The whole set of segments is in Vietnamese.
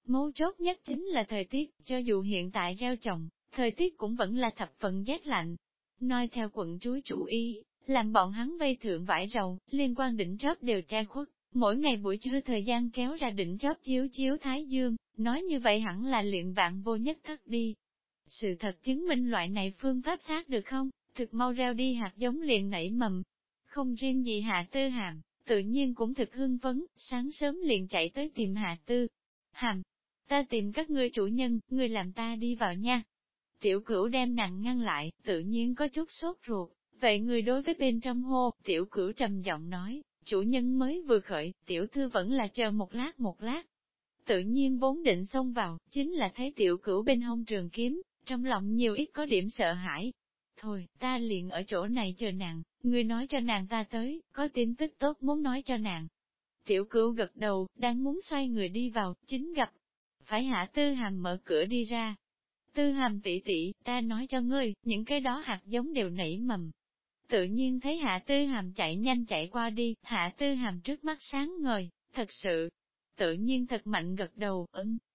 Mấu chốt nhất chính là thời tiết, cho dù hiện tại gieo trồng, thời tiết cũng vẫn là thập phần rét lạnh. Nói theo quận chúa chủ ý, làm bọn hắn vây thượng vải rầu, liên quan đỉnh chóp đều che khuất, mỗi ngày buổi trưa thời gian kéo ra đỉnh chóp chiếu chiếu thái dương, nói như vậy hẳn là luyện vạn vô nhất thất đi. Sự thật chứng minh loại này phương pháp xác được không, thực mau reo đi hạt giống liền nảy mầm. Không riêng gì Hạ Tư Hàm, tự nhiên cũng thực hưng phấn, sáng sớm liền chạy tới tìm Hạ Tư Hàm. Ta tìm các ngươi chủ nhân, ngươi làm ta đi vào nha. Tiểu Cửu đem nàng ngăn lại, tự nhiên có chút sốt ruột. Vậy người đối với bên trong hô, Tiểu Cửu trầm giọng nói, chủ nhân mới vừa khởi, tiểu thư vẫn là chờ một lát. Tự nhiên vốn định xông vào, chính là thấy Tiểu Cửu bên hông trường kiếm, trong lòng nhiều ít có điểm sợ hãi. Thôi, ta liền ở chỗ này chờ nàng, ngươi nói cho nàng ta tới, có tin tức tốt muốn nói cho nàng. Tiểu Cửu gật đầu, đang muốn xoay người đi vào, chính gặp. Phải Hạ Tư Hàm mở cửa đi ra. Tư Hàm tỷ tỷ, ta nói cho ngươi, những cái đó hạt giống đều nảy mầm. Tự nhiên thấy Hạ Tư Hàm chạy nhanh chạy qua đi, Hạ Tư Hàm trước mắt sáng ngời, thật sự. Tự nhiên thật mạnh gật đầu,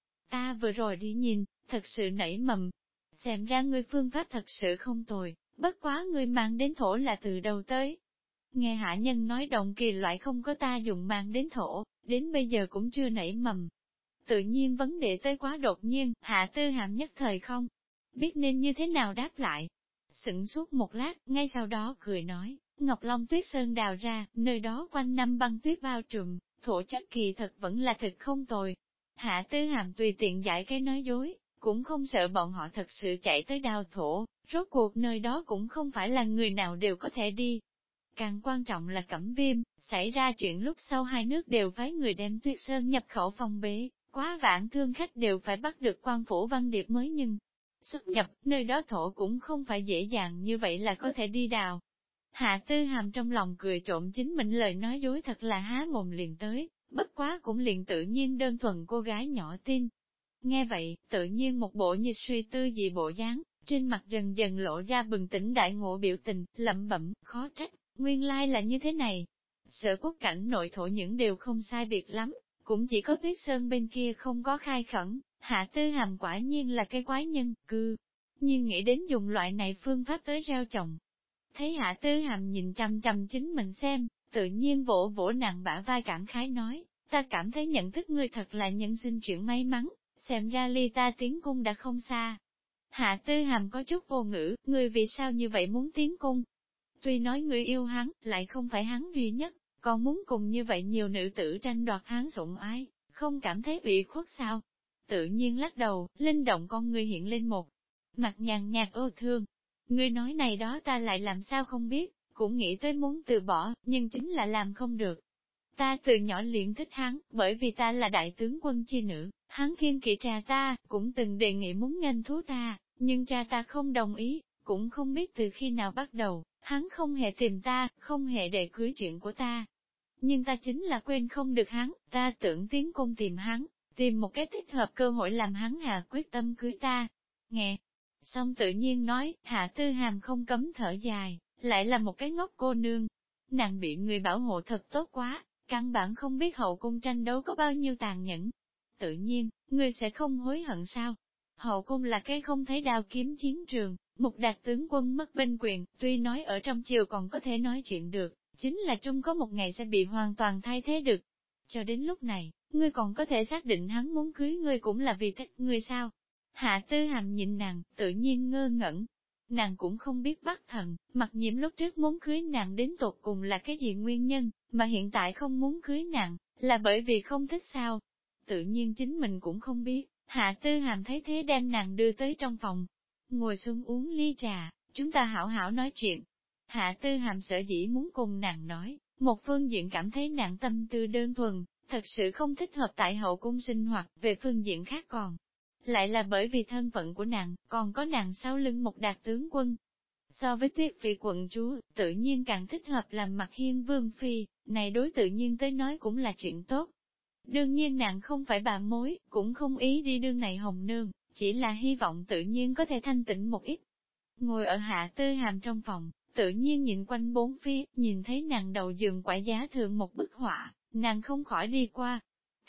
ta vừa rồi đi nhìn, thật sự nảy mầm. Xem ra ngươi phương pháp thật sự không tồi, bất quá ngươi mang đến thổ là từ đầu tới. Nghe hạ nhân nói động kỳ loại không có ta dùng mang đến thổ, đến bây giờ cũng chưa nảy mầm. Tự nhiên vấn đề tới quá đột nhiên, Hạ Tư Hàm nhất thời không biết nên như thế nào đáp lại. Sửng suốt một lát, ngay sau đó cười nói, Ngọc Long Tuyết Sơn đào ra, nơi đó quanh năm băng tuyết bao trùm, thổ chất kỳ thật vẫn là thực không tồi. Hạ Tư Hàm tùy tiện giải cái nói dối, cũng không sợ bọn họ thật sự chạy tới đào thổ, rốt cuộc nơi đó cũng không phải là người nào đều có thể đi. Càng quan trọng là Cẩm Viêm, xảy ra chuyện lúc sau hai nước đều phái người đem Tuyết Sơn nhập khẩu phòng bế, quá vãng thương khách đều phải bắt được quan phủ văn điệp mới nhưng xuất nhập, nơi đó thổ cũng không phải dễ dàng như vậy là có thể đi đào. Hạ Tư Hàm trong lòng cười trộm chính mình lời nói dối thật là há mồm liền tới, bất quá cũng liền tự nhiên đơn thuần cô gái nhỏ tin. Nghe vậy, tự nhiên một bộ như suy tư gì bộ dáng, trên mặt dần dần lộ ra bừng tỉnh đại ngộ biểu tình, lẩm bẩm, khó trách, nguyên lai là như thế này. Sở quốc cảnh nội thổ những đều không sai biệt lắm, cũng chỉ có Tuyết Sơn bên kia không có khai khẩn, Hạ Tư Hàm quả nhiên là cái quái nhân, nhưng nghĩ đến dùng loại này phương pháp tới gieo trồng. Thấy Hạ Tư Hàm nhìn chăm chăm chính mình xem, tự nhiên vỗ vỗ nặng bả vai cảm khái nói, ta cảm thấy nhận thức ngươi thật là nhân sinh chuyện may mắn, xem ra ly ta tiến cung đã không xa. Hạ Tư Hàm có chút vô ngữ, ngươi vì sao như vậy muốn tiến cung? Tuy nói ngươi yêu hắn, lại không phải hắn duy nhất, còn muốn cùng như vậy nhiều nữ tử tranh đoạt hắn sủng ái, không cảm thấy ủy khuất sao? Tự nhiên lắc đầu, linh động con ngươi hiện lên một mặt nhàn nhạt ưu thương. Ngươi nói này đó ta lại làm sao không biết, cũng nghĩ tới muốn từ bỏ, nhưng chính là làm không được. Ta từ nhỏ liền thích hắn, bởi vì ta là đại tướng quân chi nữ, hắn kiêng kỵ cha ta, cũng từng đề nghị muốn nghênh thú ta, nhưng cha ta không đồng ý, cũng không biết từ khi nào bắt đầu, hắn không hề tìm ta, không hề để cưới chuyện của ta. Nhưng ta chính là quên không được hắn, ta tưởng tiến cung tìm hắn, tìm một cái thích hợp cơ hội làm hắn hạ quyết tâm cưới ta. Nghe, xong tự nhiên nói, Hạ Tư Hàm không cấm thở dài, lại là một cái ngốc cô nương. Nàng bị người bảo hộ thật tốt quá, căn bản không biết hậu cung tranh đấu có bao nhiêu tàn nhẫn. Tự nhiên, người sẽ không hối hận sao? Hậu cung là cái không thấy đao kiếm chiến trường, một đạt tướng quân mất binh quyền, tuy nói ở trong triều còn có thể nói chuyện được, chính là trung có một ngày sẽ bị hoàn toàn thay thế được. Cho đến lúc này, ngươi còn có thể xác định hắn muốn cưới ngươi cũng là vì thích ngươi sao? Hạ Tư Hàm nhìn nàng, tự nhiên ngơ ngẩn. Nàng cũng không biết Bắc Thần, Mặc Nhiễm lúc trước muốn cưới nàng đến tột cùng là cái gì nguyên nhân, mà hiện tại không muốn cưới nàng, là bởi vì không thích sao. Tự nhiên chính mình cũng không biết, Hạ Tư Hàm thấy thế đem nàng đưa tới trong phòng. Ngồi xuống uống ly trà, chúng ta hảo hảo nói chuyện. Hạ Tư Hàm sở dĩ muốn cùng nàng nói, một phương diện cảm thấy nàng tâm tư đơn thuần, thật sự không thích hợp tại hậu cung sinh hoạt, về phương diện khác còn. Lại là bởi vì thân phận của nàng, còn có nàng sau lưng một đạt tướng quân. So với Tuyết vị quận chúa, tự nhiên càng thích hợp làm Mặc Hiên vương phi, này đối tự nhiên tới nói cũng là chuyện tốt. Đương nhiên nàng không phải bà mối, cũng không ý đi đương này hồng nương, chỉ là hy vọng tự nhiên có thể thanh tịnh một ít. Ngồi ở Hạ Tư Hàm trong phòng, tự nhiên nhìn quanh bốn phía, nhìn thấy nàng đầu giường quả giá thượng một bức họa, nàng không khỏi đi qua.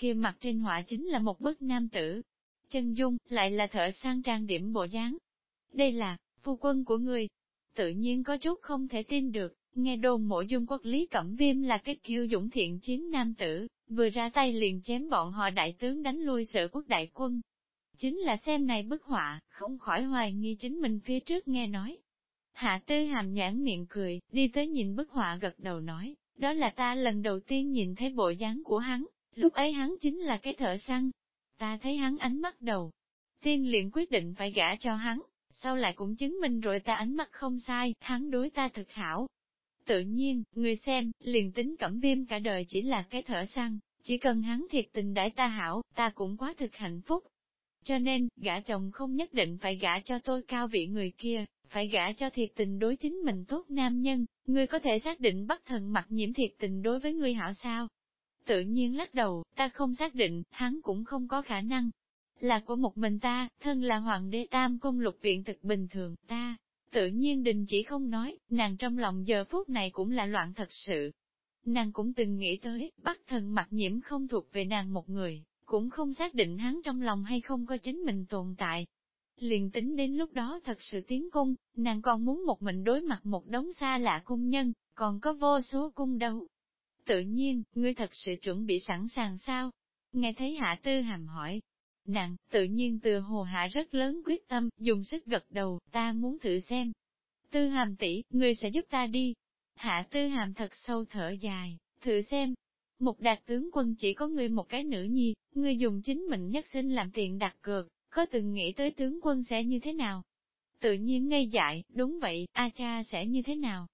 kia mặt trên họa chính là một bức nam tử. Chân dung, lại là thợ sang trang điểm bộ dáng. Đây là, phu quân của người. Tự nhiên có chút không thể tin được, nghe đồn Mộ Dung Quốc Lý Cẩm Viêm là cái kiêu dũng thiện chiến nam tử, vừa ra tay liền chém bọn họ đại tướng đánh lui Sở Quốc đại quân. Chính là xem này bức họa, không khỏi hoài nghi chính mình phía trước nghe nói. Hạ Tư Hàm nhoẻn miệng cười, đi tới nhìn bức họa gật đầu nói, đó là ta lần đầu tiên nhìn thấy bộ dáng của hắn, lúc ấy hắn chính là cái thợ săn. Ta thấy hắn ánh mắt đầu tiên liền quyết định phải gả cho hắn, sau lại cũng chứng minh rồi ta ánh mắt không sai, hắn đối ta thực hảo. Tự nhiên, người xem, liền tính Cẩm Viêm cả đời chỉ là cái thợ săn, chỉ cần hắn thiệt tình đãi ta hảo, ta cũng quá thực hạnh phúc. Cho nên, gả chồng không nhất định phải gả cho tôi cao vị người kia, phải gả cho thiệt tình đối chính mình tốt nam nhân, ngươi có thể xác định Bắc Thần Mặc Nhiễm thiệt tình đối với ngươi hảo sao? Tự nhiên lắc đầu, ta không xác định, hắn cũng không có khả năng. Là của một mình ta, thân là hoàng đế tam cung lục viện thực bình thường, ta. Tự nhiên Đình chỉ không nói, nàng trong lòng giờ phút này cũng là loạn thật sự. Nàng cũng từng nghĩ tới, Bắc Thần Mặc Nhiễm không thuộc về nàng một người, cũng không xác định hắn trong lòng hay không có chính mình tồn tại. Liền tính đến lúc đó thật sự tiến cung, nàng còn muốn một mình đối mặt một đống xa lạ cung nhân, còn có vô số cung đâu. Tự nhiên, ngươi thật sự chuẩn bị sẵn sàng sao? Nghe thấy Hạ Tư Hàm hỏi. Nàng, tự nhiên từ hồ hạ rất lớn quyết tâm, dùng sức gật đầu, ta muốn thử xem. Tư Hàm tỷ, ngươi sẽ giúp ta đi. Hạ Tư Hàm thật sâu thở dài, thử xem. Một đạt tướng quân chỉ có ngươi một cái nữ nhi, ngươi dùng chính mình nhất sinh làm tiền đặt cược, có từng nghĩ tới tướng quân sẽ như thế nào? Tự nhiên ngây dại, đúng vậy, A cha sẽ như thế nào?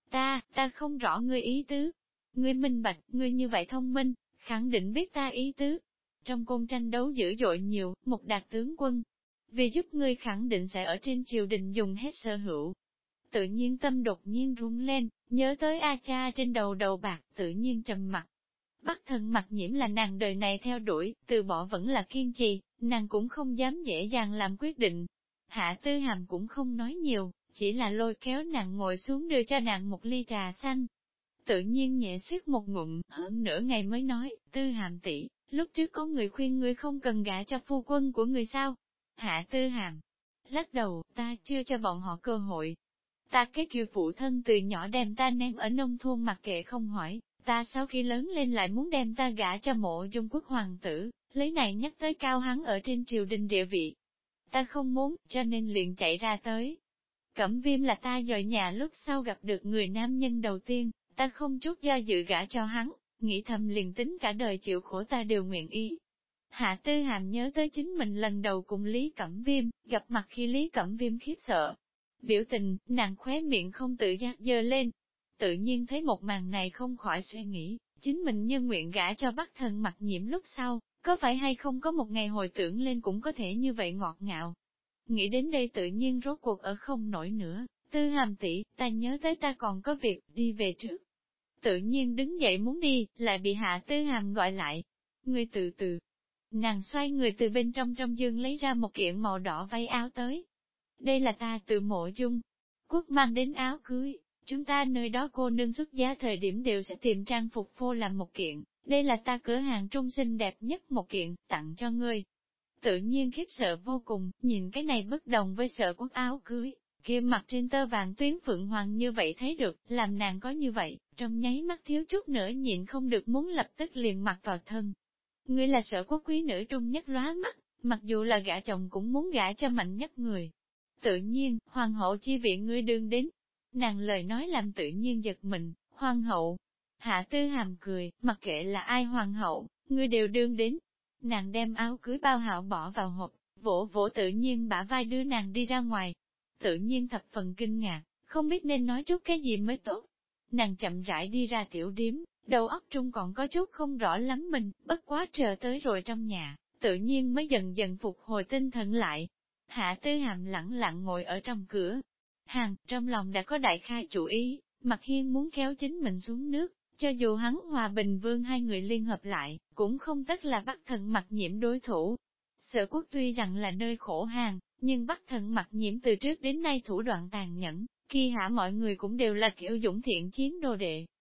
Ta không rõ ngươi ý tứ. Ngươi minh bạch, ngươi như vậy thông minh, khẳng định biết ta ý tứ. Trong cung tranh đấu dữ dội nhiều, một đạt tướng quân. Vì giúp ngươi khẳng định sẽ ở trên triều đình dùng hết sở hữu. Tự nhiên tâm đột nhiên rung lên, nhớ tới A cha trên đầu đầu bạc, tự nhiên trầm mặt. Bắc Thần Mặc Nhiễm là nàng đời này theo đuổi, từ bỏ vẫn là kiên trì, nàng cũng không dám dễ dàng làm quyết định. Hạ Tư Hàm cũng không nói nhiều, chỉ là lôi kéo nàng ngồi xuống đưa cho nàng một ly trà xanh. Tự nhiên nhẹ suýt một ngụm, hơn nửa ngày mới nói, Tư Hàm tỷ, lúc trước có người khuyên ngươi không cần gả cho phu quân của người sao? Hạ Tư Hàm lắc đầu, ta chưa cho bọn họ cơ hội. Ta cái kiều phụ thân từ nhỏ đem ta ném ở nông thôn mặc kệ không hỏi, ta sau khi lớn lên lại muốn đem ta gả cho Mộ Dung Quốc hoàng tử, lấy này nhắc tới cao hắn ở trên triều đình địa vị. Ta không muốn, cho nên liền chạy ra tới. Cẩm Viêm là ta dời nhà lúc sau gặp được người nam nhân đầu tiên, ta không chút do dự gả cho hắn, nghĩ thầm liền tính cả đời chịu khổ ta đều nguyện ý. Hạ Tư Hàm nhớ tới chính mình lần đầu cùng Lý Cẩm Viêm, gặp mặt khi Lý Cẩm Viêm khiếp sợ. Biểu tình, nàng khóe miệng không tự giác dơ lên. Tự nhiên thấy một màn này không khỏi suy nghĩ, chính mình như nguyện gả cho Bắc Thần Mặc Nhiễm lúc sau, có phải hay không có một ngày hồi tưởng lên cũng có thể như vậy ngọt ngào. Nghĩ đến đây tự nhiên rốt cuộc ở không nổi nữa, Tư Hàm tỷ, ta nhớ tới ta còn có việc, đi về trước. Tự nhiên đứng dậy muốn đi, lại bị Hạ Tư Hàm gọi lại. Ngươi từ từ. Nàng xoay người từ bên trong giường lấy ra một kiện màu đỏ váy áo tới. Đây là ta từ Mộ Dung Quốc mang đến áo cưới, chúng ta nơi đó cô nương xuất giá thời điểm đều sẽ tìm trang phục phô làm một kiện, đây là ta cửa hàng trung xinh đẹp nhất một kiện, tặng cho ngươi. Tự nhiên khiếp sợ vô cùng, nhìn cái này bất đồng với Sở Quốc áo cưới, kia mặt trên tơ vàng tuyến phượng hoàng như vậy thấy được, làm nàng có như vậy, trong nháy mắt thiếu chút nữa nhịn không được muốn lập tức liền mặc vào thân. Ngươi là Sở Quốc quý nữ trung nhất lóa mắt, mặc dù là gả chồng cũng muốn gả cho mạnh nhất người. Tự nhiên, hoàng hậu chi viện ngươi đương đến. Nàng lời nói làm tự nhiên giật mình, hoàng hậu. Hạ Tư Hàm cười, mặc kệ là ai hoàng hậu, ngươi đều đương đến. Nàng đem áo cưới bao hảo bỏ vào hộp, vỗ vỗ tự nhiên bả vai đưa nàng đi ra ngoài. Tự nhiên thập phần kinh ngạc, không biết nên nói chút cái gì mới tốt. Nàng chậm rãi đi ra tiểu điếm, đầu óc trung còn có chút không rõ lắm mình, bất quá chờ tới rồi trong nhà, tự nhiên mới dần dần phục hồi tinh thần lại. Hạ Tư Hàm lẳng lặng ngồi ở trong cửa hàng, trong lòng đã có đại khai chủ ý, Mặc Hiên muốn kéo chính mình xuống nước, cho dù hắn Hòa Bình Vương hai người liên hợp lại, cũng không tất là Bắc Thần Mặc Nhiễm đối thủ. Sở Quốc tuy rằng là nơi khổ hàng, nhưng Bắc Thần Mặc Nhiễm từ trước đến nay thủ đoạn tàn nhẫn, khi hạ mọi người cũng đều là kiểu dũng thiện chiến đồ đệ,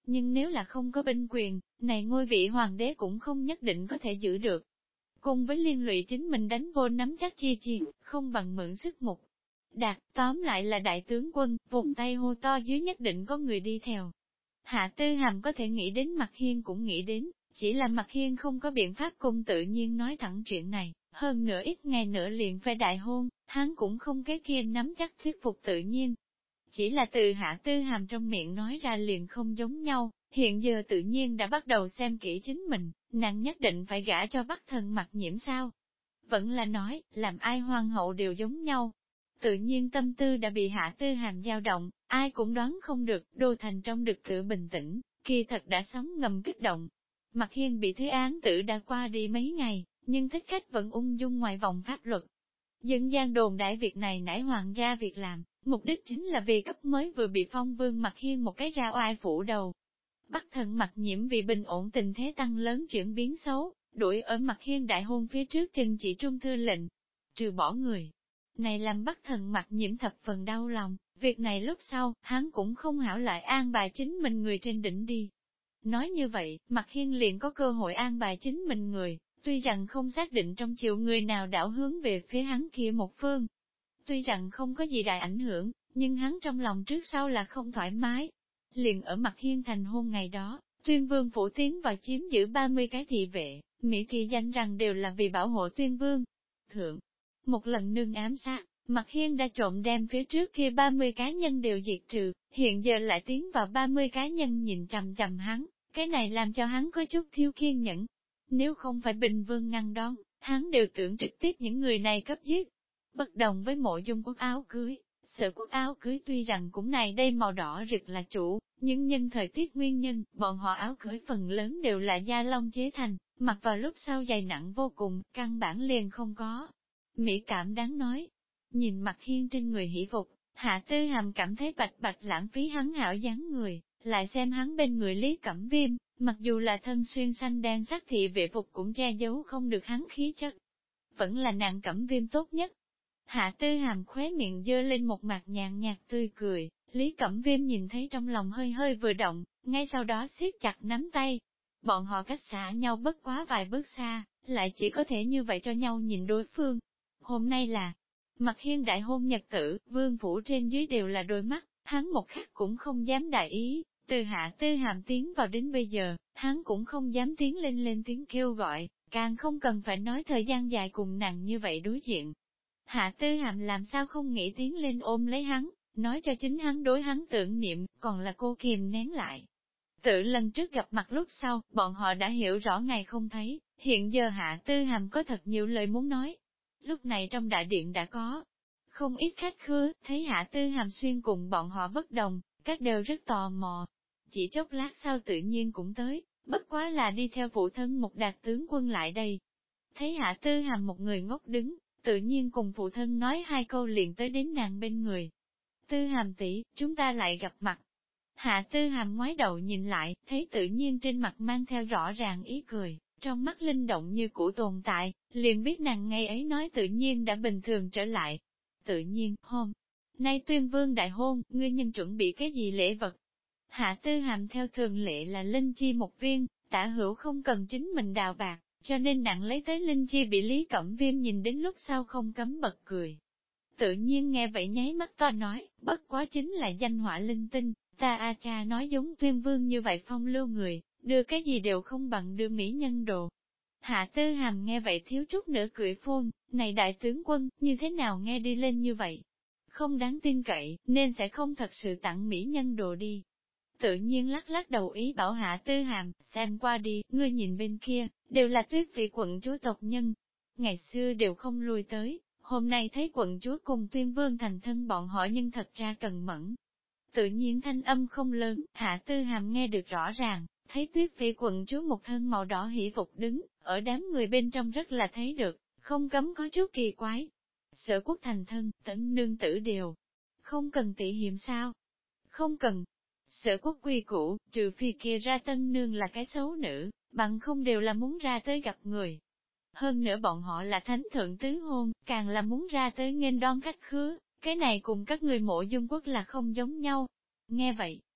Nhưng nếu là không có binh quyền, này ngôi vị hoàng đế cũng không nhất định có thể giữ được. Cùng với liên lụy chính mình đánh vô nắm chắc chi chiến, không bằng mượn sức mục. Đạt, tóm lại là đại tướng quân, vùng tay hô to dưới nhất định có người đi theo. Hạ Tư Hàm có thể nghĩ đến Mạc Hiên cũng nghĩ đến, chỉ là Mạc Hiên không có biện pháp cùng tự nhiên nói thẳng chuyện này, hơn nữa ít ngày nữa liền phải đại hôn, hắn cũng không cái kia nắm chắc thuyết phục tự nhiên. Chỉ là từ Hạ Tư Hàm trong miệng nói ra liền không giống nhau, hiện giờ tự nhiên đã bắt đầu xem kỹ chính mình, nàng nhất định phải gả cho Bắc Thần Mặc Nhiễm sao. Vẫn là nói, làm ai hoàng hậu đều giống nhau. Tự nhiên tâm tư đã bị Hạ Tư Hàm dao động, ai cũng đoán không được, Đô Thành trong được tự bình tĩnh, kỳ thật đã sóng ngầm kích động. Mạc Hiên bị thế án tử đã qua đi mấy ngày, nhưng thích khách vẫn ung dung ngoài vòng pháp luật. Dân gian đồn đại việc này nảy hoàng gia việc làm, mục đích chính là vì cấp mới vừa bị phong vương Mạc Hiên một cái ra oai phủ đầu. Bắc Thần Mặc Nhiễm vì bình ổn tình thế tăng lớn chuyển biến xấu, đuổi ở Mạc Hiên đại hôn phía trước chân chỉ trung thư lệnh, trừ bỏ người. Này làm Bắc Thần Mặc Nhiễm thập phần đau lòng, việc này lúc sau, hắn cũng không hảo lại an bài chính mình người trên đỉnh đi. Nói như vậy, Mạc Hiên liền có cơ hội an bài chính mình người, tuy rằng không xác định trong chiều người nào đảo hướng về phía hắn kia một phương. Tuy rằng không có gì đại ảnh hưởng, nhưng hắn trong lòng trước sau là không thoải mái. Liền ở Mạc Hiên thành hôn ngày đó, Tuyên Vương phủ tiến vào chiếm giữ 30 cái thị vệ, Mỹ kỳ danh rằng đều là vì bảo hộ Tuyên Vương. Thượng, một lần nương ám sát, Mạc Hiên đã trộm đem phía trước kia 30 cá nhân đều diệt trừ, hiện giờ lại tiến vào 30 cá nhân nhìn chằm chằm hắn, cái này làm cho hắn có chút thiếu kiên nhẫn. Nếu không phải Bình Vương ngăn đón, hắn đều tưởng trực tiếp những người này cấp giết. Bất đồng với Mộ Dung quốc áo cưới, Sở quốc áo cưới tuy rằng cũng này đây màu đỏ rực là chủ, nhưng nhân thời tiết nguyên nhân, bọn họ áo cưới phần lớn đều là da lông chế thành, mặc vào lúc sau dày nặng vô cùng, căn bản liền không có. Mỹ cảm đáng nói, nhìn Mạc Hiên trên người hỷ phục, Hạ Tư Hàm cảm thấy bạch bạch lãng phí hắn hảo dáng người, lại xem hắn bên người Lý Cẩm Viêm, mặc dù là thân xuyên xanh đen sắc thị vệ phục cũng che giấu không được hắn khí chất. Vẫn là nàng Cẩm Viêm tốt nhất. Hạ Tư Hàm khóe miệng dơ lên một mặt nhàn nhạt tươi cười, Lý Cẩm Viêm nhìn thấy trong lòng hơi hơi vừa động, ngay sau đó siết chặt nắm tay. Bọn họ cách xa nhau bất quá vài bước xa, lại chỉ có thể như vậy cho nhau nhìn đối phương. Hôm nay là Mạc Hiên đại hôn nhật tử, vương phủ trên dưới đều là đôi mắt, hắn một khắc cũng không dám đại ý, từ Hạ Tư Hàm tiến vào đến bây giờ, hắn cũng không dám tiến lên tiếng kêu gọi, càng không cần phải nói thời gian dài cùng nàng như vậy đối diện. Hạ Tư Hàm làm sao không nghĩ tiến lên ôm lấy hắn, nói cho chính hắn đối hắn tưởng niệm, còn là cô kìm nén lại. Tự lần trước gặp mặt lúc sau, bọn họ đã hiểu rõ ngày không thấy, hiện giờ Hạ Tư Hàm có thật nhiều lời muốn nói. Lúc này trong đại điện đã có không ít khách khứa, thấy Hạ Tư Hàm xuyên cùng bọn họ bất đồng, các đều rất tò mò. Chỉ chốc lát sau tự nhiên cũng tới, bất quá là đi theo phụ thân một đạt tướng quân lại đây. Thấy Hạ Tư Hàm một người ngốc đứng, tự nhiên cùng phụ thân nói hai câu liền tới đến nàng bên người. Tư Hàm tỷ, chúng ta lại gặp mặt. Hạ Tư Hàm ngoái đầu nhìn lại, thấy tự nhiên trên mặt mang theo rõ ràng ý cười, trong mắt linh động như cũ tồn tại, liền biết nàng ngày ấy nói tự nhiên đã bình thường trở lại. Tự nhiên, hôm nay Tuyên Vương đại hôn, ngươi nhân chuẩn bị cái gì lễ vật? Hạ Tư Hàm theo thường lệ là linh chi một viên, Tả Hữu không cần chính mình đào bạc, cho nên nặng lấy tới linh chi bị Lý Cẩm Viêm nhìn đến lúc sau không cấm bật cười. Tự nhiên nghe vậy nháy mắt to nói, bất quá chính là danh họa linh tinh, ta a cha nói giống Tuyên Vương như vậy phong lưu người, đưa cái gì đều không bằng đưa mỹ nhân đồ. Hạ Tư Hàm nghe vậy thiếu chút nữa cười phôn, này đại tướng quân, như thế nào nghe đi lên như vậy? Không đáng tin cậy, nên sẽ không thật sự tặng mỹ nhân đồ đi. Tự nhiên lắc lắc đầu ý bảo Hạ Tư Hàm, xem qua đi, ngươi nhìn bên kia, đều là Tuyết Vị quận chúa tộc nhân. Ngày xưa đều không lui tới, hôm nay thấy quận chúa cùng Tuyên Vương thành thân bọn họ nhưng thật ra cần mẫn. Tự nhiên thanh âm không lớn, Hạ Tư Hàm nghe được rõ ràng, thấy Tuyết Vị quận chúa một thân màu đỏ hỷ phục đứng, ở đám người bên trong rất là thấy được, không cấm có chút kỳ quái. Sở quốc thành thân, tẩn nương tử đều, không cần tỉ hiểm sao? Không cần. Sở quốc quy củ, trừ phi kia ra tân nương là cái xấu nữ, bằng không đều là muốn ra tới gặp người. Hơn nữa bọn họ là thánh thượng tứ hôn, càng là muốn ra tới nghênh đón khách khứa, cái này cùng các người Mộ Dung quốc là không giống nhau. Nghe vậy,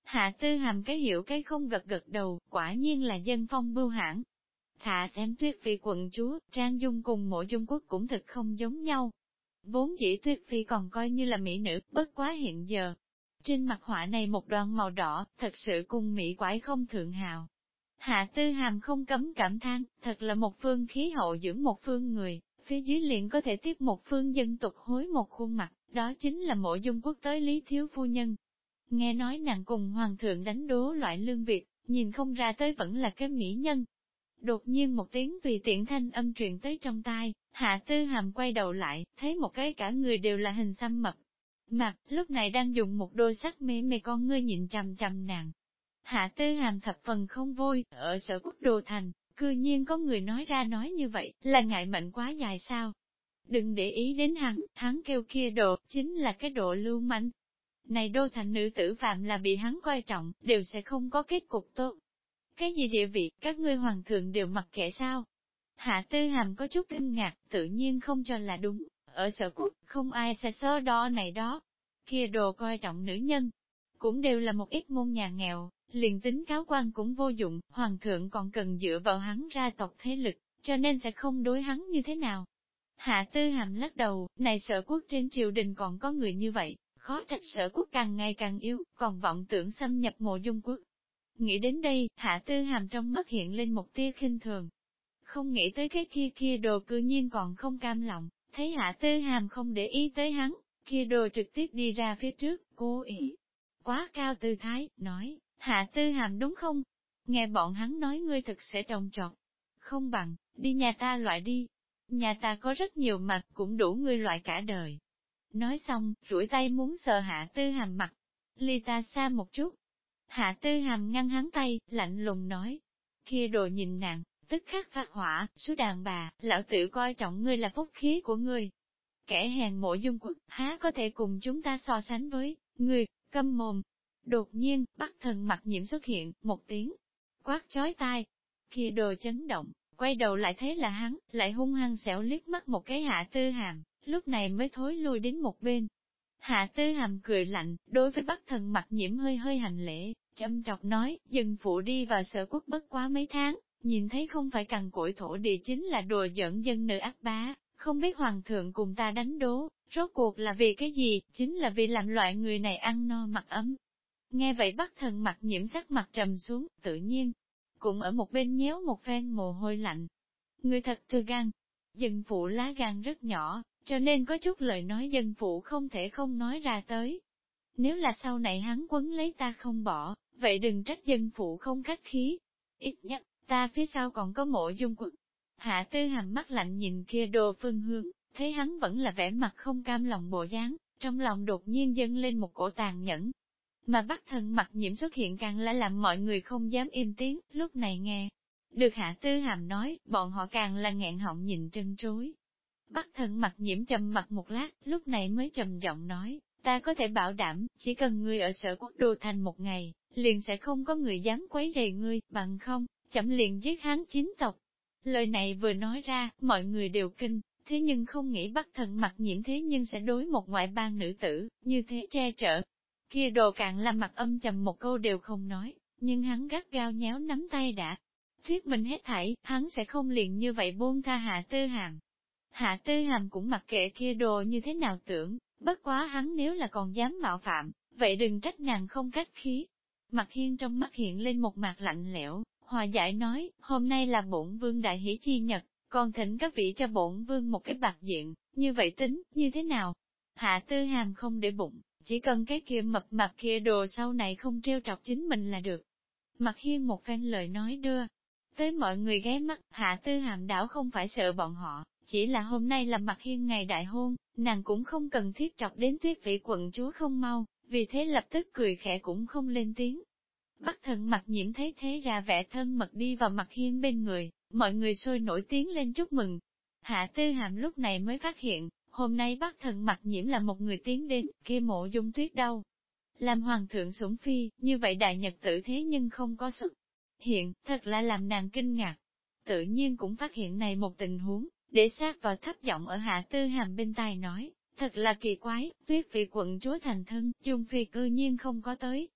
Hạ Tư Hàm cái hiểu cái không gật gật đầu, quả nhiên là dân phong bưu hãn. Thà xem Tuyết Phi quận chúa, Trang Dung cùng Mộ Dung Quốc cũng thật không giống nhau. Vốn dĩ Tuyết Phi còn coi như là mỹ nữ, bất quá hiện giờ. Trên mặt họa này một đoàn màu đỏ, thật sự cùng mỹ quái không thượng hào. Hạ Tư Hàm không cấm cảm thán, thật là một phương khí hậu dưỡng một phương người, phía dưới liền có thể tiếp một phương dân tục hối một khuôn mặt, đó chính là Mộ Dung Quốc tới Lý Thiếu Phu Nhân. Nghe nói nàng cùng Hoàng thượng đánh đố loại lương việc, nhìn không ra tới vẫn là cái mỹ nhân. Đột nhiên một tiếng tùy tiện thanh âm truyền tới trong tai, Hạ Tư Hàm quay đầu lại, thấy một cái cả người đều là hình xăm mập. Mặt, lúc này đang dùng một đôi sắc mê mê con ngươi nhìn chằm chằm nàng. Hạ Tư Hàm thập phần không vui, ở Sở Quốc Đô Thành, cư nhiên có người nói ra nói như vậy, là ngại mệnh quá dài sao? Đừng để ý đến hắn kêu kia độ, chính là cái độ lưu manh. Này Đô Thành nữ tử phạm là bị hắn coi trọng, đều sẽ không có kết cục tốt. Cái gì địa vị, các ngươi hoàng thượng đều mặc kệ sao? Hạ Tư Hàm có chút kinh ngạc, tự nhiên không cho là đúng, ở Sở Quốc, không ai sẽ so đo này đó. Kia đồ coi trọng nữ nhân, cũng đều là một ít môn nhà nghèo, liền tính cáo quan cũng vô dụng, hoàng thượng còn cần dựa vào hắn ra tộc thế lực, cho nên sẽ không đối hắn như thế nào. Hạ Tư Hàm lắc đầu, này Sở Quốc trên triều đình còn có người như vậy, khó trách Sở Quốc càng ngày càng yếu, còn vọng tưởng xâm nhập Mộ Dung Quốc. Nghĩ đến đây, Hạ Tư Hàm trong mắt hiện lên một tia khinh thường. Không nghĩ tới cái kia đồ cư nhiên còn không cam lòng, thấy Hạ Tư Hàm không để ý tới hắn, kia đồ trực tiếp đi ra phía trước, cố ý. Quá cao tư thái, nói, Hạ Tư Hàm đúng không? Nghe bọn hắn nói ngươi thực sẽ trồng trọt. Không bằng, đi nhà ta loại đi. Nhà ta có rất nhiều mặt, cũng đủ ngươi loại cả đời. Nói xong, duỗi tay muốn sờ Hạ Tư Hàm mặt. Ly ta xa một chút. Hạ Tư Hàm ngăn hắn tay, lạnh lùng nói. Kia đồ nhìn nàng, tức khắc phát hỏa, số đàn bà, lão tử coi trọng ngươi là phúc khí của ngươi. Kẻ hèn Mộ Dung Quốc, há có thể cùng chúng ta so sánh với, ngươi, câm mồm. Đột nhiên, Bắc Thần Mặc Nhiễm xuất hiện, một tiếng, quát chói tai. Kia đồ chấn động, quay đầu lại thấy là hắn, lại hung hăng xẻo liếc mắt một cái Hạ Tư Hàm, lúc này mới thối lui đến một bên. Hạ Tư Hàm cười lạnh, đối với Bắc Thần Mặc Nhiễm hơi hơi hành lễ, châm trọc nói, dân phụ đi vào Sở Quốc bất quá mấy tháng, nhìn thấy không phải cằn cỗi thổ địa chính là đùa giỡn dân nữ ác bá, không biết hoàng thượng cùng ta đánh đố, rốt cuộc là vì cái gì, chính là vì làm loại người này ăn no mặc ấm. Nghe vậy Bắc Thần Mặc Nhiễm sắc mặt trầm xuống, tự nhiên, cũng ở một bên nhéo một phen mồ hôi lạnh. Người thật thừa gan, dân phụ lá gan rất nhỏ, cho nên có chút lời nói dân phụ không thể không nói ra tới. Nếu là sau này hắn quấn lấy ta không bỏ, vậy đừng trách dân phụ không khách khí. Ít nhất, ta phía sau còn có Mộ Dung Quốc. Hạ Tư Hàm mắt lạnh nhìn kia đồ phương hướng, thấy hắn vẫn là vẻ mặt không cam lòng bộ dáng, trong lòng đột nhiên dâng lên một cổ tàn nhẫn. Mà Bắc Thần Mặc Nhiễm xuất hiện càng là làm mọi người không dám im tiếng, lúc này nghe. Được Hạ Tư Hàm nói, bọn họ càng là nghẹn họng nhìn trân trối. Bắc Thần Mặc Nhiễm trầm mặt một lát, lúc này mới trầm giọng nói, ta có thể bảo đảm, chỉ cần ngươi ở Sở Quốc Đô Thành một ngày, liền sẽ không có người dám quấy rầy ngươi, bằng không, chậm liền giết hắn chính tộc. Lời này vừa nói ra, mọi người đều kinh, thế nhưng không nghĩ Bắc Thần Mặc Nhiễm thế nhưng sẽ đối một ngoại bang nữ tử, như thế che chở. Kia đồ cạn là mặt âm trầm một câu đều không nói, nhưng hắn gắt gao nhéo nắm tay đã. Thuyết mình hết thảy, hắn sẽ không liền như vậy buông tha Hạ Tư Hàm. Hạ Tư Hàm cũng mặc kệ kia đồ như thế nào tưởng, bất quá hắn nếu là còn dám mạo phạm, vậy đừng trách nàng không cách khí. Mặt Hiên trong mắt hiện lên một mặt lạnh lẽo, hòa giải nói, hôm nay là bổn vương đại hỷ chi nhật, còn thỉnh các vị cho bổn vương một cái bạc diện, như vậy tính, như thế nào? Hạ Tư Hàm không để bụng, chỉ cần cái kia mập mạp kia đồ sau này không trêu trọc chính mình là được. Mặt Hiên một phen lời nói đưa, tới mọi người ghé mắt, Hạ Tư Hàm đảo không phải sợ bọn họ, chỉ là hôm nay là Mặt Hiên ngày đại hôn, nàng cũng không cần thiết trọc đến Tuyết Vị quận chúa không mau, vì thế lập tức cười khẽ cũng không lên tiếng. Bắc Thần Mặc Nhiễm thấy thế ra vẻ thân mật đi vào Mặt Hiên bên người, mọi người sôi nổi tiếng lên chúc mừng. Hạ Tư Hàm lúc này mới phát hiện, hôm nay Bắc Thần Mặc Nhiễm là một người tiến đến, kia Mộ Dung Tuyết đâu. Làm hoàng thượng sủng phi, như vậy đại nhật tử thế nhưng không có xuất hiện, thật là làm nàng kinh ngạc. Tự nhiên cũng phát hiện này một tình huống, để sát vào thấp giọng ở Hạ Tư Hàm bên tai nói, thật là kỳ quái, Tuyết Vị quận chúa thành thân, Dung Phi cư nhiên không có tới.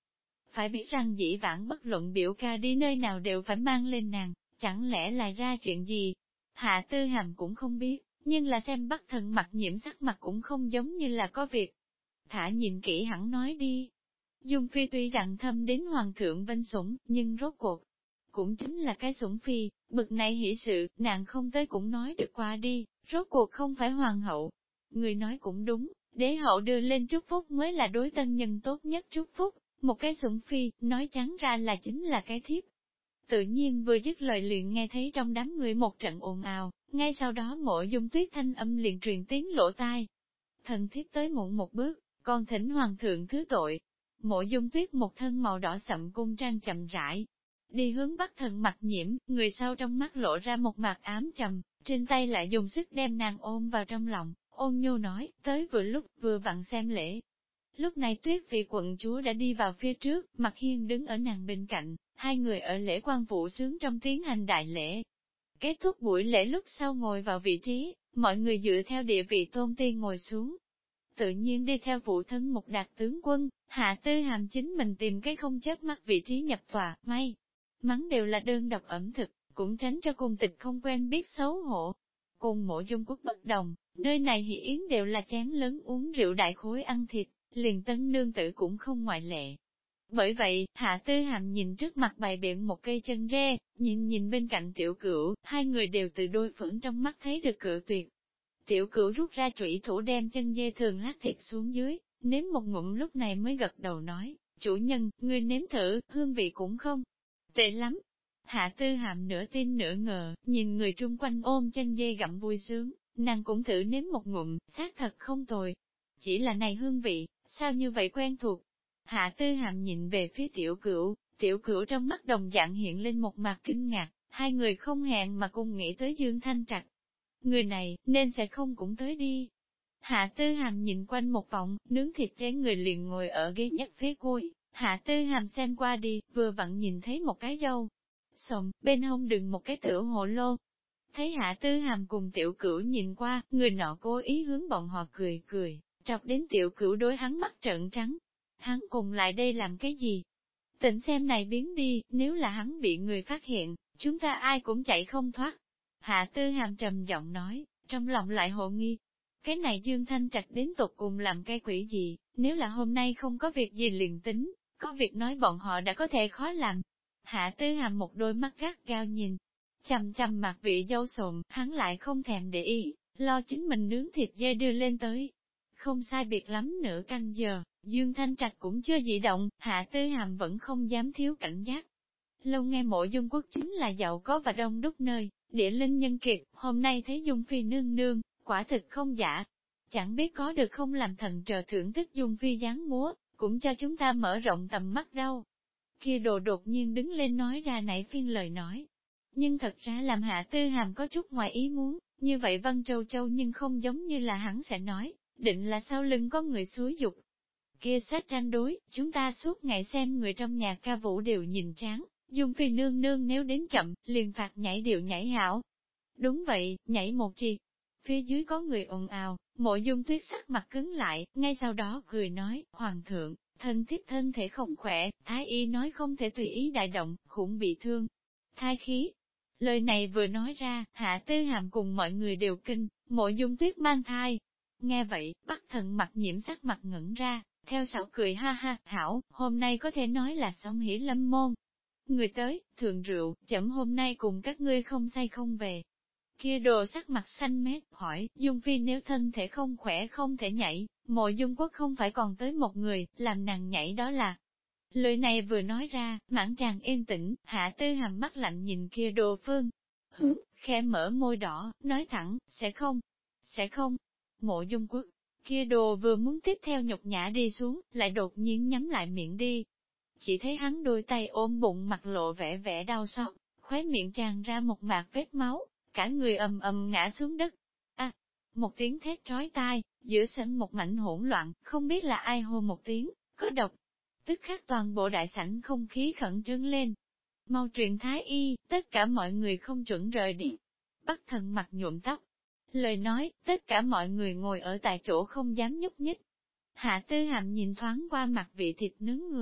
Phải biết rằng dĩ vãng bất luận biểu ca đi nơi nào đều phải mang lên nàng, chẳng lẽ là ra chuyện gì? Hạ Tư Hàm cũng không biết, nhưng là xem Bắc Thần Mặc Nhiễm sắc mặt cũng không giống như là có việc. Thả nhìn kỹ hẳn nói đi. Dung Phi tuy rằng thâm đến hoàng thượng vinh sủng, nhưng rốt cuộc, cũng chính là cái sủng phi, bực này hỷ sự, nàng không tới cũng nói được qua đi, rốt cuộc không phải hoàng hậu. Người nói cũng đúng, đế hậu đưa lên chúc phúc mới là đối tân nhân tốt nhất chúc phúc, một cái sủng phi, nói trắng ra là chính là cái thiếp. Tự nhiên vừa dứt lời liền nghe thấy trong đám người một trận ồn ào, ngay sau đó Mộ Dung Tuyết thanh âm liền truyền tiếng lỗ tai. Thần thiếp tới muộn một bước, còn thỉnh hoàng thượng thứ tội. Mộ Dung Tuyết một thân màu đỏ sậm cung trang chậm rãi, đi hướng Bắc Thần Mặc Nhiễm, người sau trong mắt lộ ra một mặt ám trầm, trên tay lại dùng sức đem nàng ôm vào trong lòng, ôn nhu nói, tới vừa lúc, vừa vặn xem lễ. Lúc này Tuyết vị quận chúa đã đi vào phía trước, Mặc Hiên đứng ở nàng bên cạnh, hai người ở lễ quan phụ sướng trong tiến hành đại lễ. Kết thúc buổi lễ lúc sau ngồi vào vị trí, mọi người dựa theo địa vị tôn tiên ngồi xuống. Tự nhiên đi theo phụ thân một đạt tướng quân, Hạ Tư Hàm chính mình tìm cái không chớp mắt vị trí nhập tòa, may mắn đều là đơn độc ẩm thực, cũng tránh cho cung tịch không quen biết xấu hổ. Cùng Mộ Dung Quốc bất đồng, nơi này hỷ yến đều là chén lớn uống rượu đại khối ăn thịt, liền tân nương tử cũng không ngoại lệ. Bởi vậy, Hạ Tư Hàm nhìn trước mặt bày biện một cây chân tre, nhìn bên cạnh tiểu cửu, hai người đều từ đôi phẫn trong mắt thấy được cự tuyệt. Tiểu cửu rút ra trụy thủ đem chân dê thường lát thịt xuống dưới, nếm một ngụm lúc này mới gật đầu nói, chủ nhân, ngươi nếm thử, hương vị cũng không tệ lắm. Hạ Tư Hàm nửa tin nửa ngờ, nhìn người trung quanh ôm chân dê gặm vui sướng, nàng cũng thử nếm một ngụm, xác thật không tồi. Chỉ là này hương vị, sao như vậy quen thuộc? Hạ Tư Hàm nhìn về phía tiểu cửu trong mắt đồng dạng hiện lên một mặt kinh ngạc, hai người không hẹn mà cùng nghĩ tới Dương Thanh Trạch. Người này, nên sẽ không cũng tới đi. Hạ Tư Hàm nhìn quanh một vòng, nướng thịt chén người liền ngồi ở ghế nhất phía cuối. Hạ Tư Hàm xem qua đi, vừa vặn nhìn thấy một cái dâu. Sòng, bên hông đựng một cái tiểu hồ lô. Thấy Hạ Tư Hàm cùng tiểu cửu nhìn qua, người nọ cố ý hướng bọn họ cười, trọc đến tiểu cửu đối hắn mắt trợn trắng. Hắn cùng lại đây làm cái gì? Tỉnh xem này biến đi, nếu là hắn bị người phát hiện, chúng ta ai cũng chạy không thoát. Hạ Tư Hàm trầm giọng nói, trong lòng lại hồ nghi. Cái này Dương Thanh Trạch đến tột cùng làm cái quỷ gì, nếu là hôm nay không có việc gì liền tính, có việc nói bọn họ đã có thể khó làm. Hạ Tư Hàm một đôi mắt gắt gao nhìn, chằm mặt vị dâu sồm, hắn lại không thèm để ý, lo chính mình nướng thịt dê đưa lên tới. Không sai biệt lắm nửa canh giờ, Dương Thanh Trạch cũng chưa dị động, Hạ Tư Hàm vẫn không dám thiếu cảnh giác. Lâu nghe Mộ Dung Quốc chính là giàu có và đông đúc nơi, địa linh nhân kiệt, hôm nay thấy Dung Phi nương nương, quả thực không giả. Chẳng biết có được không làm thần trờ thưởng thức Dung Phi dáng múa, cũng cho chúng ta mở rộng tầm mắt đâu. Kia đồ đột nhiên đứng lên nói ra nãy phiên lời nói. Nhưng thật ra làm Hạ Tư Hàm có chút ngoài ý muốn, như vậy Văn Châu Châu nhưng không giống như là hắn sẽ nói, định là sau lưng có người xúi dục. Kia sách tranh đối, chúng ta suốt ngày xem người trong nhà ca vũ đều nhìn chán, Dung Phi nương nương nếu đến chậm, liền phạt nhảy điệu nhảy hảo. Đúng vậy, nhảy một chi. Phía dưới có người ồn ào, Mộ Dung Tuyết sắc mặt cứng lại, ngay sau đó cười nói, Hoàng thượng, thân thiếp thân thể không khỏe, Thái y nói không thể tùy ý đại động, khủng bị thương. Thai khí. Lời này vừa nói ra, Hạ Tư Hàm cùng mọi người đều kinh, Mộ Dung Tuyết mang thai. Nghe vậy, Bắc Thần Mặc Nhiễm sắc mặt ngẩn ra, theo sau cười ha ha, hảo, hôm nay có thể nói là song hỷ lâm môn. Người tới, thượng rượu, chậm hôm nay cùng các ngươi không say không về. Kia đồ sắc mặt xanh mét, hỏi, Dung Phi nếu thân thể không khỏe không thể nhảy, Mộ Dung Quốc không phải còn tới một người, làm nàng nhảy đó là. Lời này vừa nói ra, mãn tràng yên tĩnh, Hạ Tư Hàm mắt lạnh nhìn kia đồ phương. Khẽ mở môi đỏ, nói thẳng, sẽ không. Mộ Dung Quốc, kia đồ vừa muốn tiếp theo nhục nhã đi xuống, lại đột nhiên nhắm lại miệng đi. Chỉ thấy hắn đôi tay ôm bụng mặt lộ vẻ vẻ đau xót, khóe miệng tràn ra một mạt vết máu, cả người ầm ầm ngã xuống đất. A, một tiếng thét trói tai, giữa sân một mảnh hỗn loạn, không biết là ai hô một tiếng, có độc. Tức khắc toàn bộ đại sảnh không khí khẩn trương lên. Mau truyền thái y, tất cả mọi người không chuẩn rời đi. Bắc Thần mặt nhuộm tóc. Lời nói, tất cả mọi người ngồi ở tại chỗ không dám nhúc nhích. Hạ Tư Hàm nhìn thoáng qua mặt vị thịt nướng người,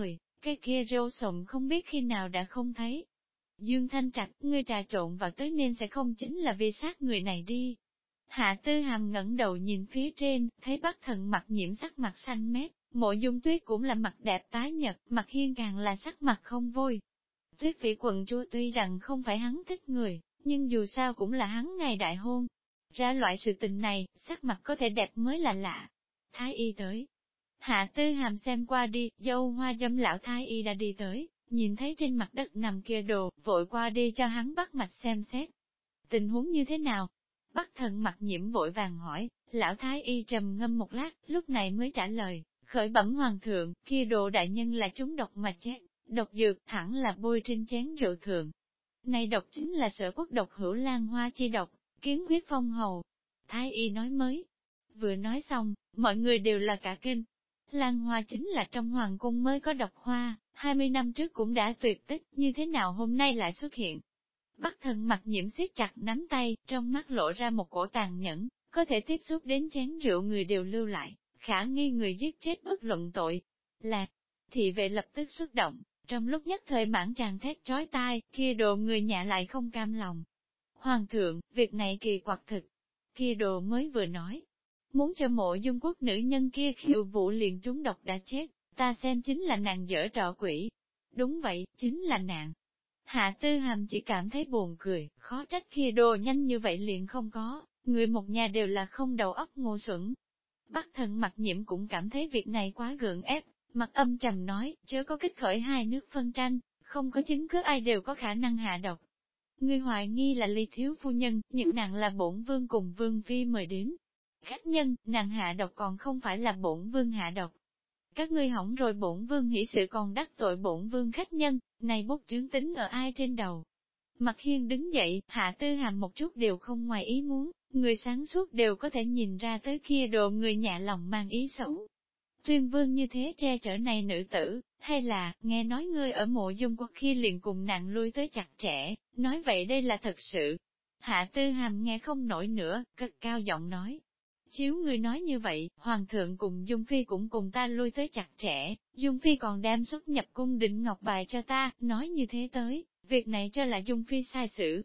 cái kia rô sùng không biết khi nào đã không thấy. Dương Thanh Trạch, ngươi trà trộn vào tới nên sẽ không chính là vì sát người này đi. Hạ Tư Hàm ngẩng đầu nhìn phía trên, thấy Bắc Thần mặt nhiễm sắc mặt xanh mét, Mộ Dung Tuyết cũng là mặt đẹp tái nhợt, Mặt Hiên càng là sắc mặt không vui. Tuyết Phỉ quận chúa tuy rằng không phải hắn thích người, nhưng dù sao cũng là hắn ngày đại hôn. Ra loại sự tình này, sắc mặt có thể đẹp mới là lạ. Thái y tới. Hạ Tư Hàm xem qua đi, dâu hoa dâm lão Thái y đã đi tới, nhìn thấy trên mặt đất nằm kia đồ, vội qua đi cho hắn bắt mạch xem xét. Tình huống như thế nào? Bắc Thần mặt nhiễm vội vàng hỏi, lão Thái y trầm ngâm một lát, lúc này mới trả lời, khởi bẩm hoàng thượng, kia đồ đại nhân là trúng độc mà chết, độc dược thẳng là bôi trên chén rượu thượng. Này độc chính là Sở Quốc độc hữu lan hoa chi độc, kiến huyết phong hầu. Thái y nói mới. Vừa nói xong, mọi người đều là cả kinh. Lan hoa chính là trong hoàng cung mới có độc hoa, 20 năm trước cũng đã tuyệt tích, như thế nào hôm nay lại xuất hiện. Bắc Thần mặt nhiễm siết chặt nắm tay, trong mắt lộ ra một cổ tàn nhẫn, có thể tiếp xúc đến chén rượu người đều lưu lại, khả nghi người giết chết bất luận tội. Là, thị vệ lập tức xuất động, trong lúc nhất thời mãn tràn thét trói tai, kia đồ người nhà lại không cam lòng. Hoàng thượng, việc này kỳ quặc thực. Kia đồ mới vừa nói, muốn cho Mộ Dung Quốc nữ nhân kia khiêu vũ liền trúng độc đã chết, ta xem chính là nàng dở trò quỷ. Đúng vậy, chính là nàng. Hạ Tư Hàm chỉ cảm thấy buồn cười, khó trách kia đồ nhanh như vậy liền không có, người một nhà đều là không đầu óc ngu xuẩn. Bắc Thần mặt nhiễm cũng cảm thấy việc này quá gượng ép, mặt âm trầm nói, chớ có kích khởi hai nước phân tranh, không có chứng cứ ai đều có khả năng hạ độc. Người hoài nghi là Ly thiếu phu nhân, nhưng nàng là bổn vương cùng vương phi mời đến. Khách nhân, nàng hạ độc còn không phải là bổn vương hạ độc. Các ngươi hỏng rồi bổn vương hỷ sự còn đắc tội bổn vương khách nhân, này bút trướng tính ở ai trên đầu. Mặt Hiên đứng dậy, Hạ Tư Hàm một chút đều không ngoài ý muốn, người sáng suốt đều có thể nhìn ra tới kia đồ người nhạ lòng mang ý xấu. Tuyên vương như thế che chở này nữ tử, hay là, nghe nói ngươi ở Mộ Dung Quốc khi liền cùng nàng lui tới chặt chẽ, nói vậy đây là thật sự. Hạ Tư Hàm nghe không nổi nữa, cất cao giọng nói. Chiếu ngươi nói như vậy, Hoàng thượng cùng Dung Phi cũng cùng ta lui tới chặt chẽ, Dung Phi còn đem xuất nhập cung định ngọc bài cho ta, nói như thế tới, việc này cho là Dung Phi sai sự.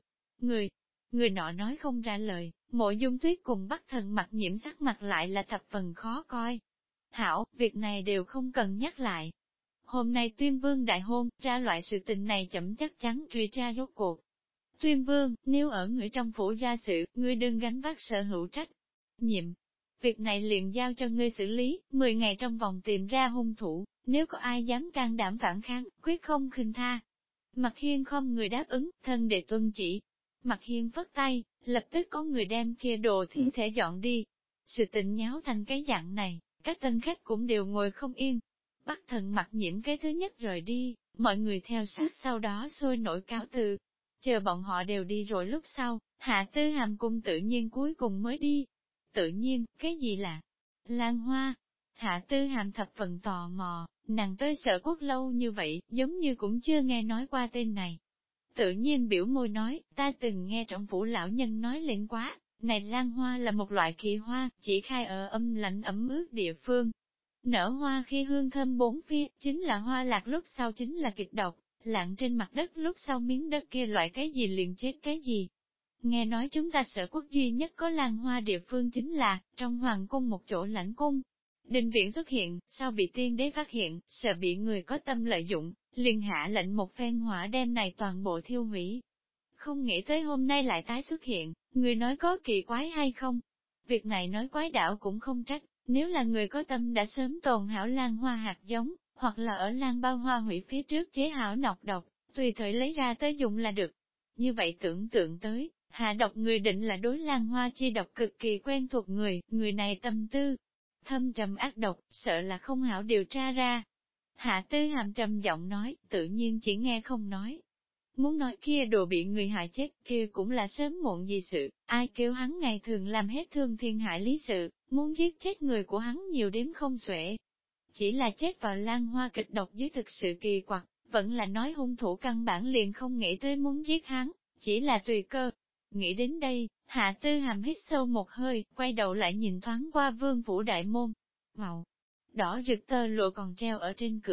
Người nọ nói không ra lời, Mộ Dung Tuyết cùng Bắc Thần mặt nhiễm sắc mặt lại là thập phần khó coi. Hảo, việc này đều không cần nhắc lại. Hôm nay Tuyên Vương đại hôn, ra loại sự tình này chậm chắc chắn truy tra rốt cuộc. Tuyên Vương, nếu ở người trong phủ ra sự, ngươi đừng gánh vác sở hữu trách nhiệm. Việc này liền giao cho ngươi xử lý, 10 ngày trong vòng tìm ra hung thủ, nếu có ai dám can đảm phản kháng, quyết không khinh tha. Mặt Hiên không người đáp ứng, thân để tuân chỉ. Mặt Hiên phất tay, lập tức có người đem kia đồ thi thể dọn đi. Sự tình nháo thành cái dạng này, các tân khách cũng đều ngồi không yên. Bắc Thần mặt nhiễm cái thứ nhất rời đi, mọi người theo sát sau đó sôi nổi cáo từ. Chờ bọn họ đều đi rồi lúc sau, Hạ Tư Hàm cung tự nhiên cuối cùng mới đi. Tự nhiên, cái gì là Lan Hoa? Hạ Tư Hàm thập phần tò mò, nàng tới Sở Quốc lâu như vậy, giống như cũng chưa nghe nói qua tên này. Tự nhiên biểu môi nói, ta từng nghe trong phủ lão nhân nói lên quá, này Lan Hoa là một loại kỳ hoa, chỉ khai ở âm lạnh ẩm ướt địa phương. Nở hoa khi hương thơm bốn phía, chính là hoa lạc lúc sau chính là kịch độc, lặn trên mặt đất lúc sau miếng đất kia loại cái gì liền chết cái gì. Nghe nói chúng ta Sở Quốc duy nhất có Lan Hoa địa phương chính là, trong hoàng cung một chỗ lãnh cung. Đình viện xuất hiện, sau bị tiên đế phát hiện, sợ bị người có tâm lợi dụng, liền hạ lệnh một phen hỏa đem này toàn bộ thiêu hủy. Không nghĩ tới hôm nay lại tái xuất hiện, người nói có kỳ quái hay không? Việc này nói quái đảo cũng không trách, nếu là người có tâm đã sớm tồn hảo Lan Hoa hạt giống, hoặc là ở Lan Bao Hoa hủy phía trước chế hảo nọc độc, tùy thời lấy ra tới dùng là được. Như vậy tưởng tượng tới, hạ độc người định là đối Lan Hoa chi độc cực kỳ quen thuộc người này tâm tư thâm trầm ác độc, sợ là không hảo điều tra ra. Hạ Tư Hàm trầm giọng nói, tự nhiên chỉ nghe không nói. Muốn nói kia đồ bị người hại chết, kia cũng là sớm muộn gì sự, ai kêu hắn ngày thường làm hết thương thiên hại lý sự, muốn giết chết người của hắn nhiều đếm không xuể. Chỉ là chết vào Lan Hoa kịch độc dưới thực sự kỳ quặc, vẫn là nói hung thủ căn bản liền không nghĩ tới muốn giết hắn, chỉ là tùy cơ. Nghĩ đến đây, Hạ Tư Hàm hít sâu một hơi, quay đầu lại nhìn thoáng qua vương phủ đại môn. Màu đỏ rực tơ lụa còn treo ở trên cửa,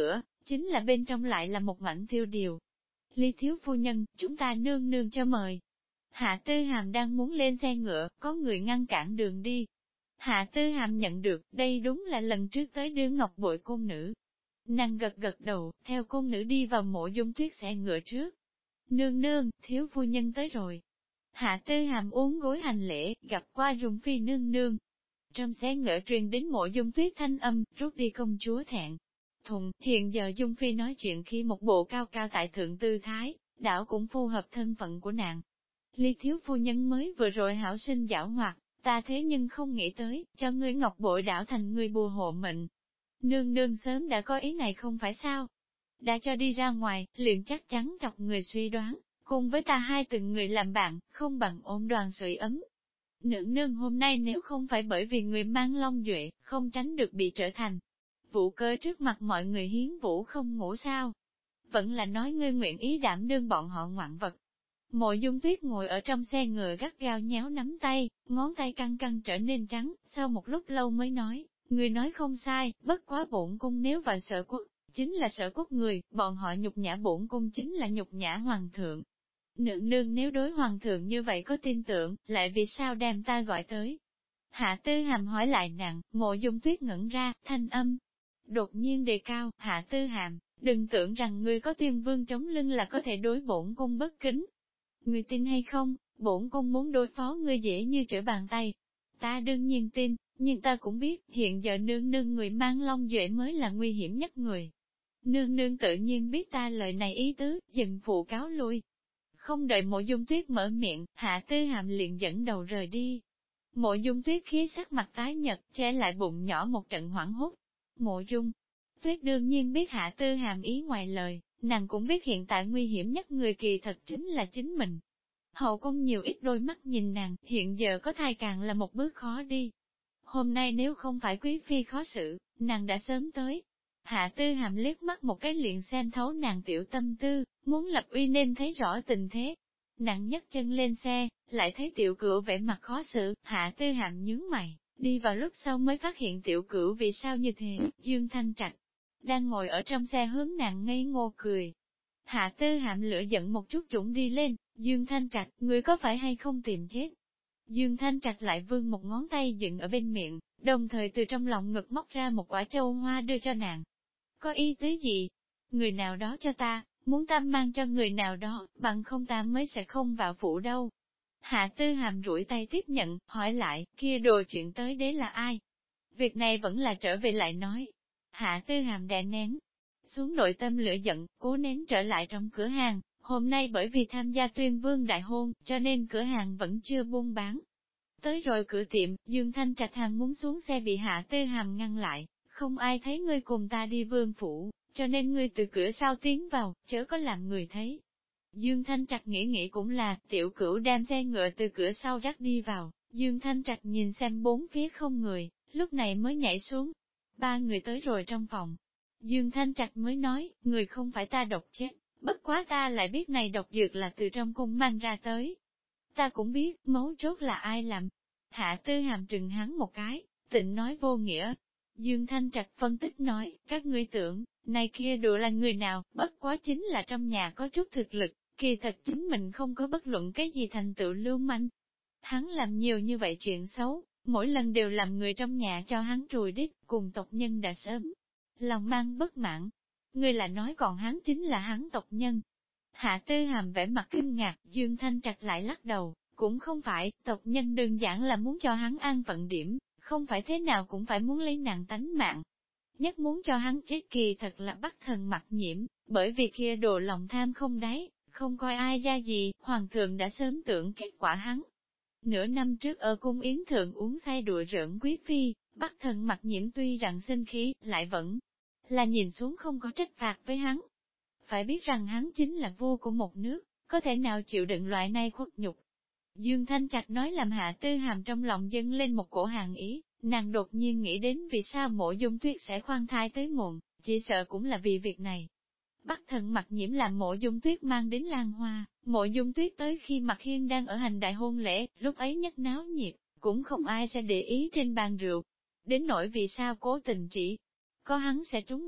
chính là bên trong lại là một mảnh thiêu điều. Ly thiếu phu nhân, chúng ta nương nương cho mời. Hạ Tư Hàm đang muốn lên xe ngựa, có người ngăn cản đường đi. Hạ Tư Hàm nhận được, đây đúng là lần trước tới đưa ngọc bội cung nữ. Nàng gật gật đầu, theo cung nữ đi vào Mộ Dung Tuyết xe ngựa trước. Nương nương, thiếu phu nhân tới rồi. Hạ Tư Hàm uốn gối hành lễ, gặp qua Dung Phi nương nương. Trong xe ngựa truyền đến Mộ Dung Tuyết thanh âm, rút đi công chúa thẹn. Thùng, hiện giờ Dung Phi nói chuyện khi một bộ cao cao tại thượng tư thái, đảo cũng phù hợp thân phận của nàng. Ly thiếu phu nhân mới vừa rồi hảo sinh giảo hoạt, ta thế nhưng không nghĩ tới, cho ngươi ngọc bội đảo thành ngươi bùa hộ mệnh. Nương nương sớm đã có ý này không phải sao? Đã cho đi ra ngoài, liền chắc chắn chọc người suy đoán, cùng với ta hai từng người làm bạn, không bằng ôm đoàn sưởi ấm. Nương nương hôm nay nếu không phải bởi vì người mang long duệ, không tránh được bị trở thành vụ cơ trước mặt mọi người hiến vũ không ngủ sao. Vẫn là nói ngươi nguyện ý đảm đương bọn họ ngoạn vật. Mộ Dung Tuyết ngồi ở trong xe ngựa gắt gao nhéo nắm tay, ngón tay căng căng trở nên trắng, sau một lúc lâu mới nói, người nói không sai, bất quá bổn cung nếu vào Sở Quốc, chính là Sở Quốc người, bọn họ nhục nhã bổn cung chính là nhục nhã hoàng thượng. Nương nương nếu đối hoàng thượng như vậy có tin tưởng, lại vì sao đem ta gọi tới? Hạ Tư Hàm hỏi lại nàng, Mộ Dung Tuyết ngẩn ra, thanh âm đột nhiên đề cao, Hạ Tư Hàm, đừng tưởng rằng ngươi có Tuyên Vương chống lưng là có thể đối bổn cung bất kính. Ngươi tin hay không, bổn cung muốn đối phó ngươi dễ như trở bàn tay. Ta đương nhiên tin, nhưng ta cũng biết, hiện giờ nương nương người mang long duệ mới là nguy hiểm nhất người. Nương nương tự nhiên biết ta lời này ý tứ, dừng phụ cáo lui. Không đợi Mộ Dung Tuyết mở miệng, Hạ Tư Hàm liền dẫn đầu rời đi. Mộ Dung Tuyết khí sắc mặt tái nhật, che lại bụng nhỏ một trận hoảng hốt. Mộ Dung Tuyết đương nhiên biết Hạ Tư Hàm ý ngoài lời, nàng cũng biết hiện tại nguy hiểm nhất người kỳ thật chính là chính mình. Hậu cung nhiều ít đôi mắt nhìn nàng, hiện giờ có thai càng là một bước khó đi. Hôm nay nếu không phải quý phi khó xử, nàng đã sớm tới. Hạ Tư Hàm liếc mắt một cái liền xem thấu nàng tiểu tâm tư, muốn lập uy nên thấy rõ tình thế. Nàng nhấc chân lên xe, lại thấy tiểu cửu vẻ mặt khó xử, Hạ Tư Hàm nhướng mày, đi vào lúc sau mới phát hiện tiểu cửu vì sao như thế, Dương Thanh Trạch đang ngồi ở trong xe hướng nàng ngây ngô cười. Hạ Tư Hàm lửa giận một chút trũng đi lên, Dương Thanh Trạch, ngươi có phải hay không tìm chết? Dương Thanh Trạch lại vươn một ngón tay dựng ở bên miệng, đồng thời từ trong lòng ngực móc ra một quả châu hoa đưa cho nàng. Có ý tứ gì? Người nào đó cho ta, muốn ta mang cho người nào đó, bằng không ta mới sẽ không vào phủ đâu. Hạ Tư Hàm rủi tay tiếp nhận, hỏi lại, kia đồ chuyện tới đế là ai? Việc này vẫn là trở về lại nói. Hạ Tư Hàm đè nén xuống nội tâm lửa giận, cố nén trở lại trong cửa hàng. Hôm nay bởi vì tham gia Tuyên Vương đại hôn, cho nên cửa hàng vẫn chưa buôn bán. Tới rồi cửa tiệm, Dương Thanh Trạch hàng muốn xuống xe bị Hạ Tư Hàm ngăn lại, không ai thấy ngươi cùng ta đi vương phủ, cho nên ngươi từ cửa sau tiến vào, chớ có làm người thấy. Dương Thanh Trạch nghĩ cũng là, tiểu cửu đem xe ngựa từ cửa sau rắc đi vào, Dương Thanh Trạch nhìn xem bốn phía không người, lúc này mới nhảy xuống. Ba người tới rồi trong phòng. Dương Thanh Trạch mới nói, người không phải ta độc chết, bất quá ta lại biết này độc dược là từ trong cung mang ra tới. Ta cũng biết, mấu chốt là ai làm. Hạ Tư Hàm trừng hắn một cái, tịnh nói vô nghĩa. Dương Thanh Trạch phân tích nói, các ngươi tưởng, này kia đùa là người nào, bất quá chính là trong nhà có chút thực lực, kỳ thật chính mình không có bất luận cái gì thành tựu lưu manh. Hắn làm nhiều như vậy chuyện xấu, mỗi lần đều làm người trong nhà cho hắn trùi đít, cùng tộc nhân đã sớm. Lòng mang bất mãn. Người là nói còn hắn chính là hắn tộc nhân. Hạ Tư Hàm vẻ mặt kinh ngạc, Dương Thanh Trạch lại lắc đầu, cũng không phải, tộc nhân đơn giản là muốn cho hắn an phận điểm, không phải thế nào cũng phải muốn lấy nàng tánh mạng. Nhất muốn cho hắn chết kỳ thật là Bắc Thần Mặc Nhiễm, bởi vì kia đồ lòng tham không đáy, không coi ai ra gì, hoàng thượng đã sớm tưởng kết quả hắn. Nửa năm trước ở cung yến thượng uống say đùa giỡn quý phi, Bắc Thần Mặc Nhiễm tuy rằng sinh khí, lại vẫn là nhìn xuống không có trách phạt với hắn. Phải biết rằng hắn chính là vua của một nước, có thể nào chịu đựng loại này khuất nhục. Dương Thanh Trạch nói làm Hạ Tư Hàm trong lòng dâng lên một cổ hàng ý, nàng đột nhiên nghĩ đến vì sao Mộ Dung Tuyết sẽ khoan thai tới muộn, chỉ sợ cũng là vì việc này. Bắc Thần Mặc Nhiễm làm Mộ Dung Tuyết mang đến lan hoa, Mộ Dung Tuyết tới khi Mặc Hiên đang ở hành đại hôn lễ, lúc ấy nhất náo nhiệt, cũng không ai sẽ để ý trên bàn rượu. Đến nỗi vì sao cố tình chỉ có hắn sẽ trúng độc,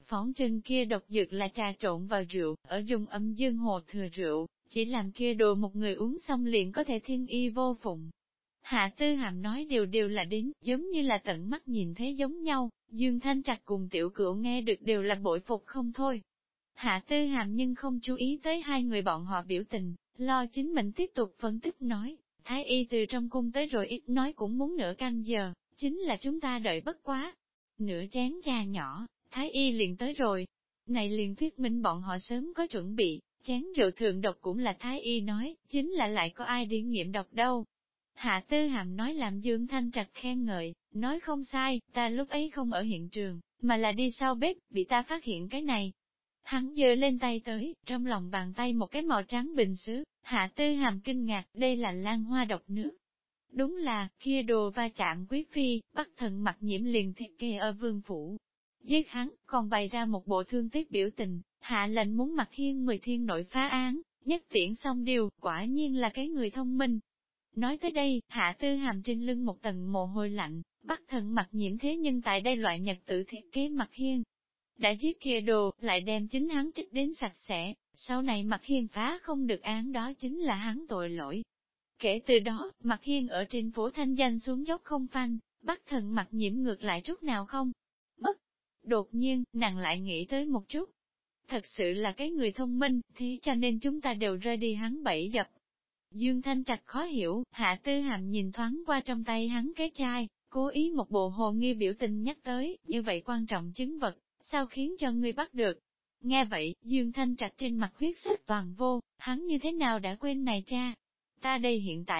phóng trưng kia độc dược là trà trộn vào rượu, ở dùng âm dương hồ thừa rượu, chỉ làm kia đồ một người uống xong liền có thể thiên y vô phụng. Hạ Tư Hàm nói đều là đến, giống như là tận mắt nhìn thấy giống nhau, Dương Thanh Trạch cùng Tiểu Cửu nghe được đều là bội phục không thôi. Hạ Tư Hàm nhưng không chú ý tới hai người bọn họ biểu tình, lo chính mình tiếp tục phân tích nói, Thái y từ trong cung tới rồi ít nói cũng muốn nửa canh giờ, chính là chúng ta đợi bất quá. Nửa chén trà nhỏ, Thái y liền tới rồi. Này liền thuyết minh bọn họ sớm có chuẩn bị, chén rượu thượng độc cũng là Thái y nói, chính là lại có ai đi nghiệm độc đâu. Hạ Tư Hàm nói làm Dương Thanh Trạch khen ngợi, nói không sai, ta lúc ấy không ở hiện trường, mà là đi sau bếp, bị ta phát hiện cái này. Hắn giơ lên tay tới, trong lòng bàn tay một cái màu trắng bình sứ, Hạ Tư Hàm kinh ngạc, đây là lan hoa độc nước. Đúng là, kia đồ va chạm quý phi, Bắc Thần Mặc Nhiễm liền thiết kê ở vương phủ. Giết hắn, còn bày ra một bộ thương tiếc biểu tình, hạ lệnh muốn Mặc Hiên 10 thiên nội phá án, nhất tiễn xong điều, quả nhiên là cái người thông minh. Nói tới đây, Hạ Tư Hàm trên lưng một tầng mồ hôi lạnh, Bắc Thần Mặc Nhiễm thế nhưng tại đây loại nhật tự thiết kế Mặc Hiên. Đã giết kia đồ, lại đem chính hắn trích đến sạch sẽ, sau này Mặc Hiên phá không được án đó chính là hắn tội lỗi. Kể từ đó, Mặc Hiên ở trên phố thanh danh xuống dốc không phanh, Bắc Thần Mặc Nhiễm ngược lại chút nào không. Bất, đột nhiên, nàng lại nghĩ tới một chút. Thật sự là cái người thông minh, thế cho nên chúng ta đều rơi đi hắn bẫy dập. Dương Thanh Trạch khó hiểu, Hạ Tư Hàm nhìn thoáng qua trong tay hắn cái chai, cố ý một bộ hồ nghi biểu tình nhắc tới, như vậy quan trọng chứng vật, sao khiến cho ngươi bắt được. Nghe vậy, Dương Thanh Trạch trên mặt huyết sắc toàn vô, hắn như thế nào đã quên này cha. Ta đây hiện tại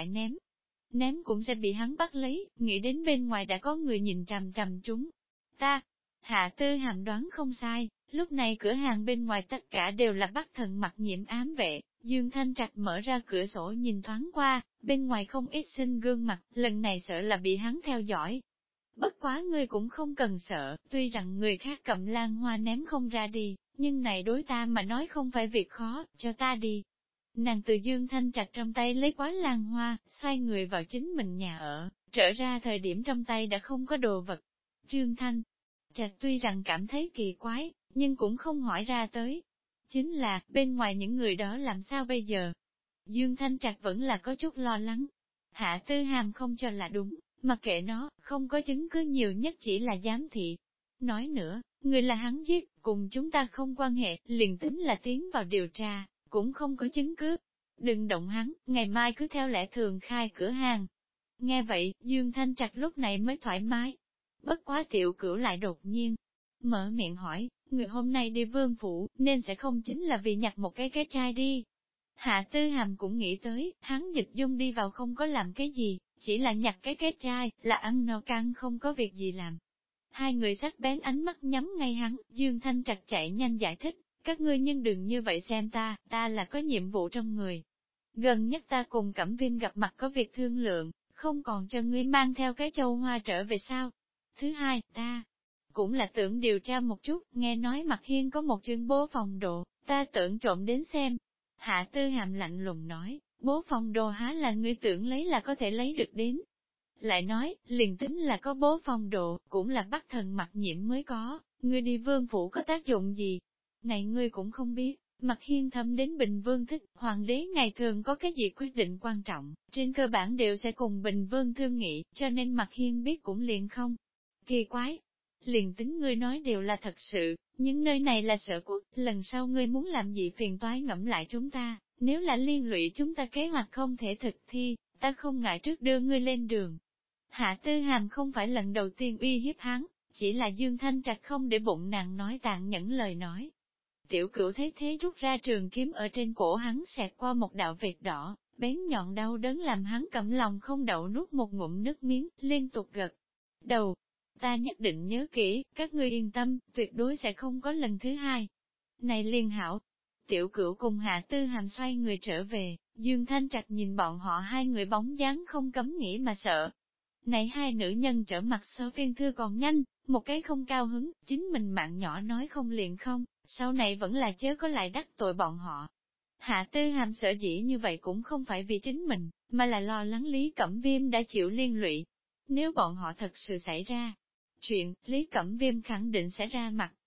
ném cũng sẽ bị hắn bắt lấy, nghĩ đến bên ngoài đã có người nhìn trầm trầm chúng. Ta, Hạ Tư Hàm đoán không sai, lúc này cửa hàng bên ngoài tất cả đều là Bắc Thần Mặc Nhiễm ám vệ, Dương Thanh Trạch mở ra cửa sổ nhìn thoáng qua, bên ngoài không ít sinh gương mặt, lần này sợ là bị hắn theo dõi. Bất quá ngươi cũng không cần sợ, tuy rằng người khác cầm lan hoa ném không ra đi, nhưng này đối ta mà nói không phải việc khó, cho ta đi. Nàng từ Dương Thanh Trạch trong tay lấy quá lan hoa, xoay người vào chính mình nhà ở, trở ra thời điểm trong tay đã không có đồ vật. Dương Thanh Trạch tuy rằng cảm thấy kỳ quái, nhưng cũng không hỏi ra tới. Chính là, bên ngoài những người đó làm sao bây giờ? Dương Thanh Trạch vẫn là có chút lo lắng. Hạ Tư Hàm không cho là đúng, mặc kệ nó, không có chứng cứ nhiều nhất chỉ là giám thị. Nói nữa, người là hắn giết, cùng chúng ta không quan hệ, liền tính là tiến vào điều tra, cũng không có chứng cứ. Đừng động hắn, ngày mai cứ theo lẽ thường khai cửa hàng. Nghe vậy, Dương Thanh Trạch lúc này mới thoải mái. Bất quá Tiểu Cửu lại đột nhiên mở miệng hỏi, người hôm nay đi vương phủ, nên sẽ không chính là vì nhặt một cái chai đi. Hạ Tư Hàm cũng nghĩ tới, hắn Dịch Dung đi vào không có làm cái gì, chỉ là nhặt cái chai, là ăn no căng không có việc gì làm. Hai người sắc bén ánh mắt nhắm ngay hắn, Dương Thanh Trạch chạy nhanh giải thích, các ngươi nhưng đừng như vậy xem ta là có nhiệm vụ trong người. Gần nhất ta cùng Cẩm Viêm gặp mặt có việc thương lượng, không còn cho ngươi mang theo cái châu hoa trở về sao. Thứ hai, ta cũng là tưởng điều tra một chút, nghe nói Mặc Hiên có một chương bố phòng độ, ta tưởng trộm đến xem. Hạ Tư Hàm lạnh lùng nói, bố phòng đồ há là ngươi tưởng lấy là có thể lấy được đến. Lại nói, liền tính là có bố phong độ, cũng là Bắc Thần Mặc Nhiễm mới có, ngươi đi vương phủ có tác dụng gì? Này ngươi cũng không biết, Mặc Hiên thâm đến Bình Vương thích, hoàng đế ngày thường có cái gì quyết định quan trọng, trên cơ bản đều sẽ cùng Bình Vương thương nghị, cho nên Mặc Hiên biết cũng liền không. Kỳ quái, liền tính ngươi nói đều là thật sự, nhưng nơi này là sở quốc, lần sau ngươi muốn làm gì phiền toái ngẫm lại chúng ta, nếu là liên lụy chúng ta kế hoạch không thể thực thi, ta không ngại trước đưa ngươi lên đường. Hạ Tư Hàm không phải lần đầu tiên uy hiếp hắn, chỉ là Dương Thanh Trạch không để bụng nàng nói tàn nhẫn lời nói. Tiểu Cửu thấy thế rút ra trường kiếm ở trên cổ hắn xẹt qua một đạo vệt đỏ, bén nhọn đau đớn làm hắn cẩm lòng không đậu nuốt một ngụm nước miếng, liên tục gật đầu. Ta nhất định nhớ kỹ, các ngươi yên tâm, tuyệt đối sẽ không có lần thứ hai. Này Liên Hảo, Tiểu Cửu cùng Hạ Tư Hàm xoay người trở về, Dương Thanh Trạch nhìn bọn họ hai người bóng dáng không cấm nghĩ mà sợ. Này hai nữ nhân trở mặt so viên thư còn nhanh, một cái không cao hứng, chính mình mạng nhỏ nói không liền không, sau này vẫn là chớ có lại đắc tội bọn họ. Hạ Tư Hàm sợ dĩ như vậy cũng không phải vì chính mình, mà là lo lắng Lý Cẩm Viêm đã chịu liên lụy. Nếu bọn họ thật sự xảy ra chuyện, Lý Cẩm Viêm khẳng định sẽ ra mặt,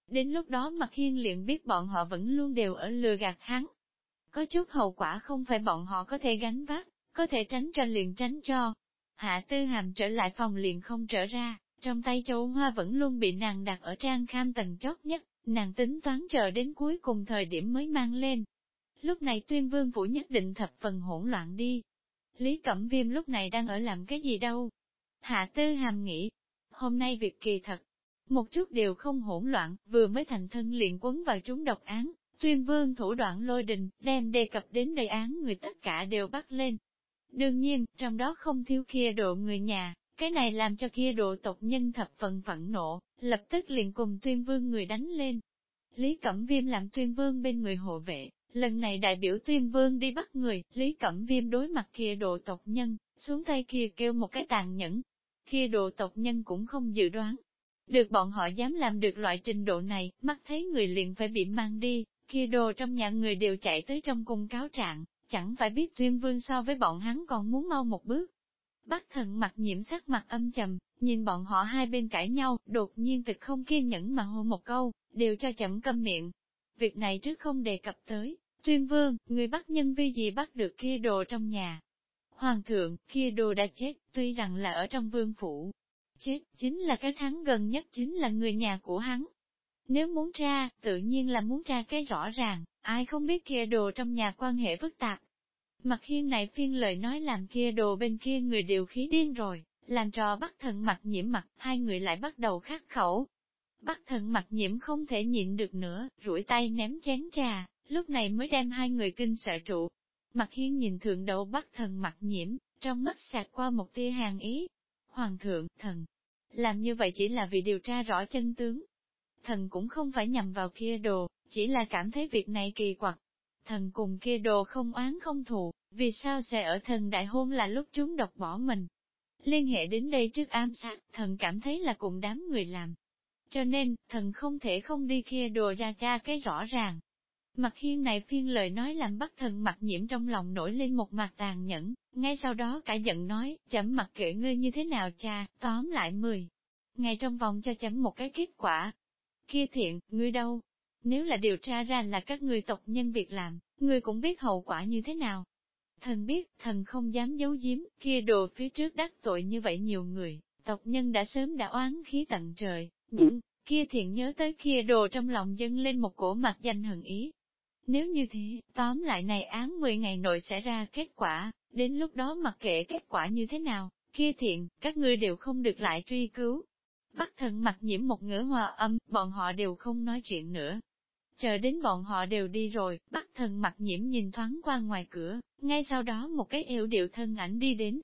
Đến lúc đó Mạc Hiên liền biết bọn họ vẫn luôn đều ở lừa gạt hắn. Có chút hậu quả không phải bọn họ có thể gánh vác, có thể tránh cho liền tránh cho. Hạ Tư Hàm trở lại phòng liền không trở ra, trong tay châu hoa vẫn luôn bị nàng đặt ở trang kham tầng chót nhất, nàng tính toán chờ đến cuối cùng thời điểm mới mang lên. Lúc này Tuyên Vương phủ nhất định thập phần hỗn loạn đi. Lý Cẩm Viêm lúc này đang ở làm cái gì đâu? Hạ Tư Hàm nghĩ, hôm nay việc kỳ thật, một chút đều không hỗn loạn, vừa mới thành thân liền quấn vào trúng độc án, Tuyên Vương thủ đoạn lôi đình, đem đề cập đến đầy án người tất cả đều bắt lên. Đương nhiên, trong đó không thiếu kia độ người nhà, cái này làm cho kia độ tộc nhân thập phần phẫn nộ, lập tức liền cùng Tuyên Vương người đánh lên. Lý Cẩm Viêm làm Tuyên Vương bên người hộ vệ, lần này đại biểu Tuyên Vương đi bắt người, Lý Cẩm Viêm đối mặt kia độ tộc nhân, xuống tay kia kêu một cái tàn nhẫn. Kia độ tộc nhân cũng không dự đoán được bọn họ dám làm được loại trình độ này, mắt thấy người liền phải bị mang đi, kia đồ trong nhà người đều chạy tới trong cung cáo trạng, chẳng phải biết Tuyên Vương so với bọn hắn còn muốn mau một bước. Bắc Thần mặt nhiễm sắc mặt âm trầm, nhìn bọn họ hai bên cãi nhau, đột nhiên thực không kiên nhẫn mà hô một câu, đều cho chậm câm miệng. Việc này trước không đề cập tới, Tuyên Vương, người bắt nhân vi gì bắt được kia đồ trong nhà. Hoàng thượng, kia đồ đã chết, tuy rằng là ở trong vương phủ. Chết, chính là cái thắng gần nhất chính là người nhà của hắn. Nếu muốn tra, tự nhiên là muốn tra cái rõ ràng, ai không biết kia đồ trong nhà quan hệ phức tạp. Mặt Hiên này phiên lời nói làm kia đồ bên kia người đều khí điên rồi, làm trò Bắc Thần mặt nhiễm mặt, hai người lại bắt đầu khát khẩu. Bắc Thần mặt nhiễm không thể nhịn được nữa, rủi tay ném chén trà, lúc này mới đem hai người kinh sợ trụ. Mặt Hiên nhìn thượng đầu Bắc Thần mặt nhiễm, trong mắt xẹt qua một tia hàn ý. Hoàng thượng, thần, làm như vậy chỉ là vì điều tra rõ chân tướng. Thần cũng không phải nhằm vào kia đồ, chỉ là cảm thấy việc này kỳ quặc. Thần cùng kia đồ không oán không thù, vì sao sẽ ở thần đại hôn là lúc chúng độc bỏ mình. Liên hệ đến đây trước ám sát, thần cảm thấy là cùng đám người làm. Cho nên, thần không thể không đi kia đồ ra tra cái rõ ràng. Mặt Hiên này phiên lời nói làm Bắc Thần mặt nhiễm trong lòng nổi lên một mặt tàn nhẫn, ngay sau đó cả giận nói, chấm mặc kệ ngươi như thế nào cha, tóm lại 10 ngày trong vòng cho chấm một cái kết quả. Kia thiện, ngươi đâu? Nếu là điều tra ra là các ngươi tộc nhân việc làm, ngươi cũng biết hậu quả như thế nào. Thần biết, thần không dám giấu giếm, kia đồ phía trước đắc tội như vậy nhiều người, tộc nhân đã sớm đã oán khí tận trời, nhưng, kia thiện nhớ tới kia đồ trong lòng dâng lên một cổ mặt danh hận ý. Nếu như thế, tóm lại này án 10 ngày nội sẽ ra kết quả, đến lúc đó mặc kệ kết quả như thế nào, kia thiện, các ngươi đều không được lại truy cứu. Bắc Thần mặt nhiễm một ngữ hòa âm, bọn họ đều không nói chuyện nữa. Chờ đến bọn họ đều đi rồi, Bắc Thần mặt nhiễm nhìn thoáng qua ngoài cửa, ngay sau đó một cái yểu điệu thân ảnh đi đến.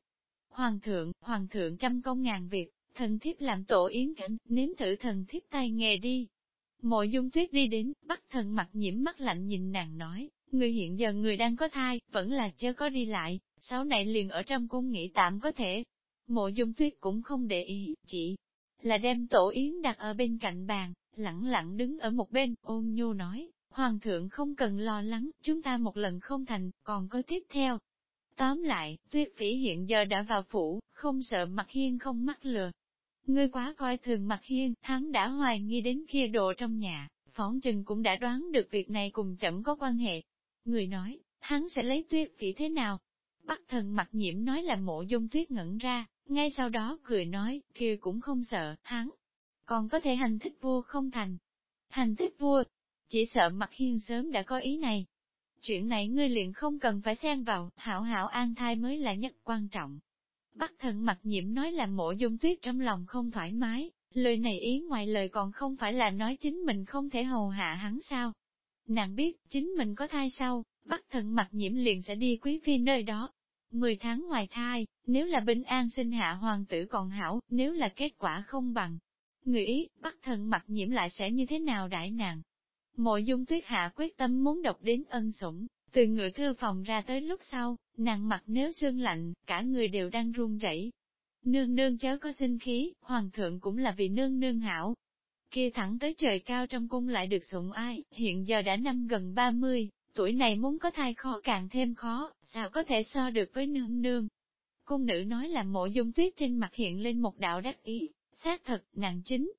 Hoàng thượng trăm công ngàn việc, thần thiếp làm tổ yến cảnh, nếm thử thần thiếp tay nghề đi. Mộ Dung Tuyết đi đến, Bắc Thần mặt nhiễm mắt lạnh nhìn nàng nói, người hiện giờ người đang có thai, vẫn là chưa có đi lại, sau này liền ở trong cung nghỉ tạm có thể. Mộ Dung Tuyết cũng không để ý, chỉ là đem tổ yến đặt ở bên cạnh bàn, lẳng lặng đứng ở một bên, ôn nhu nói, Hoàng thượng không cần lo lắng, chúng ta một lần không thành, còn có tiếp theo. Tóm lại, Tuyết Phỉ hiện giờ đã vào phủ, không sợ Mặt Hiên không mắc lừa. Ngươi quá coi thường Mặt Hiên, hắn đã hoài nghi đến kia đồ trong nhà, phỏng chừng cũng đã đoán được việc này cùng chậm có quan hệ. Người nói, hắn sẽ lấy Tuyết Phỉ thế nào? Bắc Thần Mặt nhiễm nói là Mộ Dung Tuyết ngẩn ra, ngay sau đó cười nói, kia cũng không sợ, hắn còn có thể hành thích vua không thành. Hành thích vua, chỉ sợ Mặt Hiên sớm đã có ý này. Chuyện này ngươi liền không cần phải xen vào, hảo hảo an thai mới là nhất quan trọng. Bắc Thần Mặt nhiễm nói là Mộ Dung Tuyết trong lòng không thoải mái, lời này ý ngoài lời còn không phải là nói chính mình không thể hầu hạ hắn sao. Nàng biết, chính mình có thai sau, Bắc Thần Mặt nhiễm liền sẽ đi quý phi nơi đó. 10 tháng ngoài thai, nếu là bình an sinh hạ hoàng tử còn hảo, nếu là kết quả không bằng. Người ý, Bắc Thần Mặt nhiễm lại sẽ như thế nào đãi nàng. Mộ Dung Tuyết hạ quyết tâm muốn độc đến ân sủng, từ ngự thư phòng ra tới lúc sau, nàng mặt nếu sương lạnh, cả người đều đang run rẩy. Nương nương chớ có sinh khí, hoàng thượng cũng là vì nương nương hảo. Kia thẳng tới trời cao trong cung lại được sủng ai, hiện giờ đã năm gần 30, tuổi này muốn có thai khó càng thêm khó, sao có thể so được với nương nương. Cung nữ nói là Mộ Dung Tuyết trên mặt hiện lên một đạo đắc ý, xác thật, nàng chính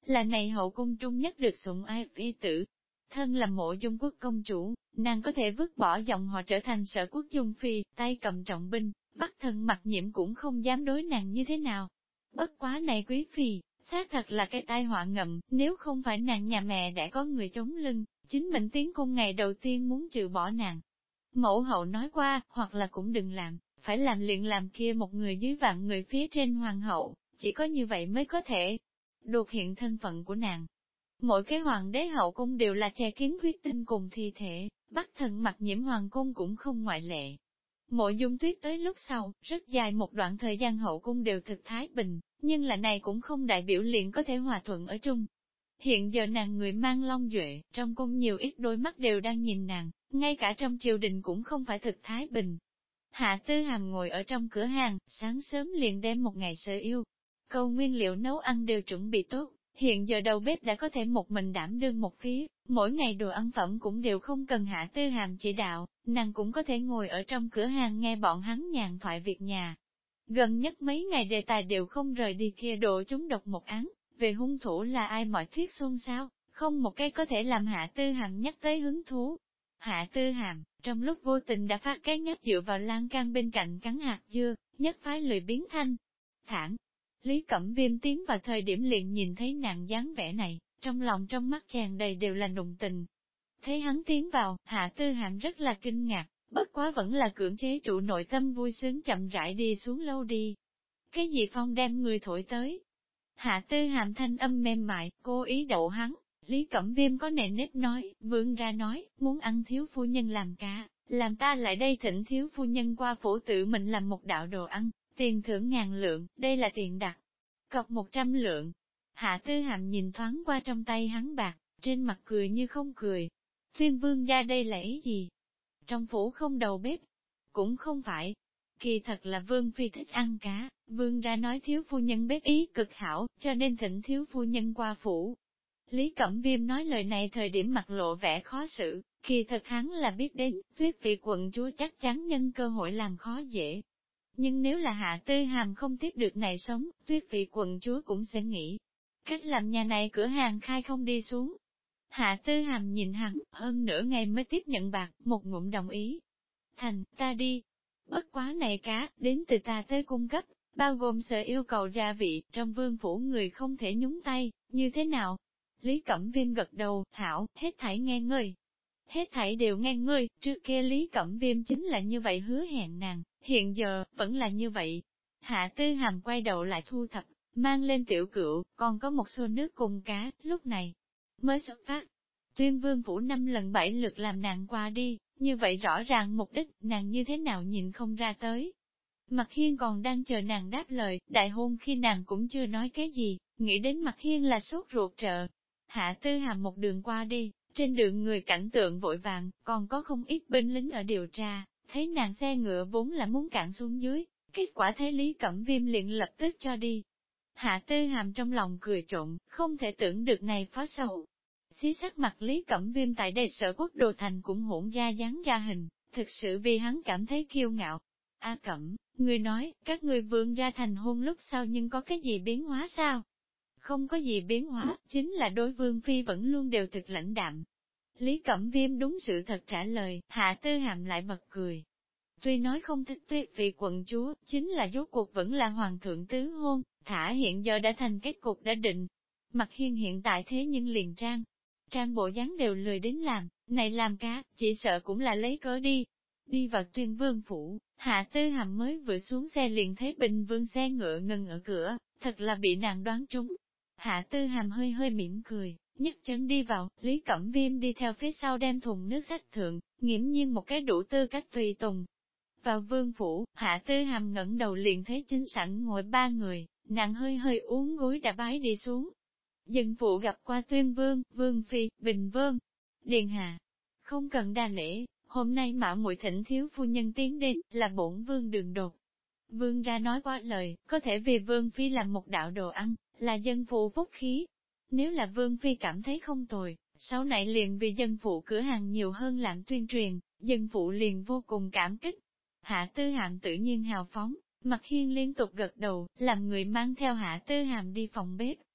là này hậu cung trung nhất được sủng ái phi tử. Thân là Mộ Dung quốc công chủ, nàng có thể vứt bỏ dòng họ trở thành Sở quốc dung phi, tay cầm trọng binh, Bắc Thần Mặc Nhiễm cũng không dám đối nàng như thế nào. Bất quá này quý phi, xác thật là cái tai họa ngầm, nếu không phải nàng nhà mẹ đã có người chống lưng, chính mình tiến cung ngày đầu tiên muốn trừ bỏ nàng. Mẫu hậu nói qua, hoặc là cũng đừng làm, phải làm liền làm kia một người dưới vạn người phía trên hoàng hậu, chỉ có như vậy mới có thể đột hiện thân phận của nàng. Mỗi cái hoàng đế hậu cung đều là che kiến huyết tinh cùng thi thể, Bắc Thần Mặc Nhiễm hoàng cung cũng không ngoại lệ. Mộ Dung Tuyết tới lúc sau, rất dài một đoạn thời gian hậu cung đều thực thái bình, nhưng là này cũng không đại biểu liền có thể hòa thuận ở chung. Hiện giờ nàng người mang long duệ, trong cung nhiều ít đôi mắt đều đang nhìn nàng, ngay cả trong triều đình cũng không phải thực thái bình. Hạ Tư Hàm ngồi ở trong cửa hàng, sáng sớm liền đem một ngày sở yêu. Câu nguyên liệu nấu ăn đều chuẩn bị tốt, hiện giờ đầu bếp đã có thể một mình đảm đương một phía, mỗi ngày đồ ăn phẩm cũng đều không cần Hạ Tư Hàm chỉ đạo, nàng cũng có thể ngồi ở trong cửa hàng nghe bọn hắn nhàn thoại việc nhà. Gần nhất mấy ngày đề tài đều không rời đi kia độ chúng độc một án, về hung thủ là ai mọi thuyết xôn xao, không một cái có thể làm Hạ Tư Hàm nhắc tới hứng thú. Hạ Tư Hàm, trong lúc vô tình đã phát cái ngáp dựa vào lan can bên cạnh cắn hạt dưa, nhất phái lười biến thanh. Thẳng, Lý Cẩm Viêm tiến vào thời điểm liền nhìn thấy nàng dáng vẻ này, trong lòng trong mắt tràn đầy đều là nùng tình. Thấy hắn tiến vào, Hạ Tư Hàm rất là kinh ngạc, bất quá vẫn là cưỡng chế trụ nội tâm vui sướng chậm rãi đi xuống lâu đi. Cái gì phong đem người thổi tới? Hạ Tư Hàm thanh âm mềm mại, cố ý đậu hắn. Lý Cẩm Viêm có nề nếp nói, vươn ra nói, muốn ăn thiếu phu nhân làm cá, làm ta lại đây thỉnh thiếu phu nhân qua phủ tự mình làm một đạo đồ ăn, tiền thưởng 1000 lượng, đây là tiền đặt. Cọc 100 lượng. Hạ Tư Hàm nhìn thoáng qua trong tay hắn bạc, trên mặt cười như không cười. Tuyên vương gia đây là ý gì? Trong phủ không đầu bếp? Cũng không phải. Kỳ thật là vương phi thích ăn cá, vương ra nói thiếu phu nhân bếp ý cực hảo, cho nên thỉnh thiếu phu nhân qua phủ. Lý Cẩm Viêm nói lời này thời điểm mặt lộ vẻ khó xử, kỳ thật hắn là biết đến, Tuyết vị quận chúa chắc chắn nhân cơ hội làm khó dễ. Nhưng nếu là Hạ Tư Hàm không tiếp được này sống, Tuyết vị quận chúa cũng sẽ nghĩ, cách làm nhà này cửa hàng khai không đi xuống. Hạ Tư Hàm nhìn hắn, hơn nửa ngày mới tiếp nhận bạc, một ngụm đồng ý. Thành, ta đi. Bất quá này cá, đến từ ta tới cung cấp, bao gồm sở yêu cầu gia vị, trong vương phủ người không thể nhúng tay, như thế nào? Lý Cẩm Viêm gật đầu, hảo, hết thảy nghe ngươi. Hết thảy đều nghe ngươi, trước kia Lý Cẩm Viêm chính là như vậy hứa hẹn nàng, hiện giờ, vẫn là như vậy. Hạ Tư Hàm quay đầu lại thu thập, mang lên tiểu cựu, còn có một xô nước cùng cá, lúc này, mới xuất phát. Tuyên vương phủ 5 lần 7 lượt làm nàng qua đi, như vậy rõ ràng mục đích, nàng như thế nào nhìn không ra tới. Mặt Hiên còn đang chờ nàng đáp lời, đại hôn khi nàng cũng chưa nói cái gì, nghĩ đến Mặt Hiên là sốt ruột trợ. Hạ Tư Hàm một đường qua đi, trên đường người cảnh tượng vội vàng, còn có không ít binh lính ở điều tra, thấy nàng xe ngựa vốn là muốn cạn xuống dưới, kết quả thấy Lý Cẩm Viêm liền lập tức cho đi. Hạ Tư Hàm trong lòng cười trộn, không thể tưởng được này phó sầu. Xí sắc mặt Lý Cẩm Viêm tại đây Sở Quốc Đồ Thành cũng hỗn ra dáng ra hình, thực sự vì hắn cảm thấy kiêu ngạo. A Cẩm, người nói, các người vương ra thành hôn lúc sau nhưng có cái gì biến hóa sao? Không có gì biến hóa, chính là đối vương phi vẫn luôn đều thực lãnh đạm. Lý Cẩm Viêm đúng sự thật trả lời, Hạ Tư Hàm lại bật cười. Tuy nói không thích Tuyết vị quận chúa, chính là rốt cuộc vẫn là hoàng thượng tứ hôn, thả hiện giờ đã thành kết cục đã định. Mặt Hiên hiện tại thế nhưng liền trang bộ dáng đều lười đến làm, này làm cá, chỉ sợ cũng là lấy cớ đi. Đi vào Tuyên vương phủ, Hạ Tư Hàm mới vừa xuống xe liền thấy Bình Vương xe ngựa ngừng ở cửa, thật là bị nàng đoán trúng. Hạ Tư Hàm hơi hơi mỉm cười, nhấc chân đi vào, Lý Cẩm Viêm đi theo phía sau đem thùng nước sách thượng, nghiễm nhiên một cái đủ tư cách tùy tùng. Vào vương phủ, Hạ Tư Hàm ngẩng đầu liền thấy chính sảnh ngồi 3 người, nàng hơi hơi uốn gối đã bái đi xuống. Dân phụ gặp qua Tuyên Vương, Vương Phi, Bình Vương, Điền Hà. Không cần đa lễ, hôm nay mạo muội thỉnh thiếu phu nhân tiến đến, là bổn vương đường đột. Vương ra nói qua lời, có thể vì Vương Phi làm một đạo đồ ăn, là dân phụ phúc khí. Nếu là Vương Phi cảm thấy không tồi, sau này liền vì dân phụ cửa hàng nhiều hơn làm tuyên truyền, dân phụ liền vô cùng cảm kích. Hạ Tư Hàm tự nhiên hào phóng, Mặt Hiên liên tục gật đầu, làm người mang theo Hạ Tư Hàm đi phòng bếp.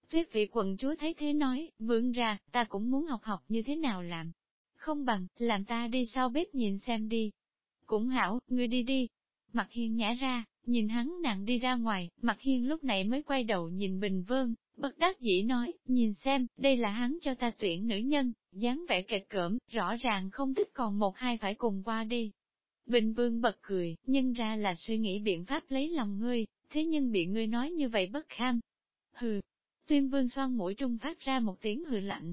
Tuyết vị quận chúa thấy thế nói, vương ra, ta cũng muốn học học như thế nào làm. Không bằng, làm ta đi sau bếp nhìn xem đi. Cũng hảo, ngươi đi đi. Mặt Hiên nhả ra, nhìn hắn nặng đi ra ngoài, Mặt Hiên lúc này mới quay đầu nhìn Bình Vương, bất đắc dĩ nói, nhìn xem, đây là hắn cho ta tuyển nữ nhân, dáng vẻ kệch cỡm, rõ ràng không thích còn một hai phải cùng qua đi. Bình Vương bật cười, nhưng ra là suy nghĩ biện pháp lấy lòng ngươi, thế nhưng bị ngươi nói như vậy bất kham. Hừ, Tuyên Vương xoan mũi trung phát ra một tiếng hừ lạnh,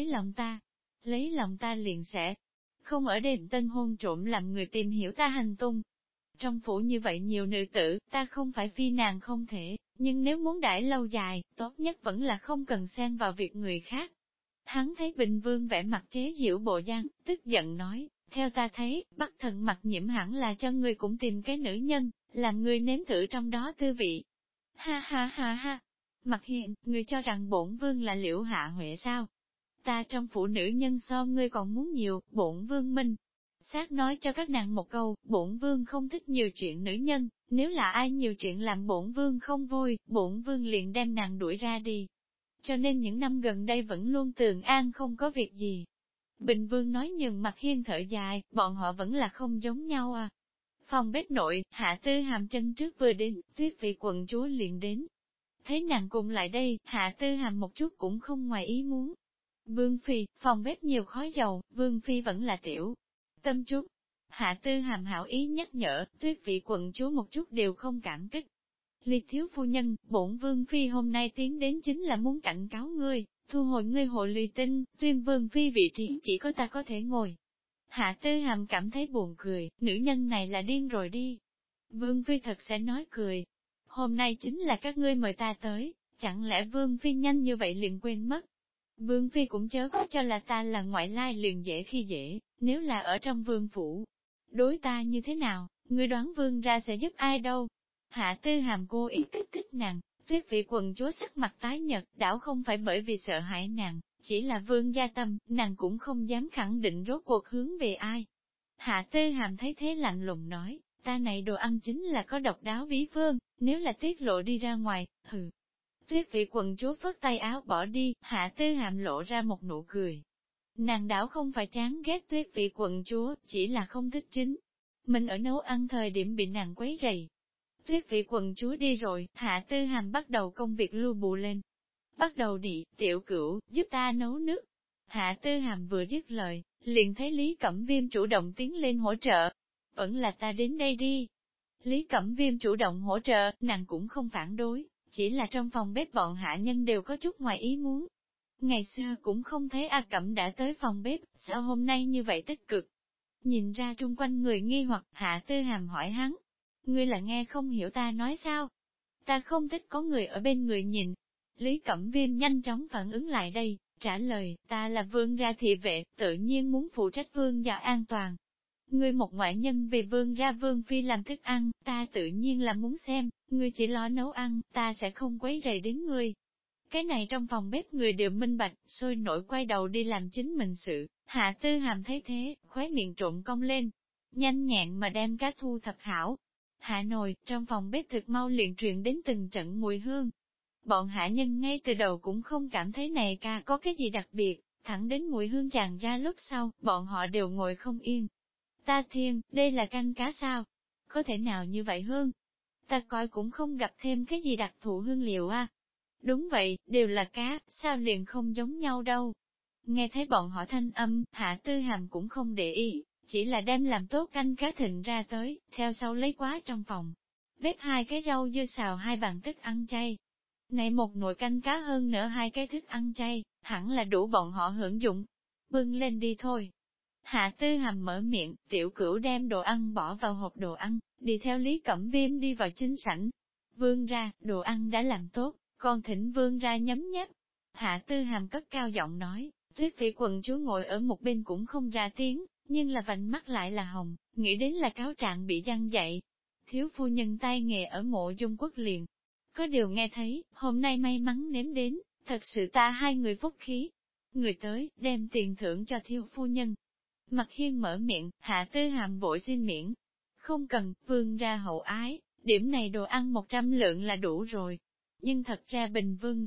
lấy lòng ta liền sẽ không ở đêm tân hôn trộm làm người tìm hiểu ta hành tung. Trong phủ như vậy nhiều nữ tử, ta không phải phi nàng không thể, nhưng nếu muốn đãi lâu dài, tốt nhất vẫn là không cần xen vào việc người khác. Hắn thấy Bình Vương vẻ mặt chế giễu bộ dáng, tức giận nói, theo ta thấy, Bắc Thần Mặc Nhiễm hẳn là cho ngươi cũng tìm cái nữ nhân, làm ngươi nếm thử trong đó tư vị. Ha ha ha ha, Mặc Hiền, ngươi cho rằng bổn vương là Liễu Hạ Huệ sao? Ta trong phủ nữ nhân so ngươi còn muốn nhiều, bổn vương minh. Xác nói cho các nàng một câu, bổn vương không thích nhiều chuyện nữ nhân, nếu là ai nhiều chuyện làm bổn vương không vui, bổn vương liền đem nàng đuổi ra đi. Cho nên những năm gần đây vẫn luôn tường an không có việc gì. Bình Vương nói nhường Mặt Hiên thở dài, bọn họ vẫn là không giống nhau à. Phòng bếp nội, Hạ Tư Hàm chân trước vừa đến, Tuyết vị quận chúa liền đến. Thấy nàng cùng lại đây, Hạ Tư Hàm một chút cũng không ngoài ý muốn. Vương Phi, phòng bếp nhiều khói dầu, Vương Phi vẫn là tiểu. Tâm chút. Hạ Tư Hàm hảo ý nhắc nhở, Tuyết vị quận chúa một chút đều không cảm kích. Ly thiếu phu nhân, bổn Vương Phi hôm nay tiến đến chính là muốn cảnh cáo ngươi, thu hồi ngươi hộ lùi tinh, Tuyên Vương Phi vị trí chỉ có ta có thể ngồi. Hạ Tư Hàm cảm thấy buồn cười, nữ nhân này là điên rồi đi. Vương Phi thật sẽ nói cười. Hôm nay chính là các ngươi mời ta tới, chẳng lẽ Vương Phi nhanh như vậy liền quên mất. Vương Phi cũng chớ có cho là ta là ngoại lai liền dễ khi dễ, nếu là ở trong vương phủ. Đối ta như thế nào, ngươi đoán vương ra sẽ giúp ai đâu. Hạ Tư Hàm cô ý kích thích nàng, Tuyết vị quần chúa sắc mặt tái nhật, đảo không phải bởi vì sợ hãi nàng, chỉ là vương gia tâm, nàng cũng không dám khẳng định rốt cuộc hướng về ai. Hạ Tư Hàm thấy thế lạnh lùng nói, ta này đồ ăn chính là có độc đáo bí phương, nếu là tiết lộ đi ra ngoài, hừ. Tuyết vị quần chúa phất tay áo bỏ đi, Hạ Tư Hàm lộ ra một nụ cười. Nàng đảo không phải chán ghét Tuyết vị quận chúa, chỉ là không thích chính. Mình ở nấu ăn thời điểm bị nàng quấy rầy. Tuyết vị quận chúa đi rồi, Hạ Tư Hàm bắt đầu công việc lưu bù lên. Bắt đầu đi, tiểu cửu, giúp ta nấu nước. Hạ Tư Hàm vừa dứt lời, liền thấy Lý Cẩm Viêm chủ động tiến lên hỗ trợ. Vẫn là ta đến đây đi. Lý Cẩm Viêm chủ động hỗ trợ, nàng cũng không phản đối, chỉ là trong phòng bếp bọn hạ nhân đều có chút ngoài ý muốn. Ngày xưa cũng không thấy A Cẩm đã tới phòng bếp, sao hôm nay như vậy tích cực. Nhìn ra trung quanh người nghi hoặc, Hạ Tư Hàm hỏi hắn, ngươi là nghe không hiểu ta nói sao? Ta không thích có người ở bên người nhìn. Lý Cẩm Viêm nhanh chóng phản ứng lại đây, trả lời, ta là vương gia thị vệ, tự nhiên muốn phụ trách vương gia an toàn. Ngươi một ngoại nhân vì vương ra vương phi làm thức ăn, ta tự nhiên là muốn xem, ngươi chỉ lo nấu ăn, ta sẽ không quấy rầy đến ngươi. Cái này trong phòng bếp người đều minh bạch, sôi nổi quay đầu đi làm chính mình sự, Hạ Tư Hàm thấy thế, khóe miệng trộn cong lên, nhanh nhẹn mà đem cá thu thập hảo. Hạ nồi, trong phòng bếp thực mau liền truyền đến từng trận mùi hương. Bọn hạ nhân ngay từ đầu cũng không cảm thấy này ca có cái gì đặc biệt, thẳng đến mùi hương tràn ra lúc sau, bọn họ đều ngồi không yên. Ta thiên, đây là canh cá sao? Có thể nào như vậy hương? Ta coi cũng không gặp thêm cái gì đặc thù hương liệu a. Đúng vậy, đều là cá, sao liền không giống nhau đâu. Nghe thấy bọn họ thanh âm, Hạ Tư Hàm cũng không để ý, chỉ là đem làm tốt canh cá thịnh ra tới, theo sau lấy quá trong phòng. Bếp 2 cái rau dưa xào 2 bàn thức ăn chay. Này một nồi canh cá hơn nữa 2 cái thức ăn chay, hẳn là đủ bọn họ hưởng dụng. Bưng lên đi thôi. Hạ Tư Hàm mở miệng, tiểu cửu đem đồ ăn bỏ vào hộp đồ ăn, đi theo Lý Cẩm Viêm đi vào chính sảnh. Vương ra, đồ ăn đã làm tốt, còn thỉnh vương ra nhấm nháp. Hạ Tư Hàm cất cao giọng nói, Tuyết vị quần chúa ngồi ở một bên cũng không ra tiếng, nhưng là vành mắt lại là hồng, nghĩ đến là cáo trạng bị giăng dạy. Thiếu phu nhân tay nghề ở Mộ Dung Quốc liền. Có điều nghe thấy, hôm nay may mắn nếm đến, thật sự ta hai người phúc khí. Người tới, đem tiền thưởng cho thiếu phu nhân. Mặt Hiên mở miệng, Hạ Tư Hàm vội xin miễn. Không cần, vương ra hậu ái, điểm này đồ ăn 100 lượng là đủ rồi. Nhưng thật ra bình vương ra,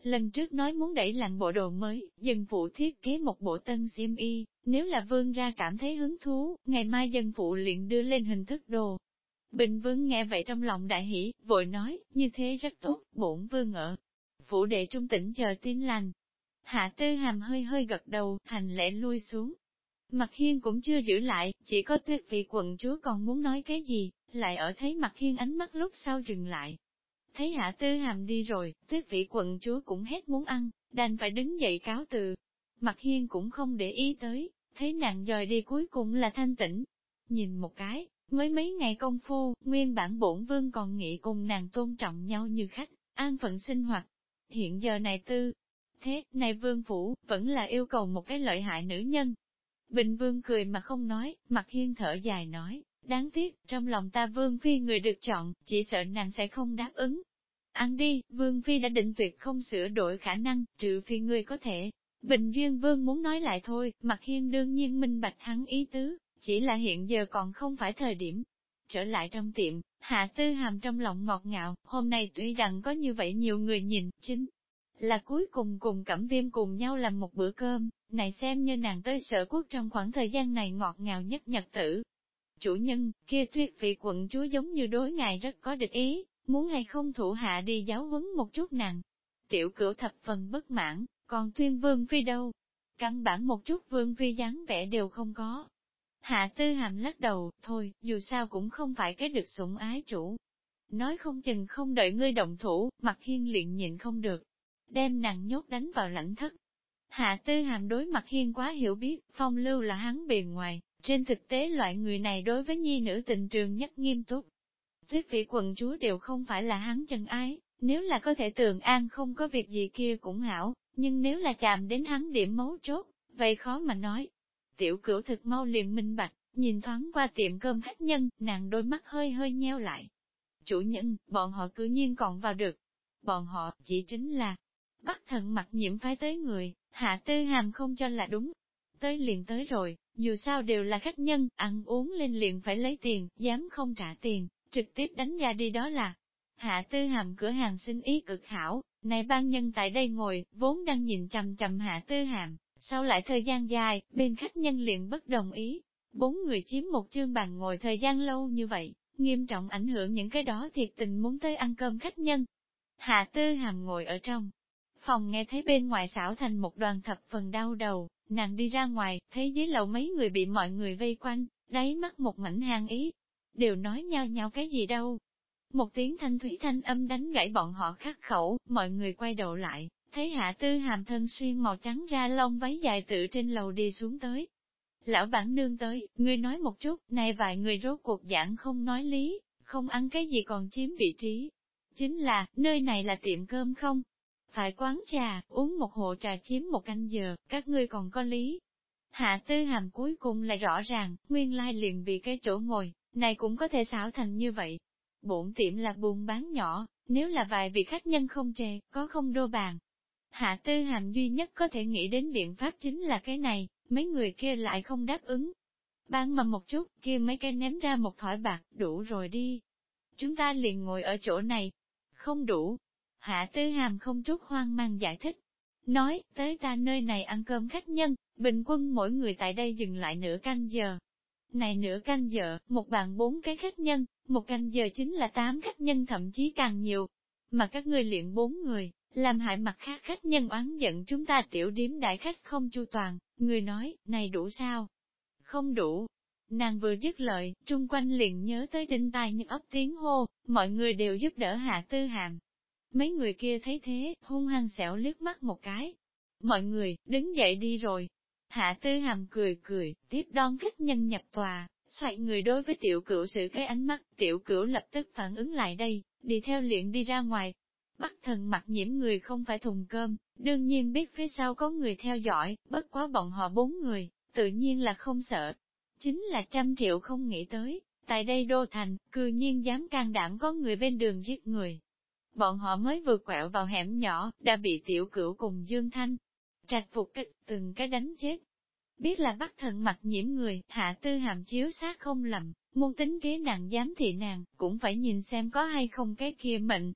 Lần trước nói muốn đẩy làm bộ đồ mới, dân phụ thiết kế một bộ tân xiêm y, nếu là vương ra cảm thấy hứng thú, ngày mai dân phụ liền đưa lên hình thức đồ. Bình vương nghe vậy trong lòng đại hỷ, vội nói, như thế rất tốt, bổn vương ở. Phủ đệ trung tỉnh chờ tin lành. Hạ Tư Hàm hơi hơi gật đầu, hành lễ lui xuống. Mặt Hiên cũng chưa giữ lại, chỉ có Tuyết vị quận chúa còn muốn nói cái gì, lại ở thấy Mặt Hiên ánh mắt lúc sau dừng lại. Thấy Hạ Tư Hàm đi rồi, Tuyết vị quận chúa cũng hết muốn ăn, đành phải đứng dậy cáo từ. Mặt Hiên cũng không để ý tới, thấy nàng dời đi cuối cùng là thanh tĩnh. Nhìn một cái, mới mấy ngày công phu, nguyên bản bổn vương còn nghĩ cùng nàng tôn trọng nhau như khách, an phận sinh hoạt. Hiện giờ này thế, này vương phủ, vẫn là yêu cầu một cái lợi hại nữ nhân. Bình vương cười mà không nói, Mặt Hiên thở dài nói, đáng tiếc, trong lòng ta vương phi người được chọn, chỉ sợ nàng sẽ không đáp ứng. Ăn đi, vương phi đã định tuyệt không sửa đổi khả năng, trừ phi ngươi có thể. Bình duyên vương muốn nói lại thôi, Mặt Hiên đương nhiên minh bạch hắn ý tứ, chỉ là hiện giờ còn không phải thời điểm. Trở lại trong tiệm, Hạ Tư Hàm trong lòng ngọt ngào, hôm nay tuy rằng có như vậy nhiều người nhìn, chính là cuối cùng cùng Cẩm Viêm cùng nhau làm một bữa cơm, này xem như nàng tới Sở Quốc trong khoảng thời gian này ngọt ngào nhất nhật tử. Chủ nhân, kia Tuyết vị quận chúa giống như đối ngài rất có địch ý, muốn hay không thủ hạ đi giáo huấn một chút nàng. Tiểu Cửu thập phần bất mãn, còn Tuyên Vương phi đâu? Căn bản một chút Vương phi dáng vẻ đều không có. Hạ Tư Hàm lắc đầu, thôi, dù sao cũng không phải cái được sủng ái chủ. Nói không chừng không đợi ngươi động thủ, Mặt Hiên liền nhịn không được, đem nàng nhốt đánh vào lãnh thất. Hạ Tư Hàm đối Mặt Hiên quá hiểu biết, phong lưu là hắn bề ngoài, trên thực tế loại người này đối với nhi nữ tình trường nhất nghiêm túc. Tuyết vị quận chúa đều không phải là hắn chân ái, nếu là có thể tường an không có việc gì kia cũng hảo, nhưng nếu là chạm đến hắn điểm mấu chốt, vậy khó mà nói. Tiểu Cửu thực mau liền minh bạch, nhìn thoáng qua tiệm cơm khách nhân, nàng đôi mắt hơi hơi nheo lại. Chủ nhân, bọn họ cư nhiên còn vào được. Bọn họ, chỉ chính là, Bắc Thần Mặc Nhiễm phái tới người, Hạ Tư Hàm không cho là đúng. Tới liền tới rồi, dù sao đều là khách nhân, ăn uống lên liền phải lấy tiền, dám không trả tiền, trực tiếp đánh ra đi đó là. Hạ Tư Hàm cửa hàng sinh ý cực hảo, này ban nhân tại đây ngồi, vốn đang nhìn chằm chằm Hạ Tư Hàm, sau lại thời gian dài, bên khách nhân liền bất đồng ý. 4 người chiếm một chương bàn ngồi thời gian lâu như vậy, nghiêm trọng ảnh hưởng những cái đó thiệt tình muốn tới ăn cơm khách nhân. Hạ Tư Hàm ngồi ở trong phòng nghe thấy bên ngoài xảo thành một đoàn thập phần đau đầu, nàng đi ra ngoài, thấy dưới lầu mấy người bị mọi người vây quanh, đáy mắt một mảnh hàng ý. Đều nói nhau nhau cái gì đâu. Một tiếng thanh thủy thanh âm đánh gãy bọn họ khắc khẩu, mọi người quay đầu lại, thấy Hạ Tư Hàm thân xuyên màu trắng ra lông váy dài tự trên lầu đi xuống tới. Lão bản nương tới, ngươi nói một chút, này vài người rốt cuộc giảng không nói lý, không ăn cái gì còn chiếm vị trí. Chính là, nơi này là tiệm cơm không? Phải quán trà, uống một hộ trà chiếm một canh giờ, các ngươi còn có lý. Hạ Tư Hàm cuối cùng lại rõ ràng, nguyên lai liền vì cái chỗ ngồi, này cũng có thể xảo thành như vậy. Bổn tiệm là buôn bán nhỏ, nếu là vài vị khách nhân không chê, có không đô bàn. Hạ Tư Hàm duy nhất có thể nghĩ đến biện pháp chính là cái này, mấy người kia lại không đáp ứng. Ban mà một chút, kia mấy cái ném ra một thỏi bạc, đủ rồi đi. Chúng ta liền ngồi ở chỗ này. Không đủ. Hạ Tư Hàm không chút hoang mang giải thích. Nói, tới ta nơi này ăn cơm khách nhân, bình quân mỗi người tại đây dừng lại nửa canh giờ. Này nửa canh giờ, một bàn 4 cái khách nhân, một canh giờ chính là 8 khách nhân thậm chí càng nhiều. Mà các ngươi luyện 4 người, làm hại mặt khác khách nhân oán giận chúng ta tiểu điếm đại khách không chu toàn, người nói, này đủ sao? Không đủ. Nàng vừa dứt lời, trung quanh liền nhớ tới đinh tai như ấp tiếng hô, mọi người đều giúp đỡ Hạ Tư Hàm. Mấy người kia thấy thế, hung hăng xẻo liếc mắt một cái. Mọi người, đứng dậy đi rồi. Hạ Tư Hàm cười cười, tiếp đón khách nhân nhập tòa, xoay người đối với Tiểu Cửu sử cái ánh mắt, Tiểu Cửu lập tức phản ứng lại đây, đi theo liền đi ra ngoài. Bắc Thần Mặc Nhiễm người không phải thùng cơm, đương nhiên biết phía sau có người theo dõi, bất quá bọn họ 4 người, tự nhiên là không sợ. Chính là 100 triệu không nghĩ tới, tại đây đô thành, cư nhiên dám can đảm có người bên đường giết người. Bọn họ mới vừa quẹo vào hẻm nhỏ, đã bị Tiểu Cửu cùng Dương Thanh trạch phục từng cái đánh chết. Biết là Bắc Thần Mặc Nhiễm người, Hạ Tư Hàm chiếu sát không lầm, môn tính kế nàng giám thị nàng, cũng phải nhìn xem có hay không cái kia mệnh.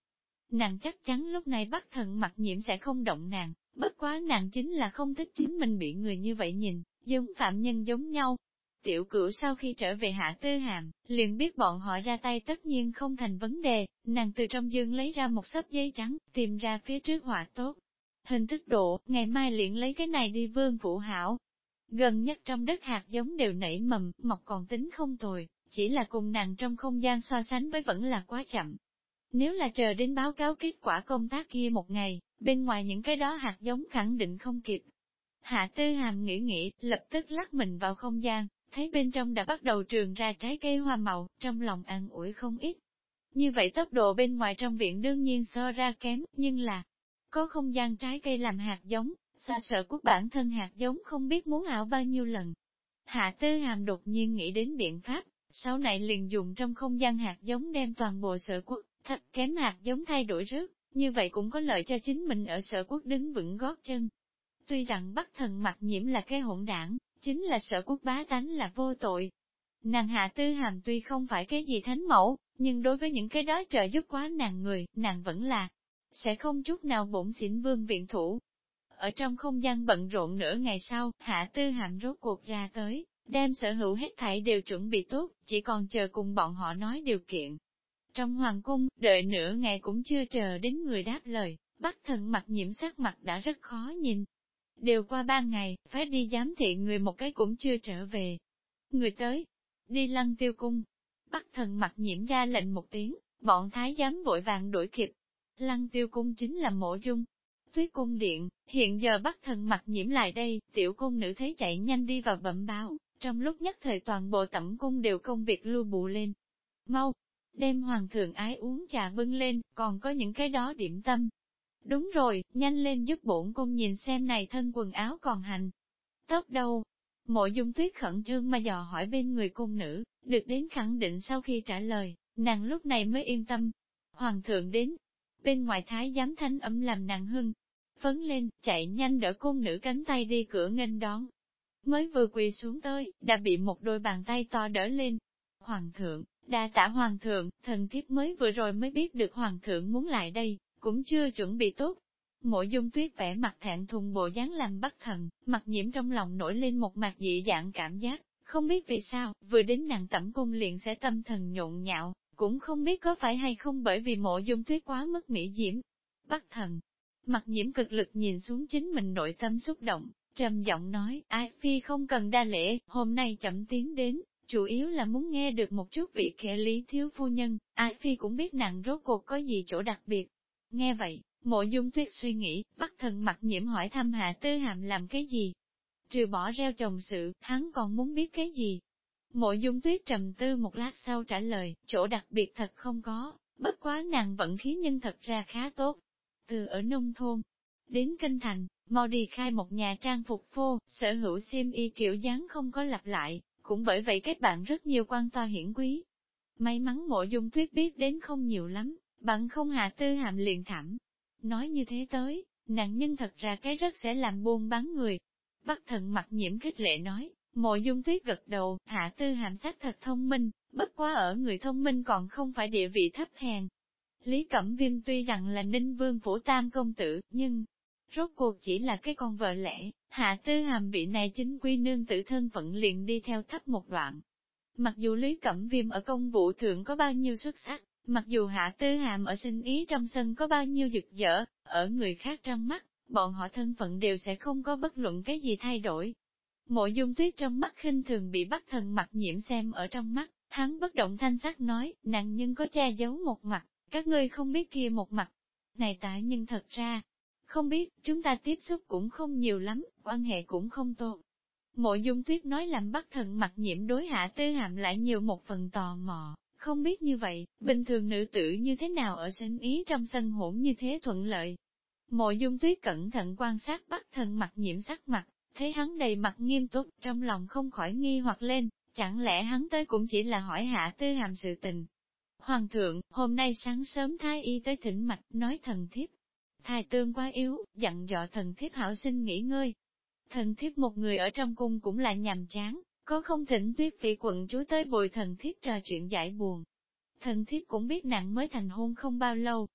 Nàng chắc chắn lúc này Bắc Thần Mặc Nhiễm sẽ không động nàng, bất quá nàng chính là không thích chính mình bị người như vậy nhìn, giống phạm nhân giống nhau. Tiểu Cửu sau khi trở về Hạ Tư Hàm, liền biết bọn họ ra tay tất nhiên không thành vấn đề, nàng từ trong dương lấy ra một xấp giấy trắng, tìm ra phía trước họa tốt. Hình thức độ, ngày mai liền lấy cái này đi Vương phủ hảo. Gần nhất trong đất hạt giống đều nảy mầm, mọc còn tính không tồi, chỉ là cùng nàng trong không gian so sánh với vẫn là quá chậm. Nếu là chờ đến báo cáo kết quả công tác kia một ngày, bên ngoài những cái đó hạt giống khẳng định không kịp. Hạ Tư Hàm nghĩ, lập tức lắc mình vào không gian, thấy bên trong đã bắt đầu trường ra trái cây hoa màu, trong lòng an ủi không ít. Như vậy tốc độ bên ngoài trong viện đương nhiên so ra kém, nhưng là có không gian trái cây làm hạt giống, xa sợ quốc bản thân hạt giống không biết muốn ảo bao nhiêu lần. Hạ Tư Hàm đột nhiên nghĩ đến biện pháp, sau này liền dùng trong không gian hạt giống đem toàn bộ sở quốc, thật kém hạt giống thay đổi rớt, như vậy cũng có lợi cho chính mình ở sở quốc đứng vững gót chân. Tuy rằng Bắc Thần Mặc Nhiễm là cái hỗn đảng, chính là sở quốc bá tánh là vô tội. Nàng Hạ Tư Hàm tuy không phải cái gì thánh mẫu, nhưng đối với những cái đó trợ giúp quá nàng người, nàng vẫn là sẽ không chút nào bổn xỉn vương viện thủ. Ở trong không gian bận rộn nửa ngày sau, Hạ Tư Hàm rốt cuộc ra tới, đem sở hữu hết thảy đều chuẩn bị tốt, chỉ còn chờ cùng bọn họ nói điều kiện. Trong hoàng cung, đợi nửa ngày cũng chưa chờ đến người đáp lời, Bắc Thần Mặc Nhiễm sắc mặt đã rất khó nhìn. Đều qua 3 ngày, phải đi giám thị người một cái cũng chưa trở về. Người tới, đi Lăng Tiêu cung. Bắc Thần Mặc Nhiễm ra lệnh một tiếng, bọn thái giám vội vàng đuổi kịp. Lăng Tiêu cung chính là Mộ Dung Tuyết cung điện, hiện giờ Bắc Thần Mặc Nhiễm lại đây, tiểu cung nữ thấy chạy nhanh đi vào bẩm báo, trong lúc nhất thời toàn bộ tẩm cung đều công việc lưu bù lên. Mau, đem hoàng thượng ái uống trà bưng lên, còn có những cái đó điểm tâm. Đúng rồi, nhanh lên giúp bổn cung nhìn xem này thân quần áo còn hành. Tóc đâu? Mộ Dung Tuyết khẩn trương mà dò hỏi bên người cung nữ, được đến khẳng định sau khi trả lời, nàng lúc này mới yên tâm. Hoàng thượng đến, bên ngoài thái giám thanh ấm làm nàng hưng. Phấn lên, chạy nhanh đỡ cung nữ cánh tay đi cửa nghênh đón. Mới vừa quỳ xuống tới, đã bị một đôi bàn tay to đỡ lên. Hoàng thượng, đa tạ hoàng thượng, thần thiếp mới vừa rồi mới biết được hoàng thượng muốn lại đây, cũng chưa chuẩn bị tốt. Mộ Dung Tuyết vẻ mặt thẹn thùng bộ dáng làm Bắc Thần, Mặc Nhiễm trong lòng nổi lên một mặt dị dạng cảm giác, không biết vì sao, vừa đến nàng tẩm cung liền sẽ tâm thần nhộn nhạo, cũng không biết có phải hay không bởi vì Mộ Dung Tuyết quá mức mỹ diễm. Bắc Thần, Mặc Nhiễm cực lực nhìn xuống chính mình nội tâm xúc động, trầm giọng nói, Ái Phi không cần đa lễ, hôm nay chậm tiến đến, chủ yếu là muốn nghe được một chút vị khệ lý thiếu phu nhân, Ái Phi cũng biết nàng rốt cuộc có gì chỗ đặc biệt. Nghe vậy, Mộ Dung Tuyết suy nghĩ, Bắc Thần Mặc Nhiễm hỏi thăm Hạ Tư Hàm làm cái gì? Trừ bỏ reo chồng sự, hắn còn muốn biết cái gì? Mộ Dung Tuyết trầm tư một lát sau trả lời, chỗ đặc biệt thật không có, bất quá nàng vận khí nhân thật ra khá tốt. Từ ở nông thôn đến kinh thành, mau đi khai một nhà trang phục phô, sở hữu xiêm y kiểu dáng không có lặp lại, cũng bởi vậy kết bạn rất nhiều quan to hiển quý. May mắn Mộ Dung Tuyết biết đến không nhiều lắm, bằng không Hạ Tư Hàm liền thảm. Nói như thế tới, nàng nhân thật ra cái rất sẽ làm buôn bán người. Bắc Thần Mặc Nhiễm khích lệ nói, Mộ Dung Tuyết gật đầu, Hạ Tư Hàm xác thật thông minh, bất quá ở người thông minh còn không phải địa vị thấp hèn. Lý Cẩm Viêm tuy rằng là Ninh Vương phủ tam công tử, nhưng rốt cuộc chỉ là cái con vợ lẽ, Hạ Tư Hàm vị này chính quy nương tử thân phận liền đi theo thấp một đoạn. Mặc dù Lý Cẩm Viêm ở công vụ thượng có bao nhiêu xuất sắc, mặc dù Hạ Tư Hàm ở sinh ý trong sân có bao nhiêu rực rỡ, ở người khác trong mắt, bọn họ thân phận đều sẽ không có bất luận cái gì thay đổi. Mộ Dung Tuyết trong mắt khinh thường bị Bắc Thần Mặc Nhiễm xem ở trong mắt, hắn bất động thanh sắc nói, nàng nhưng có che giấu một mặt, các ngươi không biết kia một mặt. Này tại nhưng thật ra, không biết, chúng ta tiếp xúc cũng không nhiều lắm, quan hệ cũng không tốt. Mộ Dung Tuyết nói làm Bắc Thần Mặc Nhiễm đối Hạ Tư Hàm lại nhiều một phần tò mò, không biết như vậy, bình thường nữ tử như thế nào ở sinh ý trong sân hỗn như thế thuận lợi. Mộ Dung Tuyết cẩn thận quan sát Bắc Thần Mặc Nhiễm sắc mặt, thấy hắn đầy mặt nghiêm túc, trong lòng không khỏi nghi hoặc lên, chẳng lẽ hắn tới cũng chỉ là hỏi Hạ Tư Hàm sự tình. Hoàng thượng, hôm nay sáng sớm thái y tới thỉnh mạch, nói thần thiếp. Thái tương quá yếu, dặn dò thần thiếp hảo sinh nghỉ ngơi. Thần thiếp một người ở trong cung cũng là nhàm chán, có không thỉnh Tuyết Phỉ quận chúa tới bồi thần thiếp trò chuyện giải buồn. Thần thiếp cũng biết nàng mới thành hôn không bao lâu,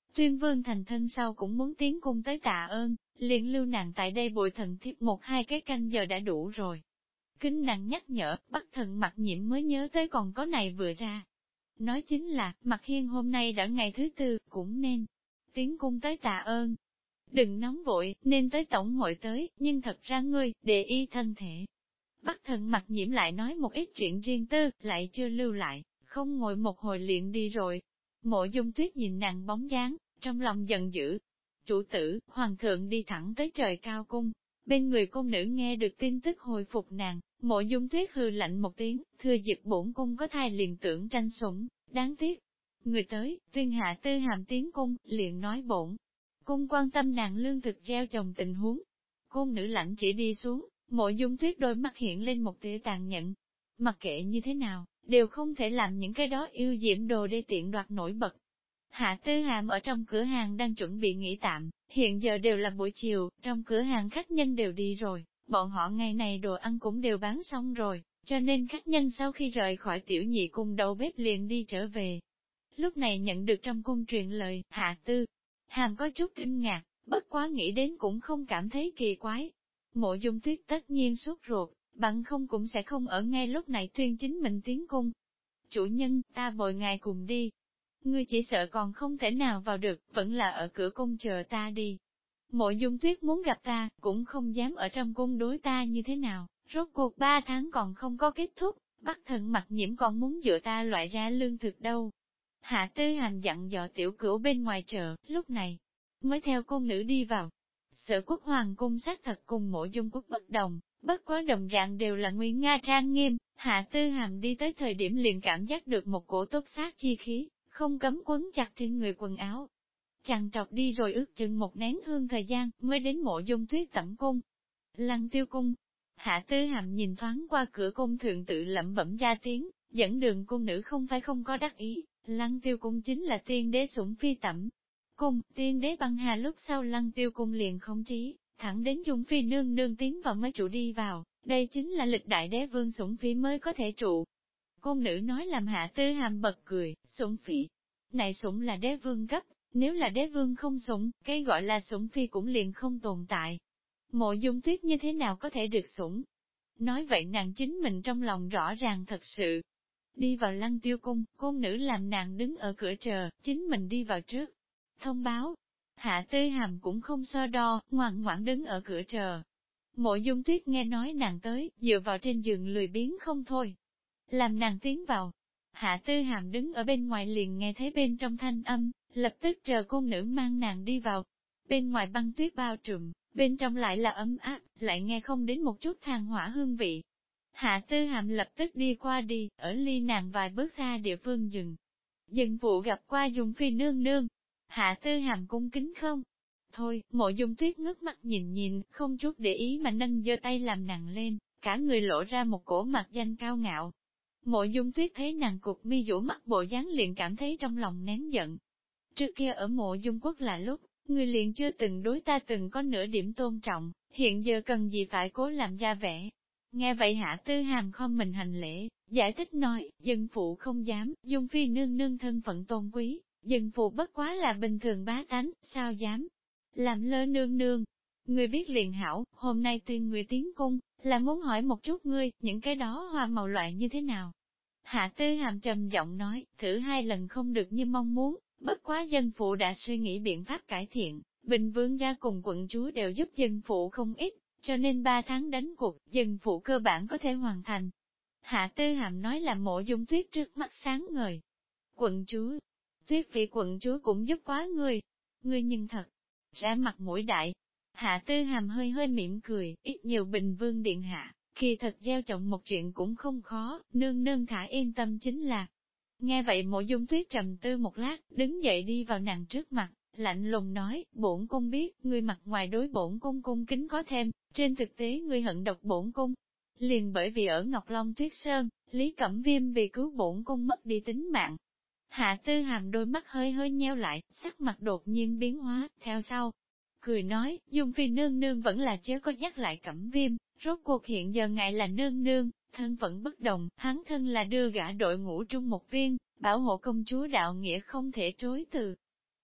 Tuyên vương thành thân sau cũng muốn tiến cung tới tạ ơn, liền lưu nàng tại đây bồi thần thiếp 1-2 cái canh giờ đã đủ rồi. Kính nàng nhắc nhở, Bắc Thần Mặc Nhiễm mới nhớ tới còn có này vừa ra. Nói chính là, Mặc Hiên hôm nay đã ngày thứ tư, cũng nên tiến cung tới tạ ơn. Đừng nóng vội, nên tới tổng hội tới, nhưng thật ra ngươi, để ý thân thể. Bắc Thần Mặc Nhiễm lại nói một ít chuyện riêng tư, lại chưa lưu lại, không ngồi một hồi liền đi rồi. Mộ Dung Tuyết nhìn nàng bóng dáng, trong lòng giận dữ. Chủ tử, hoàng thượng đi thẳng tới trời cao cung. Bên người cung nữ nghe được tin tức hồi phục nàng, Mộ Dung Tuyết hừ lạnh một tiếng, thừa dịp bổn cung có thai liền tưởng tranh sủng, đáng tiếc. Người tới, tuyên hạ Tư Hàm tiến cung, liền nói bổn cung quan tâm nàng lương thực gieo trồng tình huống. Cung nữ lãnh chỉ đi xuống, Mộ Dung Tuyết đôi mắt hiện lên một tia tàn nhẫn. Mặc kệ như thế nào, đều không thể làm những cái đó yêu diễm đồ đê tiện đoạt nổi bật. Hạ Tư Hàm ở trong cửa hàng đang chuẩn bị nghỉ tạm, hiện giờ đều là buổi chiều, trong cửa hàng khách nhân đều đi rồi, bọn họ ngày này đồ ăn cũng đều bán xong rồi, cho nên khách nhân sau khi rời khỏi tiểu nhị cung đầu bếp liền đi trở về. Lúc này nhận được trong cung truyền lời, Hạ Tư Hàm có chút kinh ngạc, bất quá nghĩ đến cũng không cảm thấy kỳ quái. Mộ Dung Tuyết tất nhiên sốt ruột, bằng không cũng sẽ không ở ngay lúc này tuyên chính mình tiến cung. Chủ nhân, ta bồi ngài cùng đi. Ngươi chỉ sợ còn không thể nào vào được, vẫn là ở cửa cung chờ ta đi. Mộ Dung Tuyết muốn gặp ta, cũng không dám ở trong cung đối ta như thế nào, rốt cuộc 3 tháng còn không có kết thúc, Bắc Thần Mặc Nhiễm còn muốn dựa ta loại ra lương thực đâu. Hạ Tư Hàm dặn dò tiểu cửu bên ngoài chợ, lúc này, mới theo cung nữ đi vào. Sở Quốc Hoàng cung xác thật cùng Mộ Dung Quốc bất đồng, bất quá đồng dạng đều là nguyên nga trang nghiêm, Hạ Tư Hàm đi tới thời điểm liền cảm giác được một cổ tốt sát chi khí, không cấm quấn chặt trên người quần áo. Chàng trọc đi rồi ước chừng một nén hương thời gian, mới đến Mộ Dung Tuyết tẩm cung. Lăng Tiêu cung. Hạ Tư Hàm nhìn thoáng qua cửa cung thượng tự lẩm bẩm ra tiếng, dẫn đường cung nữ không phải không có đắc ý, Lăng Tiêu cung chính là tiên đế sủng phi tẩm cung, tiên đế băng hà lúc sau Lăng Tiêu cung liền không chí, thẳng đến Dung phi nương nương tiến vào mới trụ đi vào, đây chính là lịch đại đế vương sủng phi mới có thể trụ. Cung nữ nói làm Hạ Tư Hàm bật cười, sủng phi. Này sủng là đế vương cấp, nếu là đế vương không sủng, cái gọi là sủng phi cũng liền không tồn tại. Mộ Dung Tuyết như thế nào có thể được sủng? Nói vậy nàng chính mình trong lòng rõ ràng thật sự. Đi vào Lăng Tiêu cung, cung nữ làm nàng đứng ở cửa chờ, chính mình đi vào trước. Thông báo, Hạ Tư Hàm cũng không so đo, ngoan ngoãn đứng ở cửa chờ. Mộ Dung Tuyết nghe nói nàng tới, dựa vào trên giường lười biếng không thôi. Làm nàng tiến vào. Hạ Tư Hàm đứng ở bên ngoài liền nghe thấy bên trong thanh âm, lập tức chờ cung nữ mang nàng đi vào. Bên ngoài băng tuyết bao trùm, bên trong lại là ấm áp, lại nghe không đến một chút than hỏa hương vị. Hạ Tư Hàm lập tức đi qua đi, ở ly nàng vài bước xa địa phương dừng. Dừng phụ gặp qua Dung phi nương nương. Hạ Tư Hàm cung kính không? Thôi, Mộ Dung Tuyết ngước mắt nhìn nhìn, không chút để ý mà nâng giơ tay làm nàng lên, cả người lộ ra một cổ mặt danh cao ngạo. Mộ Dung Tuyết thấy nàng cục mi dũ mắt bộ dáng liền cảm thấy trong lòng nén giận. Trước kia ở Mộ Dung Quốc là lúc, người liền chưa từng đối ta từng có nửa điểm tôn trọng, hiện giờ cần gì phải cố làm ra vẻ. Nghe vậy Hạ Tư Hàm khom mình hành lễ, giải thích nói, dân phụ không dám, Dung phi nương nương thân phận tôn quý, dân phụ bất quá là bình thường bá tánh, sao dám làm lơ nương nương. Ngươi biết liền hảo, hôm nay tuyên người tiến cung, là muốn hỏi một chút ngươi, những cái đó hoa màu loại như thế nào. Hạ Tư Hàm trầm giọng nói, thử 2 lần không được như mong muốn, bất quá dân phụ đã suy nghĩ biện pháp cải thiện, Bình Vương ra cùng quận chúa đều giúp dân phụ không ít, cho nên 3 tháng đánh cuộc, dân phụ cơ bản có thể hoàn thành. Hạ Tư Hàm nói là Mộ Dung Tuyết trước mắt sáng ngời. Quận chúa, Tuyết vị quận chúa cũng giúp quá ngươi nhưng thật ra mặt mũi đại. Hạ Tư Hàm hơi hơi mỉm cười, ít nhiều Bình Vương điện hạ, khi thật gieo trồng một chuyện cũng không khó, nương nương thả yên tâm chính là. Nghe vậy Mộ Dung Tuyết trầm tư một lát, đứng dậy đi vào nàng trước mặt, lạnh lùng nói, bổn cung biết, ngươi mặt ngoài đối bổn cung cung kính có thêm, trên thực tế ngươi hận độc bổn cung. Liền bởi vì ở Ngọc Long Tuyết Sơn, Lý Cẩm Viêm vì cứu bổn cung mất đi tính mạng. Hạ Tư Hàm đôi mắt hơi hơi nheo lại, sắc mặt đột nhiên biến hóa, theo sau. Cười nói, Dung phi nương nương vẫn là chớ có nhắc lại Cẩm Viêm, rốt cuộc hiện giờ ngài là nương nương, thân phận bất đồng, hắn thân là đưa gã đội ngũ trung một viên, bảo hộ công chúa đạo nghĩa không thể chối từ.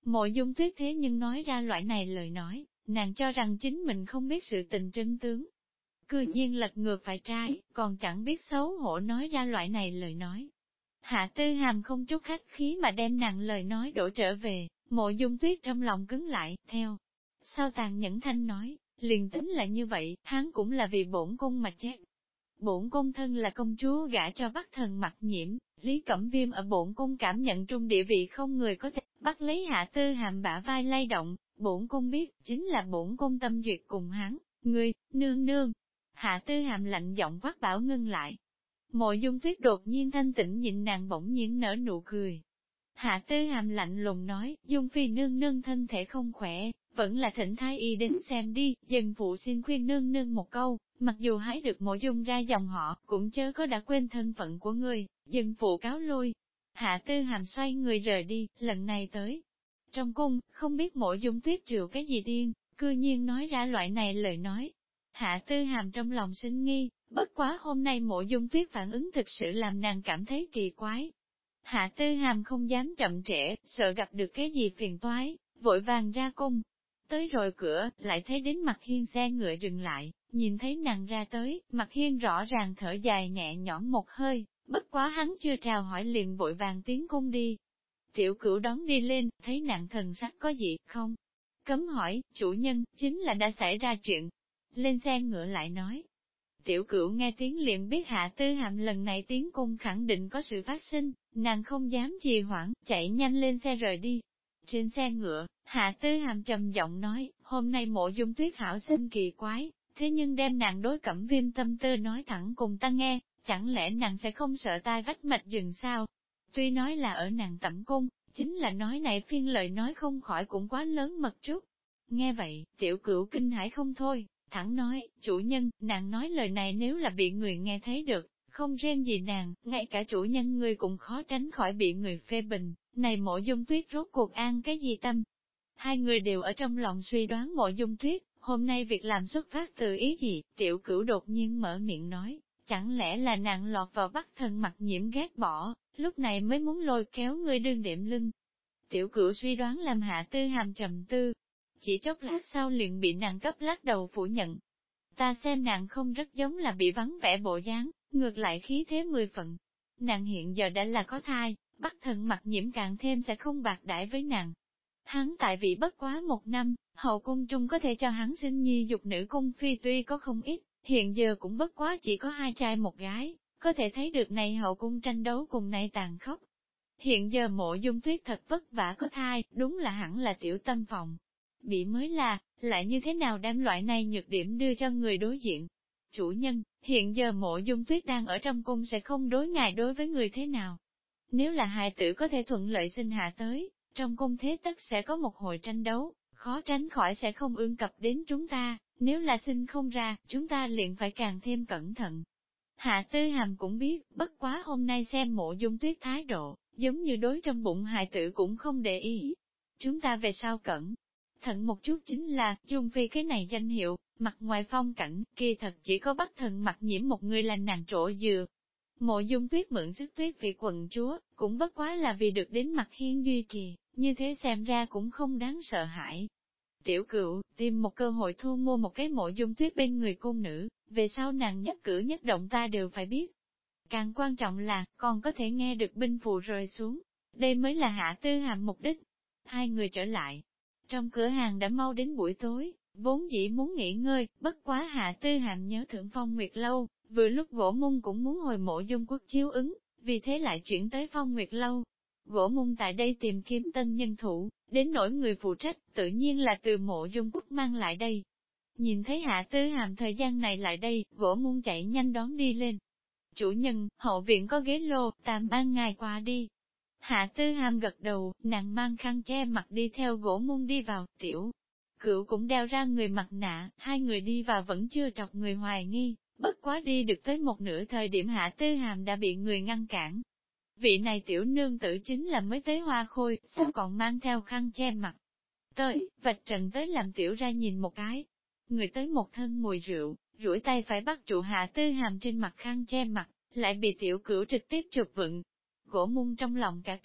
Mộ Dung Tuyết thế nhưng nói ra loại này lời nói, nàng cho rằng chính mình không biết sự tình真tướng. Cư nhiên lật ngược phải trái, còn chẳng biết xấu hổ nói ra loại này lời nói. Hạ Tư Hàm không chút khách khí mà đem nàng lời nói đổ trở về, Mộ Dung Tuyết trong lòng cứng lại, theo. Sao tàn nhẫn thanh nói, liền tính là như vậy, hắn cũng là vì bổn cung mà chết. Bổn cung thân là công chúa gả cho Bắc Thần Mặc Nhiễm, Lý Cẩm Viêm ở bổn cung cảm nhận trung địa vị không người có thể bắt lấy Hạ Tư Hàm bả vai lay động, bổn cung biết, chính là bổn cung tâm duyệt cùng hắn, ngươi, nương nương. Hạ Tư Hàm lạnh giọng quát bảo ngưng lại. Mộ Dung Tuyết đột nhiên thanh tĩnh nhìn nàng bỗng nhiên nở nụ cười. Hạ Tư Hàm lạnh lùng nói, Dung Phi nương nương thân thể không khỏe, vẫn là thỉnh thái y đến xem đi, dân phụ xin khuyên nương nương một câu, mặc dù hái được Mộ Dung ra dòng họ, cũng chớ có đã quên thân phận của người, dân phụ cáo lui. Hạ Tư Hàm xoay người rời đi, lần này tới. Trong cung, không biết Mộ Dung Tuyết chịu cái gì điên, cư nhiên nói ra loại này lời nói. Hạ Tư Hàm trong lòng sinh nghi, bất quá hôm nay Mộ Dung Tuyết phản ứng thực sự làm nàng cảm thấy kỳ quái. Hạ Tư Hàm không dám chậm trễ, sợ gặp được cái gì phiền toái, vội vàng ra cung. Tới rồi cửa, lại thấy đến Mặt Hiên xe ngựa dừng lại, nhìn thấy nàng ra tới, Mặt Hiên rõ ràng thở dài nhẹ nhõm một hơi, bất quá hắn chưa chào hỏi liền vội vàng tiến cung đi. Tiểu Cửu đón đi lên, thấy nàng thần sắc có gì không? Cấm hỏi, chủ nhân, chính là đã xảy ra chuyện. Lên xe ngựa lại nói. Tiểu Cửu nghe tiếng liền biết Hạ Tư Hàm lần này tiến cung khẳng định có sự phát sinh, nàng không dám trì hoãn, chạy nhanh lên xe rời đi. Trên xe ngựa, Hạ Tư Hàm trầm giọng nói, hôm nay Mộ Dung Tuyết hảo sinh kỳ quái, thế nhưng đem nàng đối Cẩm Viêm tâm tư nói thẳng cùng ta nghe, chẳng lẽ nàng sẽ không sợ tai vách mạch rừng sao? Tuy nói là ở nàng tẩm cung, chính là nói này phiên lời nói không khỏi cũng quá lớn mật chút. Nghe vậy, Tiểu Cửu kinh hãi không thôi, thẳng nói, chủ nhân, nàng nói lời này nếu là bị người nghe thấy được, không riêng gì nàng, ngay cả chủ nhân người cũng khó tránh khỏi bị người phê bình, này Mộ Dung Tuyết rốt cuộc an cái gì tâm. Hai người đều ở trong lòng suy đoán Mộ Dung Tuyết, hôm nay việc làm xuất phát từ ý gì, Tiểu Cửu đột nhiên mở miệng nói, chẳng lẽ là nàng lọt vào Bắc Thần Mặc Nhiễm ghét bỏ, lúc này mới muốn lôi kéo người đương đệm lưng. Tiểu Cửu suy đoán làm Hạ Tư Hàm trầm tư, chỉ chốc lát sau liền bị nàng cấp lắc đầu phủ nhận. Ta xem nàng không rất giống là bị vắng vẻ bộ dáng, ngược lại khí thế 10 phần. Nàng hiện giờ đã là có thai, Bắc Thần Mặc Nhiễm càng thêm sẽ không bạc đãi với nàng. Hắn tại vị bất quá 1 năm, hậu cung trung có thể cho hắn sinh nhi dục nữ cung phi tuy có không ít, hiện giờ cũng bất quá chỉ có 2 trai 1 gái, có thể thấy được này hậu cung tranh đấu cùng này tàn khốc. Hiện giờ Mộ Dung Tuyết thật vất vả có thai, đúng là hẳn là tiểu tâm phòng. Bị mới là, lại như thế nào đem loại này nhược điểm đưa cho người đối diện. Chủ nhân, hiện giờ Mộ Dung Tuyết đang ở trong cung sẽ không đối ngài đối với người thế nào. Nếu là hài tử có thể thuận lợi sinh hạ tới, trong cung thế tất sẽ có một hồi tranh đấu, khó tránh khỏi sẽ không ương cập đến chúng ta, nếu là sinh không ra, chúng ta liền phải càng thêm cẩn thận. Hạ Tư Hàm cũng biết, bất quá hôm nay xem Mộ Dung Tuyết thái độ, giống như đối trong bụng hài tử cũng không để ý. Chúng ta về sau cẩn thận một chút chính là, Dung Phi cái này danh hiệu, mặt ngoài phong cảnh, kỳ thật chỉ có Bắc Thần Mặc Nhiễm một người là nàng trổ dừa. Mộ Dung Tuyết mượn sức Tuyết vị quận chúa, cũng bất quá là vì được đến Mặt Hiên duy trì, như thế xem ra cũng không đáng sợ hãi. Tiểu Cửu, tìm một cơ hội thu mua một cái Mộ Dung Tuyết bên người cung nữ, về sau nàng nhất cử nhất động ta đều phải biết. Càng quan trọng là, còn có thể nghe được binh phù rơi xuống. Đây mới là Hạ Tư Hàm mục đích. Hai người trở lại. Trong cửa hàng đã mau đến buổi tối, vốn dĩ muốn nghỉ ngơi, bất quá Hạ Tư Hàm nhớ Thượng Phong Nguyệt Lâu, vừa lúc Gỗ Mung cũng muốn hồi Mộ Dung Quốc chiếu ứng, vì thế lại chuyển tới Phong Nguyệt Lâu. Gỗ Mung tại đây tìm kiếm tân nhân thủ, đến nỗi người phụ trách, tự nhiên là từ Mộ Dung Quốc mang lại đây. Nhìn thấy Hạ Tư Hàm thời gian này lại đây, Gỗ Mung chạy nhanh đón đi lên. Chủ nhân, hậu viện có ghế lô, tạm ban ngài qua đi. Hạ Tư Hàm gật đầu, nàng mang khăn che mặt đi theo Gỗ Mung đi vào, Tiểu Cửu cũng đeo ra người mặt nạ, hai người đi vào vẫn chưa trọc người hoài nghi, bất quá đi được tới một nửa thời điểm Hạ Tư Hàm đã bị người ngăn cản. Vị này tiểu nương tử chính là mới tới Hoa Khôi, sao còn mang theo khăn che mặt. Tới, vạch trần tới làm tiểu ra nhìn một cái. Người tới một thân mùi rượu, duỗi tay phải bắt trụ Hạ Tư Hàm trên mặt khăn che mặt, lại bị Tiểu Cửu trực tiếp chụp vựng. Gỗ Mung trong lòng cả kinh,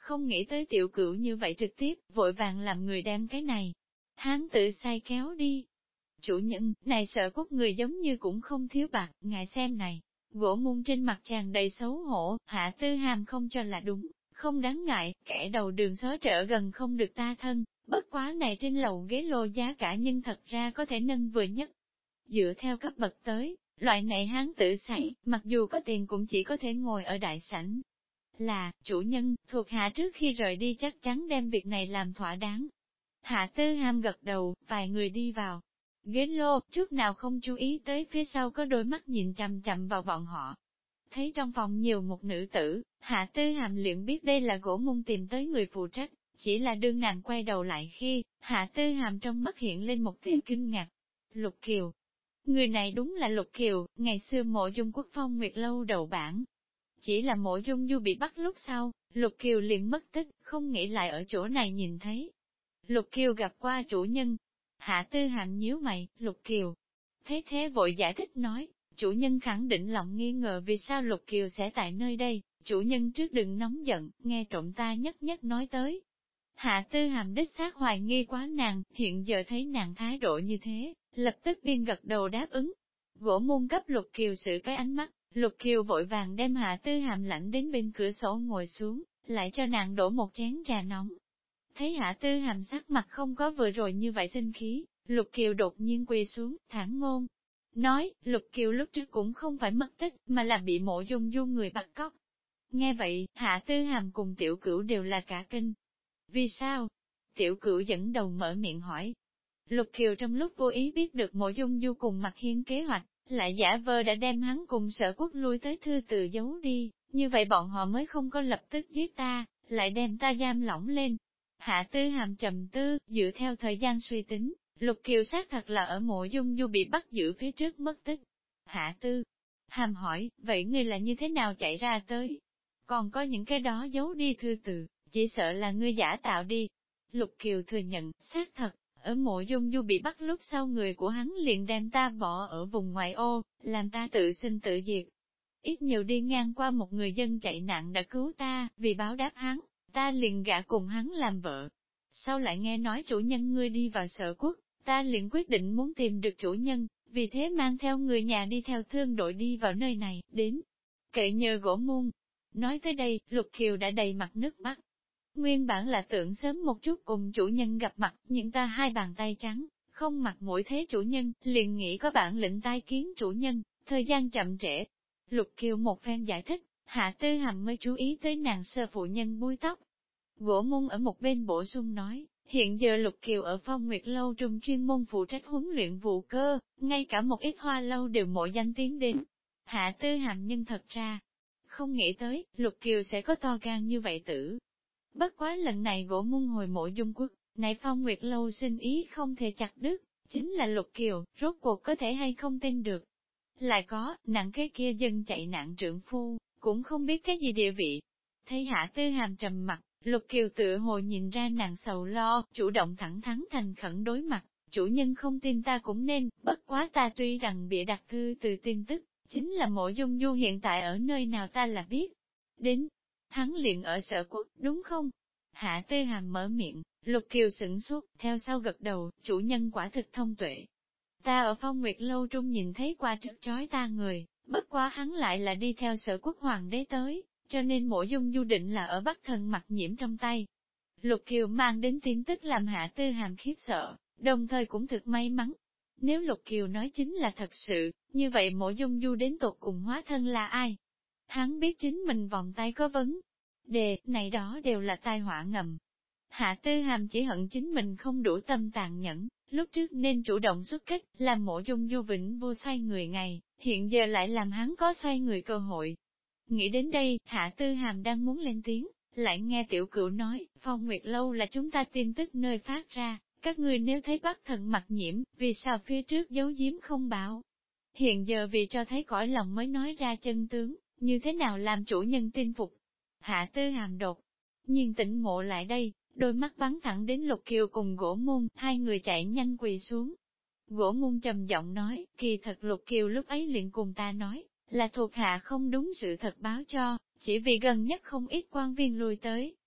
không nghĩ tới tiểu cửu như vậy trực tiếp, vội vàng làm người đem cái này. Hán tự sai kéo đi. Chủ nhân, này Sở Quốc người giống như cũng không thiếu bạc, ngài xem này. Gỗ muôn trên mặt tràn đầy xấu hổ, Hạ Tư Hàm không cho là đúng, không đáng ngại, kẻ đầu đường xó chợ gần không được ta thân, bất quá này trên lầu ghế lô giá cả nhưng thật ra có thể nâng vừa nhất. Dựa theo cấp bậc tới, loại này hán tự xảy, mặc dù có tiền cũng chỉ có thể ngồi ở đại sảnh. Là, chủ nhân, thuộc hạ trước khi rời đi chắc chắn đem việc này làm thỏa đáng. Hạ Tư Hàm gật đầu, vài người đi vào. Ghế lô, chút nào không chú ý tới phía sau có đôi mắt nhìn chằm chằm vào bọn họ. Thấy trong phòng nhiều một nữ tử, Hạ Tư Hàm liền biết đây là gỗ môn tìm tới người phụ trách, chỉ là đương nàng quay đầu lại khi, Hạ Tư Hàm trong mắt hiện lên một tia kinh ngạc. Lục Kiều. Người này đúng là Lục Kiều, ngày xưa Mộ Dung Quốc Phong Nguyệt lâu đầu bảng. Chỉ là Mộ Dung Du bị bắt lúc sau, Lục Kiều liền mất tích, không nghĩ lại ở chỗ này nhìn thấy. Lục Kiều gặp qua chủ nhân. Hạ Tư Hàm nhíu mày, Lục Kiều. Thế thế vội giải thích nói, chủ nhân khẳng định lòng nghi ngờ vì sao Lục Kiều sẽ tại nơi đây, chủ nhân trước đừng nóng giận, nghe trộm ta nhất nhất nói tới. Hạ Tư Hàm đích xác hoài nghi quá nàng, hiện giờ thấy nàng thái độ như thế, lập tức biên gật đầu đáp ứng. Gỗ môn cấp Lục Kiều sự cái ánh mắt, Lục Kiều vội vàng đem Hạ Tư Hàm lãnh đến bên cửa sổ ngồi xuống, lại cho nàng đổ một chén trà nóng. Thấy Hạ Tư Hàm sắc mặt không có vừa rồi như vậy sinh khí, Lục Kiều đột nhiên quỳ xuống, thản ngôn. Nói, Lục Kiều lúc trước cũng không phải mất tích, mà là bị Mộ Dung Du người bắt cóc. Nghe vậy, Hạ Tư Hàm cùng Tiểu Cửu đều là cả kinh. Vì sao? Tiểu Cửu dẫn đầu mở miệng hỏi. Lục Kiều trong lúc vô ý biết được Mộ Dung Du cùng Mạc Hiên kế hoạch, lại giả vờ đã đem hắn cùng Sở Quốc lui tới thư từ giấu đi, như vậy bọn họ mới không có lập tức giết ta, lại đem ta giam lỏng lên. Hạ Tư Hàm trầm tư, dựa theo thời gian suy tính, Lục Kiều xác thật là ở Mộ Dung Du bị bắt giữ phía trước mất tích. Hạ Tư Hàm hỏi, vậy ngươi là như thế nào chạy ra tới? Còn có những cái đó giấu đi thư từ, chỉ sợ là ngươi giả tạo đi. Lục Kiều thừa nhận, xác thật, ở Mộ Dung Du bị bắt lúc sau người của hắn liền đem ta bỏ ở vùng ngoại ô, làm ta tự sinh tự diệt. Ít nhiều đi ngang qua một người dân chạy nạn đã cứu ta, vì báo đáp hắn, ta liền gả cùng hắn làm vợ. Sau lại nghe nói chủ nhân ngươi đi vào Sở Quốc, ta liền quyết định muốn tìm được chủ nhân, vì thế mang theo người nhà đi theo thương đội đi vào nơi này, đến cậy nhờ gỗ muôn. Nói tới đây, Lục Kiều đã đầy mặt nước mắt. Nguyên bản là tưởng sớm một chút cùng chủ nhân gặp mặt, nhưng ta hai bàn tay trắng, không mặt mũi thế chủ nhân, liền nghĩ có bản lĩnh tai kiến chủ nhân, thời gian chậm trễ. Lục Kiều một phen giải thích, Hạ Tư Hàm mới chú ý tới nàng sơ phụ nhân búi tóc. Gỗ môn ở một bên bổ sung nói, hiện giờ Lục Kiều ở Phong Nguyệt Lâu trung chuyên môn phụ trách huấn luyện vụ cơ, ngay cả một ít hoa lâu đều mộ danh tiến đến. Hạ Tư Hàm nhưng thật ra, không nghĩ tới, Lục Kiều sẽ có to gan như vậy tử. Bất quá lần này gỗ môn hồi Mộ Dung Quốc, này Phong Nguyệt Lâu xin ý không thể chặt đứt, chính là Lục Kiều, rốt cuộc có thể hay không tin được. Lại có, nặng cái kia dân chạy nạn trượng phu, cũng không biết cái gì địa vị. Thấy Hạ Tư Hàm trầm mặt, Lục Kiều tự hồ nhìn ra nàng sầu lo, chủ động thẳng thắn thành khẩn đối mặt, chủ nhân không tin ta cũng nên, bất quá ta tuy rằng bịa đặt thư từ tin tức, chính là Mộ Dung Du hiện tại ở nơi nào ta là biết. Đến, hắn liền ở Sở Quốc, đúng không? Hạ Tư Hàm mở miệng, Lục Kiều sửng sốt, theo sau gật đầu, chủ nhân quả thực thông tuệ. Ta ở Phong Nguyệt Lâu trung nhìn thấy qua trước trói ta người, bất quá hắn lại là đi theo Sở Quốc hoàng đế tới, cho nên Mộ Dung Du định là ở Bắc Thần Mặc Nhiễm trong tay. Lục Kiều mang đến tin tức làm Hạ Tư Hàm khiếp sợ, đồng thời cũng thực may mắn. Nếu Lục Kiều nói chính là thật sự, như vậy Mộ Dung Du đến tột cùng hóa thân là ai? Hắn biết chính mình vòng tay có vấn đề, này đó đều là tai họa ngầm. Hạ Tư Hàm chỉ hận chính mình không đủ tâm tàn nhẫn, lúc trước nên chủ động xuất kích, làm Mộ Dung Du vĩnh vô xoay người ngày, hiện giờ lại làm hắn có xoay người cơ hội. Nghĩ đến đây, Hạ Tư Hàm đang muốn lên tiếng, lại nghe Tiểu Cửu nói, Phong Nguyệt Lâu là chúng ta tin tức nơi phát ra, các ngươi nếu thấy Bắc Thần Mặc Nhiễm, vì sao phía trước giấu giếm không báo? Hiện giờ vì cho thấy cõi lòng mới nói ra chân tướng, như thế nào làm chủ nhân tin phục? Hạ Tư Hàm đột nhiên tỉnh ngộ lại đây, đôi mắt bắn thẳng đến Lục Kiều cùng Gỗ Môn, hai người chạy nhanh quỳ xuống. Gỗ Môn trầm giọng nói, kỳ thật Lục Kiều lúc ấy liền cùng ta nói, là thuộc hạ không đúng sự thật báo cho, chỉ vì gần nhất không ít quan viên lui tới.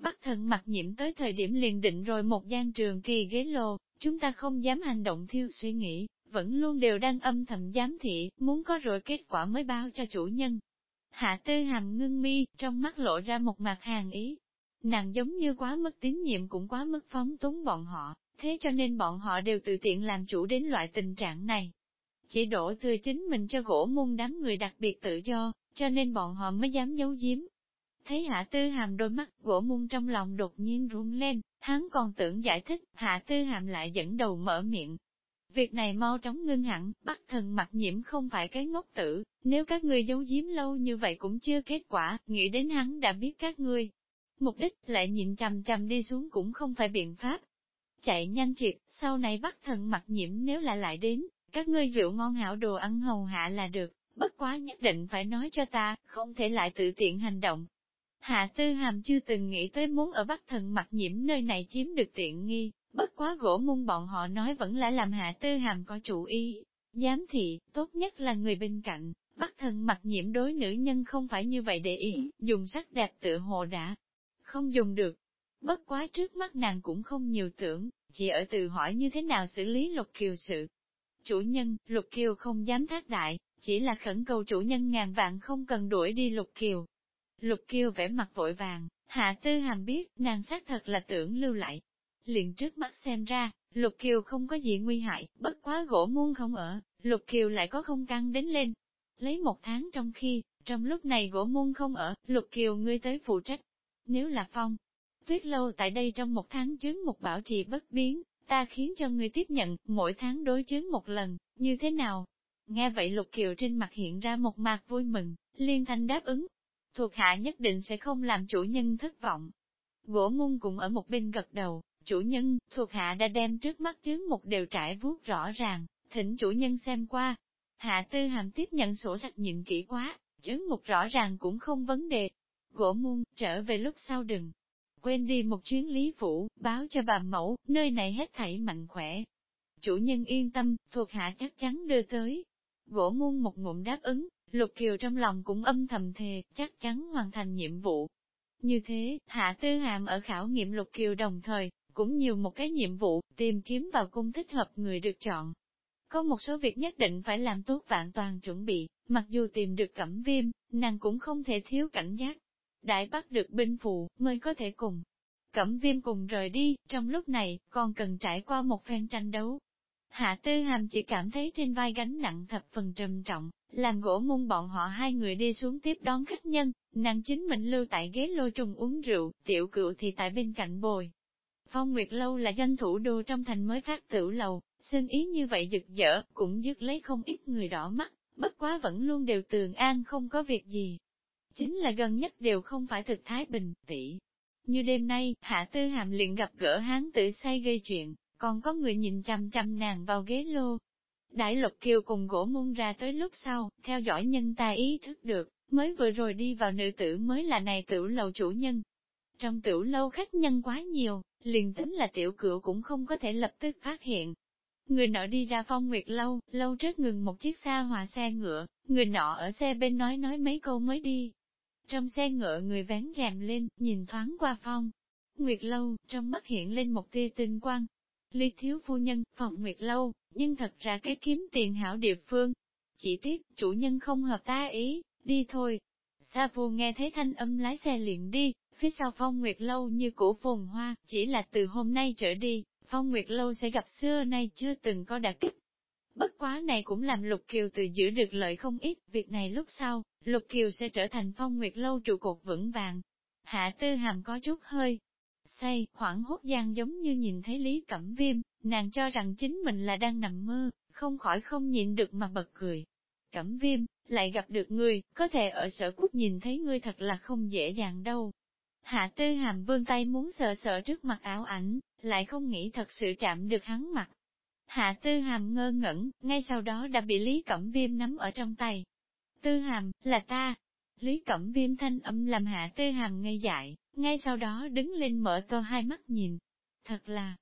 Bắc Thần Mặc Nhiễm tới thời điểm liền định rồi một gian trường kỳ ghế lô, chúng ta không dám hành động thiếu suy nghĩ, vẫn luôn đều đang âm thầm giám thị, muốn có rồi kết quả mới báo cho chủ nhân. Hạ Tư Hàm ngưng mi, trong mắt lộ ra một mặt hàn ý. Nàng giống như quá mức tín nhiệm cũng quá mức phóng túng bọn họ, thế cho nên bọn họ đều tự tiện làm chủ đến loại tình trạng này. Chỉ đổ thừa chính mình cho gỗ môn đám người đặc biệt tự do, cho nên bọn họ mới dám giấu giếm. Thấy Hạ Tư Hàm đôi mắt, gỗ môn trong lòng đột nhiên run lên, hắn còn tưởng giải thích, Hạ Tư Hàm lại dẫn đầu mở miệng. Việc này mau chóng ngưng hẳn, Bắc Thần Mặc Nhiễm không phải cái ngốc tử, nếu các ngươi giấu giếm lâu như vậy cũng chưa kết quả, nghĩ đến hắn đã biết các ngươi. Mục đích lại nhìn chằm chằm đi xuống cũng không phải biện pháp. Chạy nhanh triệt, sau này Bắc Thần Mặc Nhiễm nếu là lại đến, các ngươi rượu ngon hảo đồ ăn hầu hạ là được, bất quá nhất định phải nói cho ta, không thể lại tự tiện hành động. Hạ Tư Hàm chưa từng nghĩ tới muốn ở Bắc Thần Mặc Nhiễm nơi này chiếm được tiện nghi, bất quá gỗ môn bọn họ nói vẫn là làm Hạ Tư Hàm có chủ ý. Giám thị, tốt nhất là người bên cạnh, Bắc Thần Mặc Nhiễm đối nữ nhân không phải như vậy để ý, dùng sắc đẹp tựa hồ đã không dùng được. Bất quá trước mắt nàng cũng không nhiều tưởng, chỉ ở tự hỏi như thế nào xử lý Lục Kiều sự. Chủ nhân, Lục Kiều không dám thác đại, chỉ là khẩn cầu chủ nhân ngàn vạn không cần đuổi đi Lục Kiều. Lục Kiều vẻ mặt vội vàng, Hạ Tư Hàm biết, nàng xác thật là tưởng lưu lại. Liền trước mắt xem ra, Lục Kiều không có gì nguy hại, bất quá gỗ muôn không ở, Lục Kiều lại có không căng đến lên. Lấy 1 tháng trong lúc này gỗ muôn không ở, Lục Kiều ngươi tới phụ trách. Nếu là Phong Tuyết Lâu tại đây trong 1 tháng chướng một bảo trì bất biến, ta khiến cho ngươi tiếp nhận, mỗi tháng đối chướng 1 lần, như thế nào? Nghe vậy Lục Kiều trên mặt hiện ra một mặt vui mừng, liên thanh đáp ứng. Thuộc hạ nhất định sẽ không làm chủ nhân thất vọng. Gỗ muôn cũng ở một bên gật đầu, chủ nhân, thuộc hạ đã đem trước mắt chướng một đều trải vuốt rõ ràng, thỉnh chủ nhân xem qua. Hạ Tư Hàm tiếp nhận sổ sách nhìn kỹ quá, chướng một rõ ràng cũng không vấn đề. Gỗ muôn, trở về lúc sau đừng quên đi một chuyến Lý Phủ, báo cho bà mẫu, nơi này hết thảy mạnh khỏe. Chủ nhân yên tâm, thuộc hạ chắc chắn đưa tới. Gỗ muôn một ngụm đáp ứng, Lục Kiều trong lòng cũng âm thầm thề, chắc chắn hoàn thành nhiệm vụ. Như thế, Hạ Tư Hàm ở khảo nghiệm Lục Kiều đồng thời, cũng nhiều một cái nhiệm vụ, tìm kiếm vào cung thích hợp người được chọn. Có một số việc nhất định phải làm tốt vạn toàn chuẩn bị, mặc dù tìm được Cẩm Viêm, nàng cũng không thể thiếu cảnh giác. Đại bắt được binh phụ, mới có thể cùng Cẩm Viêm cùng rời đi, trong lúc này, còn cần trải qua một phen tranh đấu. Hạ Tư Hàm chỉ cảm thấy trên vai gánh nặng thập phần trầm trọng, làm gỗ môn bọn họ hai người đi xuống tiếp đón khách nhân, nàng chính mình lưu tại ghế lô trùng uống rượu, tiểu cựu thì tại bên cạnh bồi. Phong Nguyệt Lâu là doanh thủ đô trong thành mới phát tửu lầu, xin ý như vậy rực rỡ, cũng dứt lấy không ít người đỏ mắt, bất quá vẫn luôn đều tường an không có việc gì. Chính là gần nhất đều không phải thực thái bình, tỷ. Như đêm nay, Hạ Tư Hàm liền gặp gỡ hán tử say gây chuyện, còn có người nhìn chằm chằm nàng vào ghế lô. Đại Lục Kiều cùng gỗ môn ra tới lúc sau, theo dõi nhân tài ý thức được, mới vừa rồi đi vào nữ tử mới là này tửu lầu chủ nhân. Trong tửu lâu khách nhân quá nhiều, liền tính là tiểu cựu cũng không có thể lập tức phát hiện. Người nọ đi ra Phong Nguyệt Lâu, lâu trước ngừng một chiếc xa hòa xe ngựa, người nọ ở xe bên nói mấy câu mới đi. Trong xe ngựa người vén rèm lên, nhìn thoáng qua Phong Nguyệt Lâu, trong mắt hiện lên một tia tinh quang. Lý thiếu phu nhân, Phong Nguyệt Lâu, nhưng thật ra cái kiếm tiền hảo địa phương. Chỉ tiếc, chủ nhân không hợp ta ý, đi thôi. Sa Phu nghe thấy thanh âm lái xe liền đi, phía sau Phong Nguyệt Lâu như củ phồn hoa, chỉ là từ hôm nay trở đi, Phong Nguyệt Lâu sẽ gặp xưa nay chưa từng có đả kích. Bất quá này cũng làm Lục Kiều từ giữ được lợi không ít, việc này lúc sau, Lục Kiều sẽ trở thành Phong Nguyệt Lâu trụ cột vững vàng. Hạ Tư Hàm có chút hơi say, hoảng hốt gian giống như nhìn thấy Lý Cẩm Viêm, nàng cho rằng chính mình là đang nằm mơ, không khỏi không nhịn được mà bật cười. Cẩm Viêm, lại gặp được ngươi, có thể ở Sở Quốc nhìn thấy ngươi thật là không dễ dàng đâu. Hạ Tư Hàm vươn tay muốn sờ sờ trước mặt ảo ảnh, lại không nghĩ thật sự chạm được hắn mặt. Hạ Tư Hàm ngơ ngẩn, ngay sau đó đã bị Lý Cẩm Viêm nắm ở trong tay. Tư Hàm, là ta. Lý Cẩm Viêm thanh âm làm Hạ Tư Hàm ngây dại, ngay sau đó đứng lên mở to hai mắt nhìn. Thật là,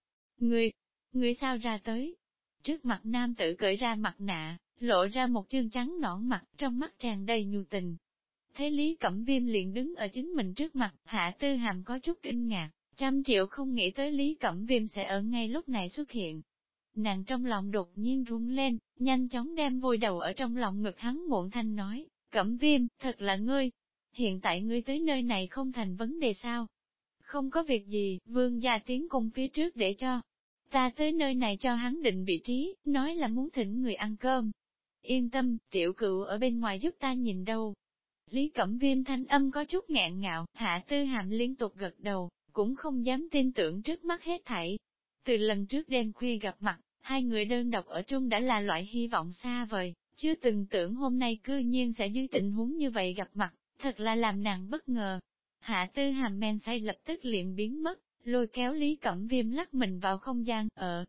người sao ra tới? Trước mặt nam tử cởi ra mặt nạ, lộ ra một chương trắng nõn mặt, trong mắt tràn đầy nhu tình. Thấy Lý Cẩm Viêm liền đứng ở chính mình trước mặt, Hạ Tư Hàm có chút kinh ngạc, 100 triệu không nghĩ tới Lý Cẩm Viêm sẽ ở ngay lúc này xuất hiện. Nàng trong lòng đột nhiên run lên, nhanh chóng đem vùi đầu ở trong lòng ngực hắn muộn thanh nói, Cẩm Viêm, thật là ngươi. Hiện tại ngươi tới nơi này không thành vấn đề sao? Không có việc gì, vương gia tiến cung phía trước để cho. Ta tới nơi này cho hắn định vị trí, nói là muốn thỉnh người ăn cơm. Yên tâm, tiểu cựu ở bên ngoài giúp ta nhìn đâu. Lý Cẩm Viêm thanh âm có chút ngẹn ngạo, Hạ Tư Hàm liên tục gật đầu, cũng không dám tin tưởng trước mắt hết thảy. Từ lần trước đêm khuya gặp mặt, hai người đơn độc ở chung đã là loại hy vọng xa vời, chưa từng tưởng hôm nay cư nhiên sẽ dưới tình huống như vậy gặp mặt, thật là làm nàng bất ngờ. Hạ Tư Hàm men say lập tức liền biến mất, lôi kéo Lý Cẩm Viêm lắc mình vào không gian,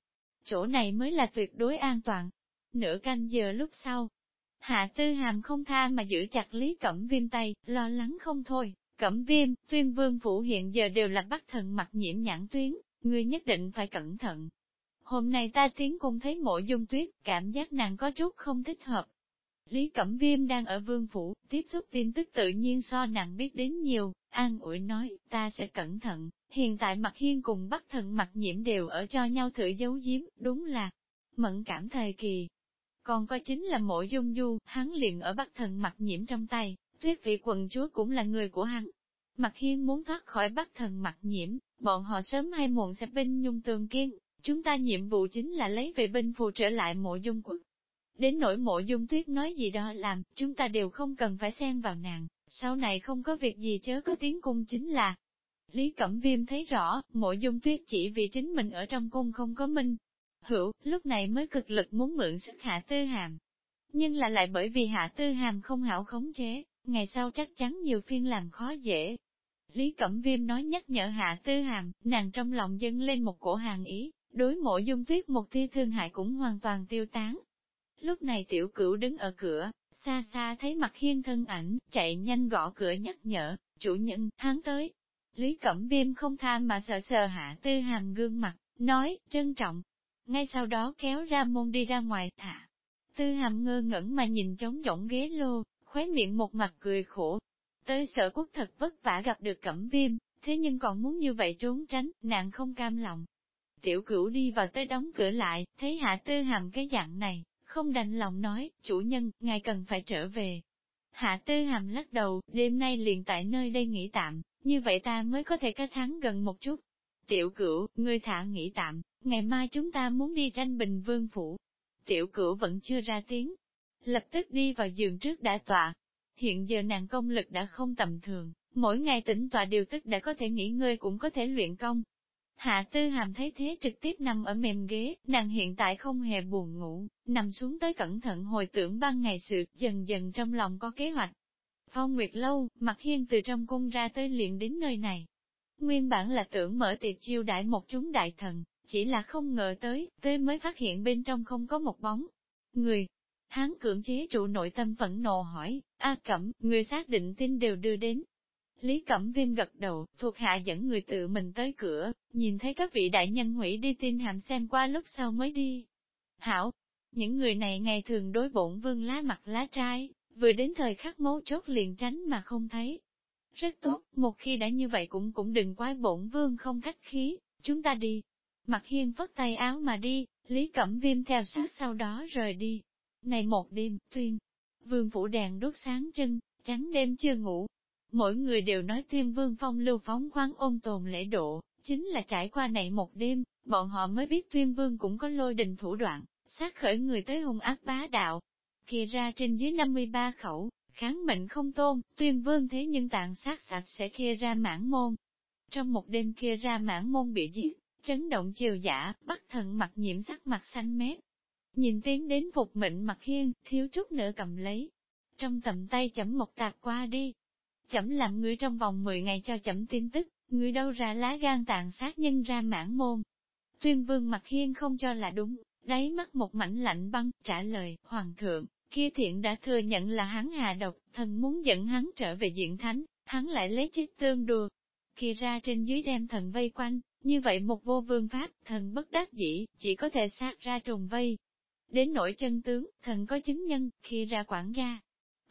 chỗ này mới là tuyệt đối an toàn. Nửa canh giờ lúc sau, Hạ Tư Hàm không tha mà giữ chặt Lý Cẩm Viêm tay, lo lắng không thôi. Cẩm Viêm, Tuyên Vương phủ hiện giờ đều là Bắc Thần mặt nhiễm nhãn tuyến, ngươi nhất định phải cẩn thận. Hôm nay ta tiến cung thấy Mộ Dung Tuyết, cảm giác nàng có chút không thích hợp. Lý Cẩm Viêm đang ở Vương phủ, tiếp xúc tin tức tự nhiên so nàng biết đến nhiều, an ủi nói, ta sẽ cẩn thận. Hiện tại Mặt Hiên cùng Bắc Thần mặt nhiễm đều ở cho nhau thử giấu giếm, đúng là mẫn cảm thời kỳ. Còn có chính là Mộ Dung Du, hắn liền ở Bắc Thần mặt nhiễm trong tay, Tuyết vị quận chúa cũng là người của hắn. Mặt Hiên muốn thoát khỏi Bắc Thần mặt nhiễm, bọn họ sớm hay muộn sẽ binh nhung tường kiên, chúng ta nhiệm vụ chính là lấy về binh phù trở lại Mộ Dung quận. Đến nỗi Mộ Dung Tuyết nói gì đó làm, chúng ta đều không cần phải xen vào nàng, sau này không có việc gì chớ có tiến cung chính là. Lý Cẩm Viêm thấy rõ, Mộ Dung Tuyết chỉ vì chính mình ở trong cung không có minh hữu, lúc này mới cực lực muốn mượn sức Hạ Tư Hàm. Nhưng là lại bởi vì Hạ Tư Hàm không hảo khống chế, ngày sau chắc chắn nhiều phiên làm khó dễ. Lý Cẩm Viêm nói nhắc nhở Hạ Tư Hàm, nàng trong lòng dâng lên một cổ hàng ý, đối Mộ Dung Tuyết một tia thương hại cũng hoàn toàn tiêu tán. Lúc này tiểu cửu đứng ở cửa, xa xa thấy Mặt Hiên thân ảnh, chạy nhanh gõ cửa nhắc nhở, chủ nhân, hắn tới. Lý Cẩm Viêm không tham mà sờ sờ Hạ Tư Hàm gương mặt, nói, trân trọng. Ngay sau đó kéo ra môn đi ra ngoài, Hạ Tư Hàm ngơ ngẩn mà nhìn trống rỗng ghế lô, khóe miệng một mặt cười khổ. Tới Sở Quốc thật vất vả gặp được Cẩm Viêm, thế nhưng còn muốn như vậy trốn tránh, nàng không cam lòng. Tiểu cửu đi vào tới đóng cửa lại, thấy Hạ Tư Hàm cái dạng này, không đành lòng nói, chủ nhân, ngài cần phải trở về. Hạ Tư Hàm lắc đầu, đêm nay liền tại nơi đây nghỉ tạm, như vậy ta mới có thể cách hắn gần một chút. Tiểu cửu, ngươi thả nghỉ tạm, ngày mai chúng ta muốn đi tranh Bình Vương phủ. Tiểu cửu vẫn chưa ra tiếng, lập tức đi vào giường trước đã tọa. Hiện giờ nàng công lực đã không tầm thường, mỗi ngày tĩnh tọa điều tức đã có thể nghỉ ngơi cũng có thể luyện công. Hạ Tư Hàm thấy thế trực tiếp nằm ở mềm ghế, nàng hiện tại không hề buồn ngủ, nằm xuống tới cẩn thận hồi tưởng ban ngày sự, dần dần trong lòng có kế hoạch. Phong Nguyệt Lâu, Mặt Hiên từ trong cung ra tới liền đến nơi này. Nguyên bản là tưởng mở tiệc chiêu đãi một chúng đại thần, chỉ là không ngờ tới mới phát hiện bên trong không có một bóng người. Hắn cưỡng chế trụ nội tâm phẫn nộ hỏi, A Cẩm, người xác định tin đều đưa đến. Lý Cẩm Viêm gật đầu, thuộc hạ dẫn người tự mình tới cửa, nhìn thấy các vị đại nhân hủy đi tin hàm xem qua lúc sau mới đi. Hảo, những người này ngày thường đối bổn vương lá mặt lá trái, vừa đến thời khắc mấu chốt liền tránh mà không thấy. Rất tốt, một khi đã như vậy cũng đừng quái bổn vương không khách khí, chúng ta đi. Mặt Hiên phất tay áo mà đi, Lý Cẩm Viêm theo sát sau đó rời đi. Này một đêm, Tuyên Vương phủ đèn đốt sáng trưng, trắng đêm chưa ngủ. Mỗi người đều nói Tuyên Vương phong lưu phóng khoáng ôn tồn lễ độ, chính là trải qua này một đêm, bọn họ mới biết Tuyên Vương cũng có lôi đình thủ đoạn, sát khởi người tới hung ác bá đạo. Kia ra trên dưới 53 khẩu, kháng mệnh không tôn, Tuyên Vương thế nhưng tàn sát sạch sẽ kia ra mãn môn. Trong một đêm kia ra mãn môn bị giết, chấn động triều dã, Bắc Thần mặt nhiễm sắc mặt xanh mét. Nhìn tiến đến phục mệnh Mặt Hiên, thiếu chút nữa cầm lấy. Trong tầm tay chấm một tạc qua đi. Chấm làm ngươi trong vòng 10 ngày cho chấm tin tức, ngươi đâu ra lá gan tàn sát nhân ra mãn môn. Tuyên Vương Mặt Hiên không cho là đúng, đáy mắt một mảnh lạnh băng, trả lời, Hoàng thượng, kia thiện đã thừa nhận là hắn hạ độc, thần muốn dẫn hắn trở về diện thánh, hắn lại lấy chết tương đùa. Kia ra trên dưới đem thần vây quanh, như vậy một vô vương pháp, thần bất đắc dĩ, chỉ có thể sát ra trùng vây. Đến nỗi chân tướng, thần có chứng nhân, khi ra quản gia.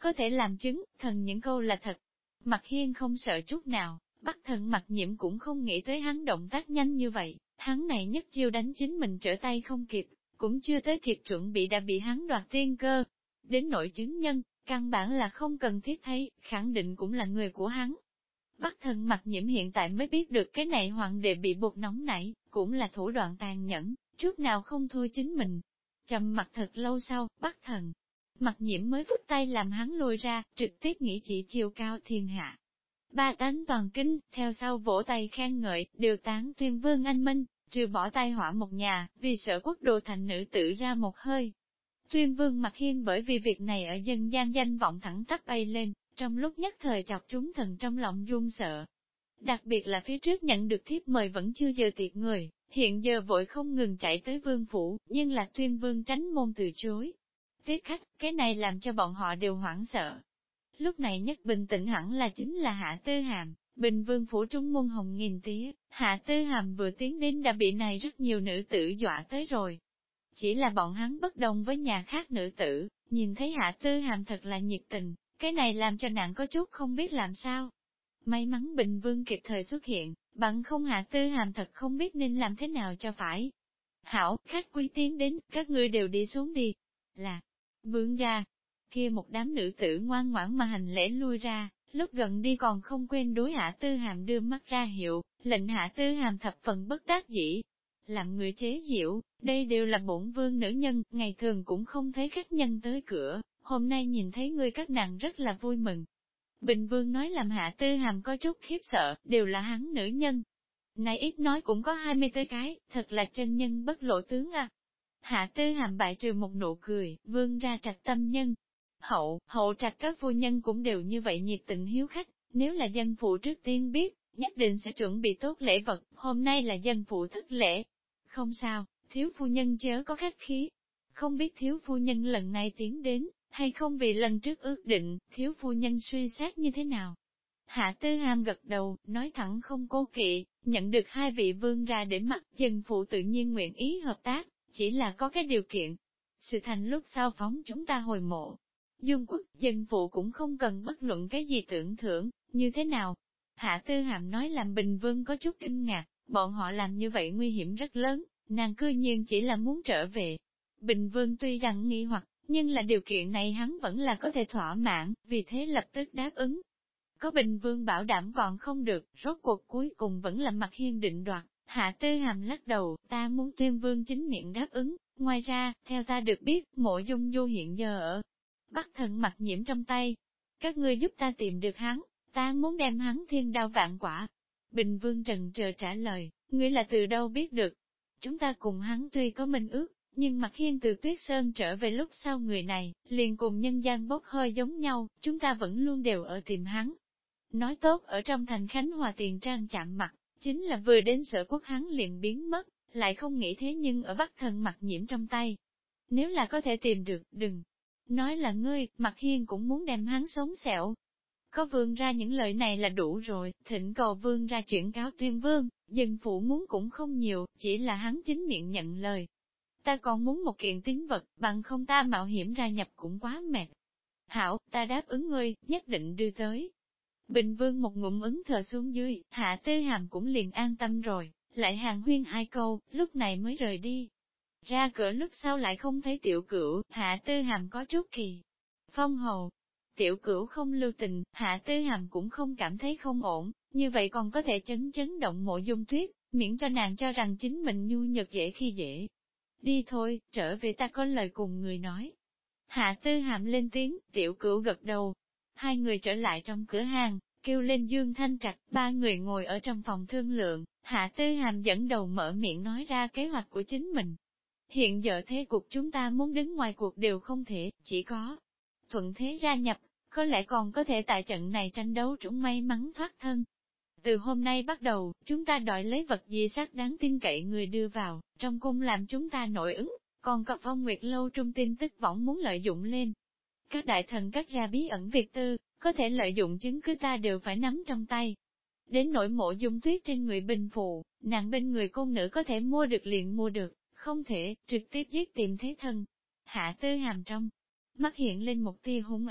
có thể làm chứng, thần những câu là thật. Mặt Hiên không sợ chút nào, Bắc Thần Mặc Nhiễm cũng không nghĩ tới hắn động tác nhanh như vậy, hắn này nhất chiêu đánh chính mình trở tay không kịp, cũng chưa tới kịp chuẩn bị đã bị hắn đoạt tiên cơ. Đến nội chứng nhân, căn bản là không cần thiết thấy, khẳng định cũng là người của hắn. Bắc Thần Mặc Nhiễm hiện tại mới biết được cái này hoàng đệ bị buộc nóng nảy, cũng là thủ đoạn tàn nhẫn, chút nào không thua chính mình. Trầm mặt thật lâu sau, Bắc Thần Mặc Nhiễm mới phút tay làm hắn lùi ra, trực tiếp nghĩ chỉ chiều cao thiên hạ. Ba tánh toàn kinh, theo sau vỗ tay khen ngợi, đều tán tuyên vương anh minh, trừ bỏ tai họa một nhà, vì sợ quốc đồ thành nữ tử ra một hơi. Tuyên vương Mặt Hiên bởi vì việc này ở dân gian danh vọng thẳng tắp bay lên, trong lúc nhất thời chọc trúng thần trong lòng run sợ. Đặc biệt là phía trước nhận được thiếp mời vẫn chưa giờ tiệc người, hiện giờ vội không ngừng chạy tới vương phủ, nhưng là tuyên vương tránh môn từ chối. Tiếp khách, cái này làm cho bọn họ đều hoảng sợ. Lúc này nhất bình tĩnh hẳn là chính là Hạ Tư Hàm, Bình Vương phủ trung môn hồng nghìn tía, Hạ Tư Hàm vừa tiến đến đã bị này rất nhiều nữ tử dọa tới rồi. Chỉ là bọn hắn bất đồng với nhà khác nữ tử, nhìn thấy Hạ Tư Hàm thật là nhiệt tình, cái này làm cho nàng có chút không biết làm sao. May mắn Bình Vương kịp thời xuất hiện, bằng không Hạ Tư Hàm thật không biết nên làm thế nào cho phải. Hảo, khách quý tiến đến, các ngươi đều đi xuống đi. Là, Vương gia, kia một đám nữ tử ngoan ngoãn mà hành lễ lui ra, lúc gần đi còn không quên đối Hạ Tư Hàm đưa mắt ra hiệu, lệnh Hạ Tư Hàm thập phần bất đắc dĩ. Làm người chế giễu, đây đều là bổn vương nữ nhân, ngày thường cũng không thấy khách nhân tới cửa, hôm nay nhìn thấy ngươi các nàng rất là vui mừng. Bình Vương nói làm Hạ Tư Hàm có chút khiếp sợ, đều là hắn nữ nhân. Này ít nói cũng có 20 tới cái, thật là chân nhân bất lộ tướng à. Hạ Tư Hàm bại trừ một nụ cười, vương ra trạch tâm nhân. Hậu trạch các phu nhân cũng đều như vậy nhiệt tình hiếu khách, nếu là dân phụ trước tiên biết, nhất định sẽ chuẩn bị tốt lễ vật, hôm nay là dân phụ thất lễ. Không sao, thiếu phu nhân chớ có khách khí. Không biết thiếu phu nhân lần này tiến đến, hay không vì lần trước ước định, thiếu phu nhân suy xét như thế nào. Hạ Tư Hàm gật đầu, nói thẳng không cố kỵ, nhận được hai vị vương ra để mặt, dân phụ tự nhiên nguyện ý hợp tác, chỉ là có cái điều kiện. Sự thành lúc sau phóng chúng ta hồi mộ. Dung quốc, dân phụ cũng không cần bất luận cái gì tưởng thưởng, như thế nào. Hạ Tư Hàm nói làm Bình Vương có chút kinh ngạc, bọn họ làm như vậy nguy hiểm rất lớn, nàng cư nhiên chỉ là muốn trở về. Bình Vương tuy rằng nghi hoặc, nhưng là điều kiện này hắn vẫn là có thể thỏa mãn, vì thế lập tức đáp ứng. Có Bình Vương bảo đảm còn không được, rốt cuộc cuối cùng vẫn là Mặt Hiên định đoạt. Hạ Tư Hàm lắc đầu, ta muốn Tuyên Vương chính miệng đáp ứng, ngoài ra, theo ta được biết, Mộ Dung Du hiện giờ ở Bắc Thần Mặc Nhiễm trong tay. Các ngươi giúp ta tìm được hắn, ta muốn đem hắn thiên đao vạn quả. Bình Vương trần trờ trả lời, ngươi là từ đâu biết được? Chúng ta cùng hắn tuy có minh ước, nhưng Mặt Hiên từ Tuyết Sơn trở về lúc sau người này, liền cùng nhân gian bốc hơi giống nhau, chúng ta vẫn luôn đều ở tìm hắn. Nói tốt ở trong thành Khánh Hòa Tiền Trang chạm mặt, chính là vừa đến Sở Quốc hắn liền biến mất, lại không nghĩ thế nhưng ở Bắc Thần Mặc Nhiễm trong tay. Nếu là có thể tìm được, đừng nói là ngươi, Mặt Hiên cũng muốn đem hắn sống xẻo. Có vương ra những lời này là đủ rồi, thỉnh cầu vương ra chuyển cáo Tuyên Vương, dân phụ muốn cũng không nhiều, chỉ là hắn chính miệng nhận lời. Ta còn muốn một kiện tín vật, bằng không ta mạo hiểm ra nhập cũng quá mệt. Hảo, ta đáp ứng ngươi, nhất định đưa tới. Bình Vương một ngụm ứng thờ xuống dưới, Hạ Tư Hàm cũng liền an tâm rồi, lại hàng huyên hai câu, lúc này mới rời đi. Ra cửa lúc sau lại không thấy Tiểu Cửu, Hạ Tư Hàm có chút kỳ. Phong hầu, Tiểu Cửu không lưu tình, Hạ Tư Hàm cũng không cảm thấy không ổn, như vậy còn có thể chấn động Mộ Dung Tuyết, miễn cho nàng cho rằng chính mình nhu nhược dễ khi dễ. Đi thôi, trở về ta có lời cùng người nói. Hạ Tư Hàm lên tiếng, Tiểu Cửu gật đầu. Hai người trở lại trong cửa hàng, kêu lên Dương Thanh Trạch, ba người ngồi ở trong phòng thương lượng, Hạ Tư Hàm dẫn đầu mở miệng nói ra kế hoạch của chính mình. Hiện giờ thế cục chúng ta muốn đứng ngoài cuộc đều không thể, chỉ có thuận thế gia nhập, có lẽ còn có thể tại trận này tranh đấu trúng may mắn thoát thân. Từ hôm nay bắt đầu, chúng ta đòi lấy vật gì xác đáng tin cậy người đưa vào, trong cung làm chúng ta nội ứng, còn có Phong Nguyệt Lâu trung tin tức võng muốn lợi dụng lên. Các đại thần cắt ra bí ẩn việc tư, có thể lợi dụng chứng cứ ta đều phải nắm trong tay. Đến nỗi Mộ Dung Tuyết trên người Bình phụ, nàng bên người cung nữ có thể mua được liền mua được, không thể, trực tiếp giết tìm thế thân. Hạ Tư Hàm trong mắt hiện lên một tia hung ác,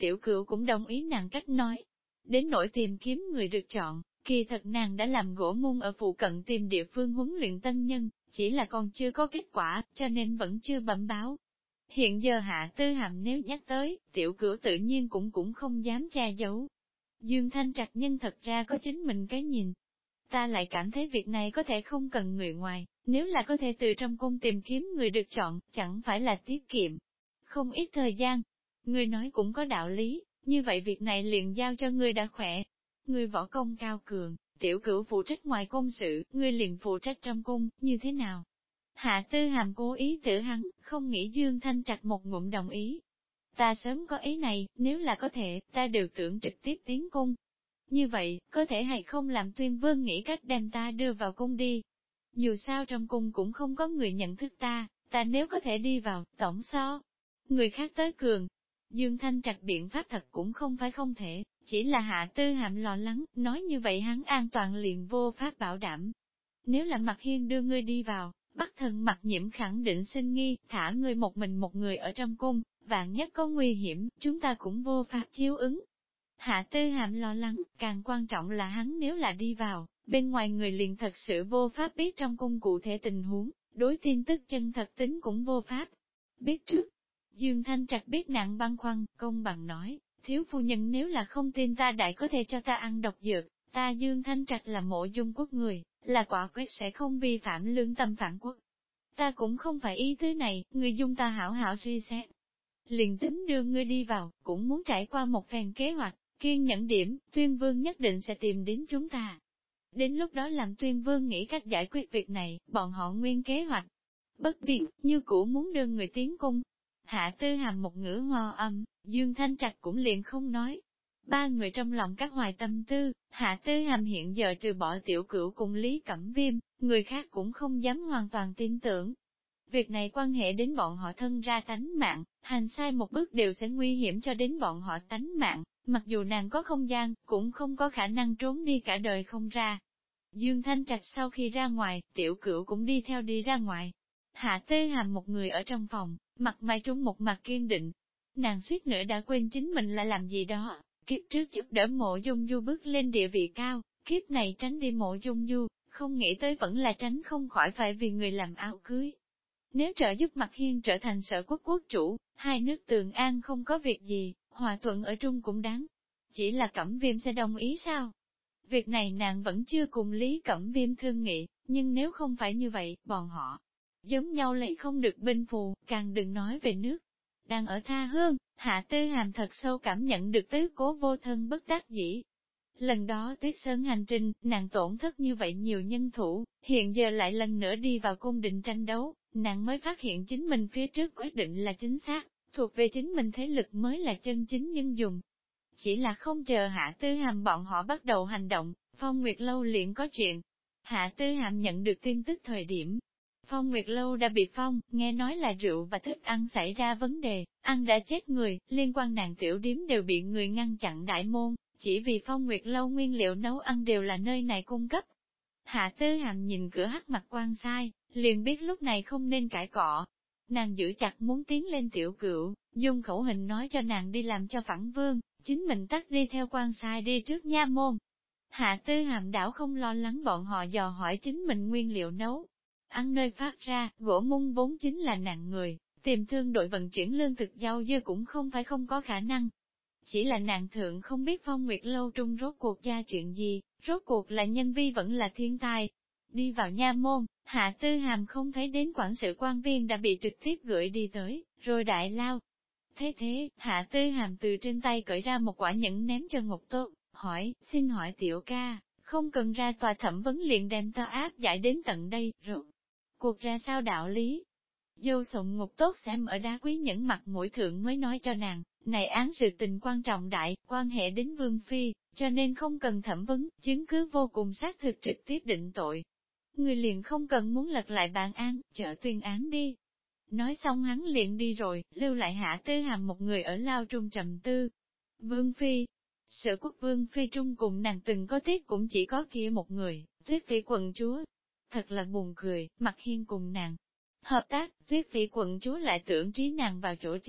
Tiểu Cửu cũng đồng ý nàng cách nói. Đến nỗi tìm kiếm người được chọn, kỳ thật nàng đã làm gỗ môn ở phụ cận tìm địa phương huấn luyện tân nhân, chỉ là còn chưa có kết quả, cho nên vẫn chưa bẩm báo. Hiện giờ Hạ Tư Hàm nếu nhắc tới, Tiểu Cửu tự nhiên cũng không dám che giấu. Dương Thanh Trạch nhân thật ra có chính mình cái nhìn. Ta lại cảm thấy việc này có thể không cần người ngoài, nếu là có thể từ trong cung tìm kiếm người được chọn, chẳng phải là tiết kiệm. Không ít thời gian. Ngươi nói cũng có đạo lý, như vậy việc này liền giao cho ngươi đã khỏe. Ngươi võ công cao cường, Tiểu Cửu phụ trách ngoài công sự, ngươi liền phụ trách trong cung, như thế nào? Hạ Tư Hàm cố ý tự hắn, không nghĩ Dương Thanh Trạch một ngụm đồng ý. Ta sớm có ý này, nếu là có thể, ta đều tưởng trực tiếp tiến cung. Như vậy, có thể hay không làm Tuyên Vương nghĩ cách đem ta đưa vào cung đi. Dù sao trong cung cũng không có người nhận thức ta nếu có thể đi vào, tổng so. Người khác tới cường. Dương Thanh Trạch biện pháp thật cũng không phải không thể, chỉ là Hạ Tư Hàm lo lắng, nói như vậy hắn an toàn liền vô pháp bảo đảm. Nếu là Mặc Hiên đưa ngươi đi vào, Bắc Thần Mặc Nhiễm khẳng định sinh nghi, thả ngươi một mình một người ở trong cung, vạn nhất có nguy hiểm, chúng ta cũng vô pháp chiếu ứng. Hạ Tư Hàm lo lắng, càng quan trọng là hắn nếu là đi vào, bên ngoài người liền thật sự vô pháp biết trong cung cụ thể tình huống, đối tin tức chân thật tính cũng vô pháp biết trước. Dương Thanh Trạch biết nặng băn khoăn, công bằng nói, thiếu phu nhân nếu là không tin ta đại có thể cho ta ăn độc dược, ta Dương Thanh Trạch là Mộ Dung quốc người, là quả quyết sẽ không vi phạm lương tâm phản quốc. Ta cũng không phải ý thứ này, người dung ta hảo hảo suy xét. Liền tính đưa ngươi đi vào, cũng muốn trải qua một phen kế hoạch, kiên nhẫn điểm, Tuyên Vương nhất định sẽ tìm đến chúng ta. Đến lúc đó làm Tuyên Vương nghĩ cách giải quyết việc này, bọn họ nguyên kế hoạch. Bất biệt, như cũ muốn đưa người tiến cung. Hạ Tư Hàm một ngữ hoa âm, Dương Thanh Trạch cũng liền không nói. Ba người trong lòng các hoài tâm tư, Hạ Tư Hàm hiện giờ trừ bỏ Tiểu Cửu cùng Lý Cẩm Viêm, người khác cũng không dám hoàn toàn tin tưởng. Việc này quan hệ đến bọn họ thân ra tánh mạng, hành sai một bước đều sẽ nguy hiểm cho đến bọn họ tánh mạng, mặc dù nàng có không gian, cũng không có khả năng trốn đi cả đời không ra. Dương Thanh Trạch sau khi ra ngoài, Tiểu Cửu cũng đi theo đi ra ngoài. Hạ Tư Hàm một người ở trong phòng, mặt mày trung một mặt kiên định. Nàng suýt nữa đã quên chính mình là làm gì đó, kiếp trước giúp đỡ Mộ Dung Du bước lên địa vị cao, kiếp này tránh đi Mộ Dung Du, không nghĩ tới vẫn là tránh không khỏi phải vì người làm áo cưới. Nếu trợ giúp Mặc Hiên trở thành Sở Quốc quốc chủ, hai nước Tường An không có việc gì, hòa thuận ở chung cũng đáng. Chỉ là Cẩm Viêm sẽ đồng ý sao? Việc này nàng vẫn chưa cùng Lý Cẩm Viêm thương nghị, nhưng nếu không phải như vậy, bọn họ giống nhau lại không được bên phù, càng đừng nói về nước. Đang ở tha hương, Hạ Tư Hàm thật sâu cảm nhận được tứ cố vô thân bất đắc dĩ. Lần đó Tuyết Sơn hành trình, nàng tổn thất như vậy nhiều nhân thủ, hiện giờ lại lần nữa đi vào cung đình tranh đấu, nàng mới phát hiện chính mình phía trước quyết định là chính xác, thuộc về chính mình thế lực mới là chân chính nhân dùng. Chỉ là không chờ Hạ Tư Hàm bọn họ bắt đầu hành động, Phong Nguyệt Lâu liền có chuyện. Hạ Tư Hàm nhận được tin tức thời điểm, Phong Nguyệt Lâu đã bị phong, nghe nói là rượu và thức ăn xảy ra vấn đề, ăn đã chết người, liên quan nàng tiểu điếm đều bị người ngăn chặn đại môn, chỉ vì Phong Nguyệt Lâu nguyên liệu nấu ăn đều là nơi này cung cấp. Hạ Tư Hàm nhìn cửa hắc mặt quan sai, liền biết lúc này không nên cãi cọ. Nàng giữ chặt muốn tiến lên Tiểu Cửu, dùng khẩu hình nói cho nàng đi làm cho phản vương, chính mình tắt đi theo quan sai đi trước nha môn. Hạ Tư Hàm đảo không lo lắng bọn họ dò hỏi chính mình nguyên liệu nấu. Ăn nơi phát ra, gỗ mung vốn chính là nặng người, tìm thương đội vận chuyển lương thực rau dưa cũng không phải không có khả năng. Chỉ là nàng thượng không biết Phong Nguyệt Lâu trung rốt cuộc ra chuyện gì, rốt cuộc là nhân vi vẫn là thiên tai. Đi vào nha môn, Hạ Tư Hàm không thấy đến quản sự quan viên đã bị trực tiếp gửi đi tới, rồi đại lao. Thế, Hạ Tư Hàm từ trên tay cởi ra một quả nhẫn ném cho Ngục Tốt, hỏi, xin hỏi tiểu ca, không cần ra tòa thẩm vấn liền đem ta áp giải đến tận đây, rồi. Cuộc ra sao đạo lý? Dâu Sụng Ngục Tốt xem ở đá quý nhẫn mặt mũi thượng mới nói cho nàng, này án sự tình quan trọng đại, quan hệ đến Vương Phi, cho nên không cần thẩm vấn, chứng cứ vô cùng xác thực trực tiếp định tội. Người liền không cần muốn lật lại bản án, chợ tuyên án đi. Nói xong hắn liền đi rồi, lưu lại Hạ Tư Hàm một người ở lao trung trầm tư. Vương Phi, Sở Quốc Vương Phi trung cùng nàng từng có tiếc cũng chỉ có kia một người, Tuyết Phỉ quận chúa. Thật là buồn cười, Mặc Hiên cùng nàng hợp tác, Tuyết Phỉ quận chúa lại tưởng trí nàng vào chỗ chết,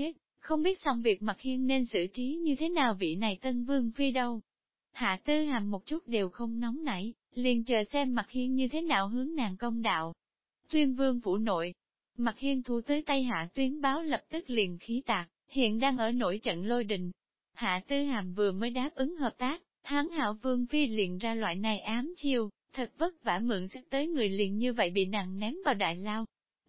không biết xong việc Mặc Hiên nên xử trí như thế nào vị này tân vương phi đâu. Hạ Tư Hàm một chút đều không nóng nảy, liền chờ xem Mặc Hiên như thế nào hướng nàng công đạo. Tuyên vương phủ nội, Mặc Hiên thu tới tay Hạ Tuyến báo lập tức liền khí tạc, hiện đang ở nổi trận lôi đình. Hạ Tư Hàm vừa mới đáp ứng hợp tác, Hán Hạo vương phi liền ra loại này ám chiêu, thật vất vả mượn sức tới người liền như vậy bị nàng ném vào đại lao.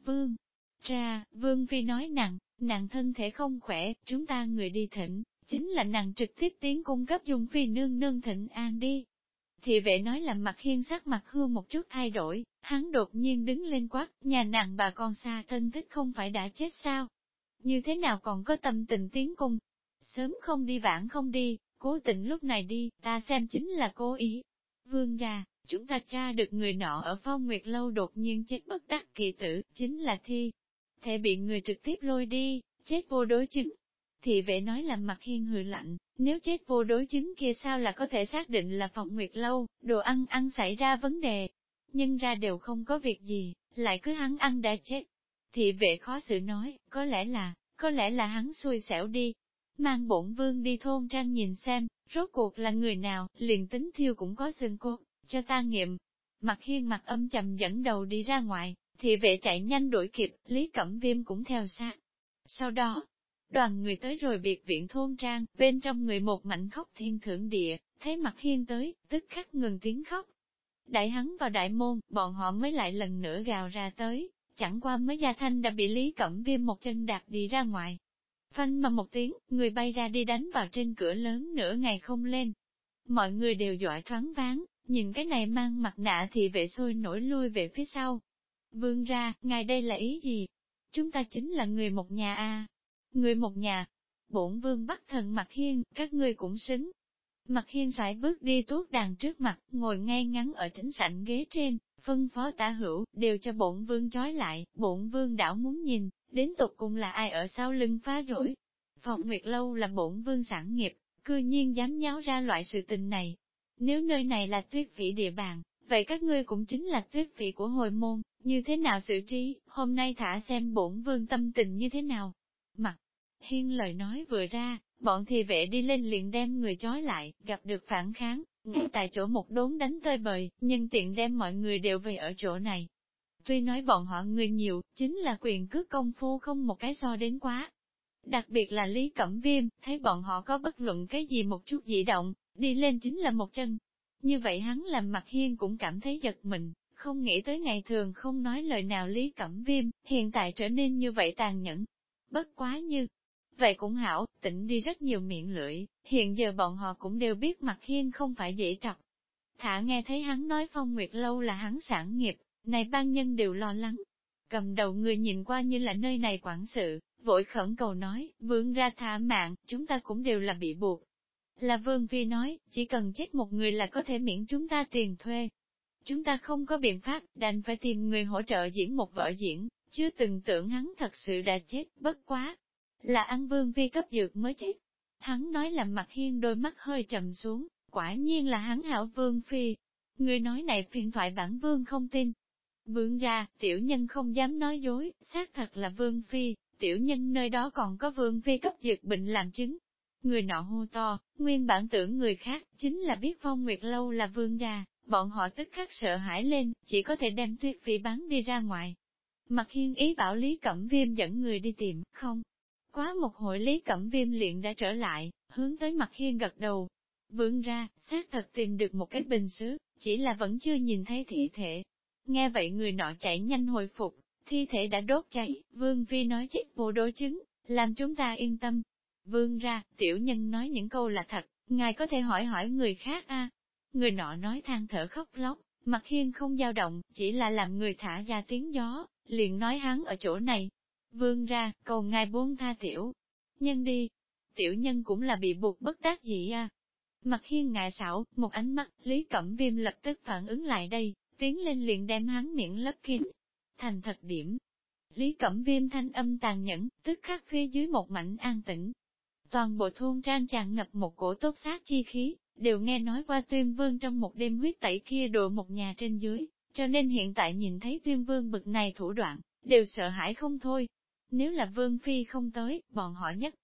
Vương phi nói nàng thân thể không khỏe, chúng ta người đi thỉnh, chính là nàng trực tiếp tiến cung cấp Dung phi nương nương thịnh an đi. Thị vệ nói làm Mặc Hiên sắc mặt hương một chút thay đổi, hắn đột nhiên đứng lên quát, nhà nàng bà con xa thân thích không phải đã chết sao? Như thế nào còn có tâm tình tiến cung? Sớm không đi vãn không đi, cố tình lúc này đi, ta xem chính là cố ý. Vương gia, chúng ta tra được người nọ ở Phong Nguyệt Lâu đột nhiên chết bất đắc kỳ tử, chính là thi. Thể bị người trực tiếp lôi đi, chết vô đối chứng. Thị vệ nói làm Mặc Hiên hừ lạnh, nếu chết vô đối chứng kia sao là có thể xác định là Phong Nguyệt Lâu, đồ ăn xảy ra vấn đề. Nhưng ra đều không có việc gì, lại cứ hắn ăn đã chết. Thị vệ khó xử nói, có lẽ là hắn xui xẻo đi. Mang bổn vương đi thôn trang nhìn xem, rốt cuộc là người nào, liền tính thiêu cũng có xương cốt, cho ta nghiệm. Mặc Hiên mặt âm trầm dẫn đầu đi ra ngoài, thị vệ chạy nhanh đuổi kịp, Lý Cẩm Viêm cũng theo sát. Sau đó, đoàn người tới rồi biệt viện thôn trang, bên trong người một mảnh khóc thiên thượng địa, thấy Mặc Hiên tới, tức khắc ngừng tiếng khóc. Đại hắn vào đại môn, bọn họ mới lại lần nữa gào ra tới, chẳng qua mới gia thanh đã bị Lý Cẩm Viêm một chân đạp đi ra ngoài. Phanh mà một tiếng, người bay ra đi đánh vào trên cửa lớn nửa ngày không lên. Mọi người đều dọa thoáng váng, nhìn cái này mang mặt nạ thì vệ sôi nổi lui về phía sau. Vương ra, ngài đây là ý gì? Chúng ta chính là người một nhà a, người một nhà. Bổn vương bắt thần Mặc Hiên, các ngươi cũng xứng. Mặc Hiên xoải bước đi tuốt đàn trước mặt, ngồi ngay ngắn ở chính sảnh ghế trên, phân phó tả hữu, đều cho bổn vương trói lại, bổn vương đảo muốn nhìn, đến tục cùng là ai ở sau lưng phá rối. Phong Nguyệt Lâu là bổn vương sản nghiệp, cư nhiên dám nháo ra loại sự tình này. Nếu nơi này là Tuyết Phỉ địa bàn, vậy các ngươi cũng chính là Tuyết Phỉ của hồi môn, như thế nào xử trí, hôm nay thả xem bổn vương tâm tình như thế nào. Mặc Hiên lời nói vừa ra, bọn thị vệ đi lên liền đem người trói lại, gặp được phản kháng, ngay tại chỗ một đốn đánh tơi bời, nhưng tiện đem mọi người đều về ở chỗ này. Tuy nói bọn họ người nhiều, chính là quyền cước công phu không một cái so đến quá. Đặc biệt là Lý Cẩm Viêm, thấy bọn họ có bất luận cái gì một chút dị động, đi lên chính là một chân. Như vậy hắn làm Mặc Hiên cũng cảm thấy giật mình, không nghĩ tới ngày thường không nói lời nào Lý Cẩm Viêm, hiện tại trở nên như vậy tàn nhẫn. Bất quá như vậy cũng hảo, tỉnh đi rất nhiều miệng lưỡi, hiện giờ bọn họ cũng đều biết Mặc Hiên không phải dễ trọc. Thả nghe thấy hắn nói Phong Nguyệt Lâu là hắn sản nghiệp, này ban nhân đều lo lắng. Cầm đầu người nhìn qua như là nơi này quản sự, vội khẩn cầu nói, vương ra thả mạng, chúng ta cũng đều là bị buộc. Là Vương Phi nói, chỉ cần chết một người là có thể miễn chúng ta tiền thuê. Chúng ta không có biện pháp, đành phải tìm người hỗ trợ diễn một vở diễn, chưa từng tưởng hắn thật sự đã chết, bất quá. Là ăn Vương Phi cấp dược mới chết. Hắn nói làm Mặc Hiên đôi mắt hơi trầm xuống, quả nhiên là hắn hảo Vương Phi. Người nói này phiền thoại bản Vương không tin. Vương ra, tiểu nhân không dám nói dối, xác thật là Vương Phi, tiểu nhân nơi đó còn có Vương Phi cấp dược bệnh làm chứng. Người nọ hô to, nguyên bản tưởng người khác, chính là biết Phong Nguyệt Lâu là vương gia, bọn họ tức khắc sợ hãi lên, chỉ có thể đem Tuyết Phi bán đi ra ngoài. Mặc Hiên ý bảo Lý Cẩm Viêm dẫn người đi tìm, không. Quá một hội Lý Cẩm Viêm liền đã trở lại, hướng tới Mặc Hiên gật đầu. Vương ra, xác thật tìm được một cái bình sứ, chỉ là vẫn chưa nhìn thấy thị thể. Nghe vậy người nọ chạy nhanh hồi phục, thi thể đã đốt cháy, Vương Phi nói chết vô đối chứng, làm chúng ta yên tâm. Vương ra, tiểu nhân nói những câu là thật, ngài có thể hỏi hỏi người khác a. Người nọ nói than thở khóc lóc, Mặc Hiên không dao động, chỉ là làm người thả ra tiếng gió, liền nói hắn ở chỗ này. Vương ra, cầu ngài buông tha tiểu nhân đi. Tiểu nhân cũng là bị buộc bất đắc dĩ a. Mặc Hiên ngại xảo, một ánh mắt, Lý Cẩm Viêm lập tức phản ứng lại đây, tiến lên liền đem hắn miệng lấp kín. Thành thật điểm. Lý Cẩm Viêm thanh âm tàn nhẫn, tức khắc phía dưới một mảnh an tĩnh. Toàn bộ thôn trang tràn ngập một cổ tốt sát chi khí, đều nghe nói qua Tuyên Vương trong một đêm huyết tẩy kia độ một nhà trên dưới, cho nên hiện tại nhìn thấy Tuyên Vương bực này thủ đoạn, đều sợ hãi không thôi. Nếu là Vương Phi không tới, bọn họ nhất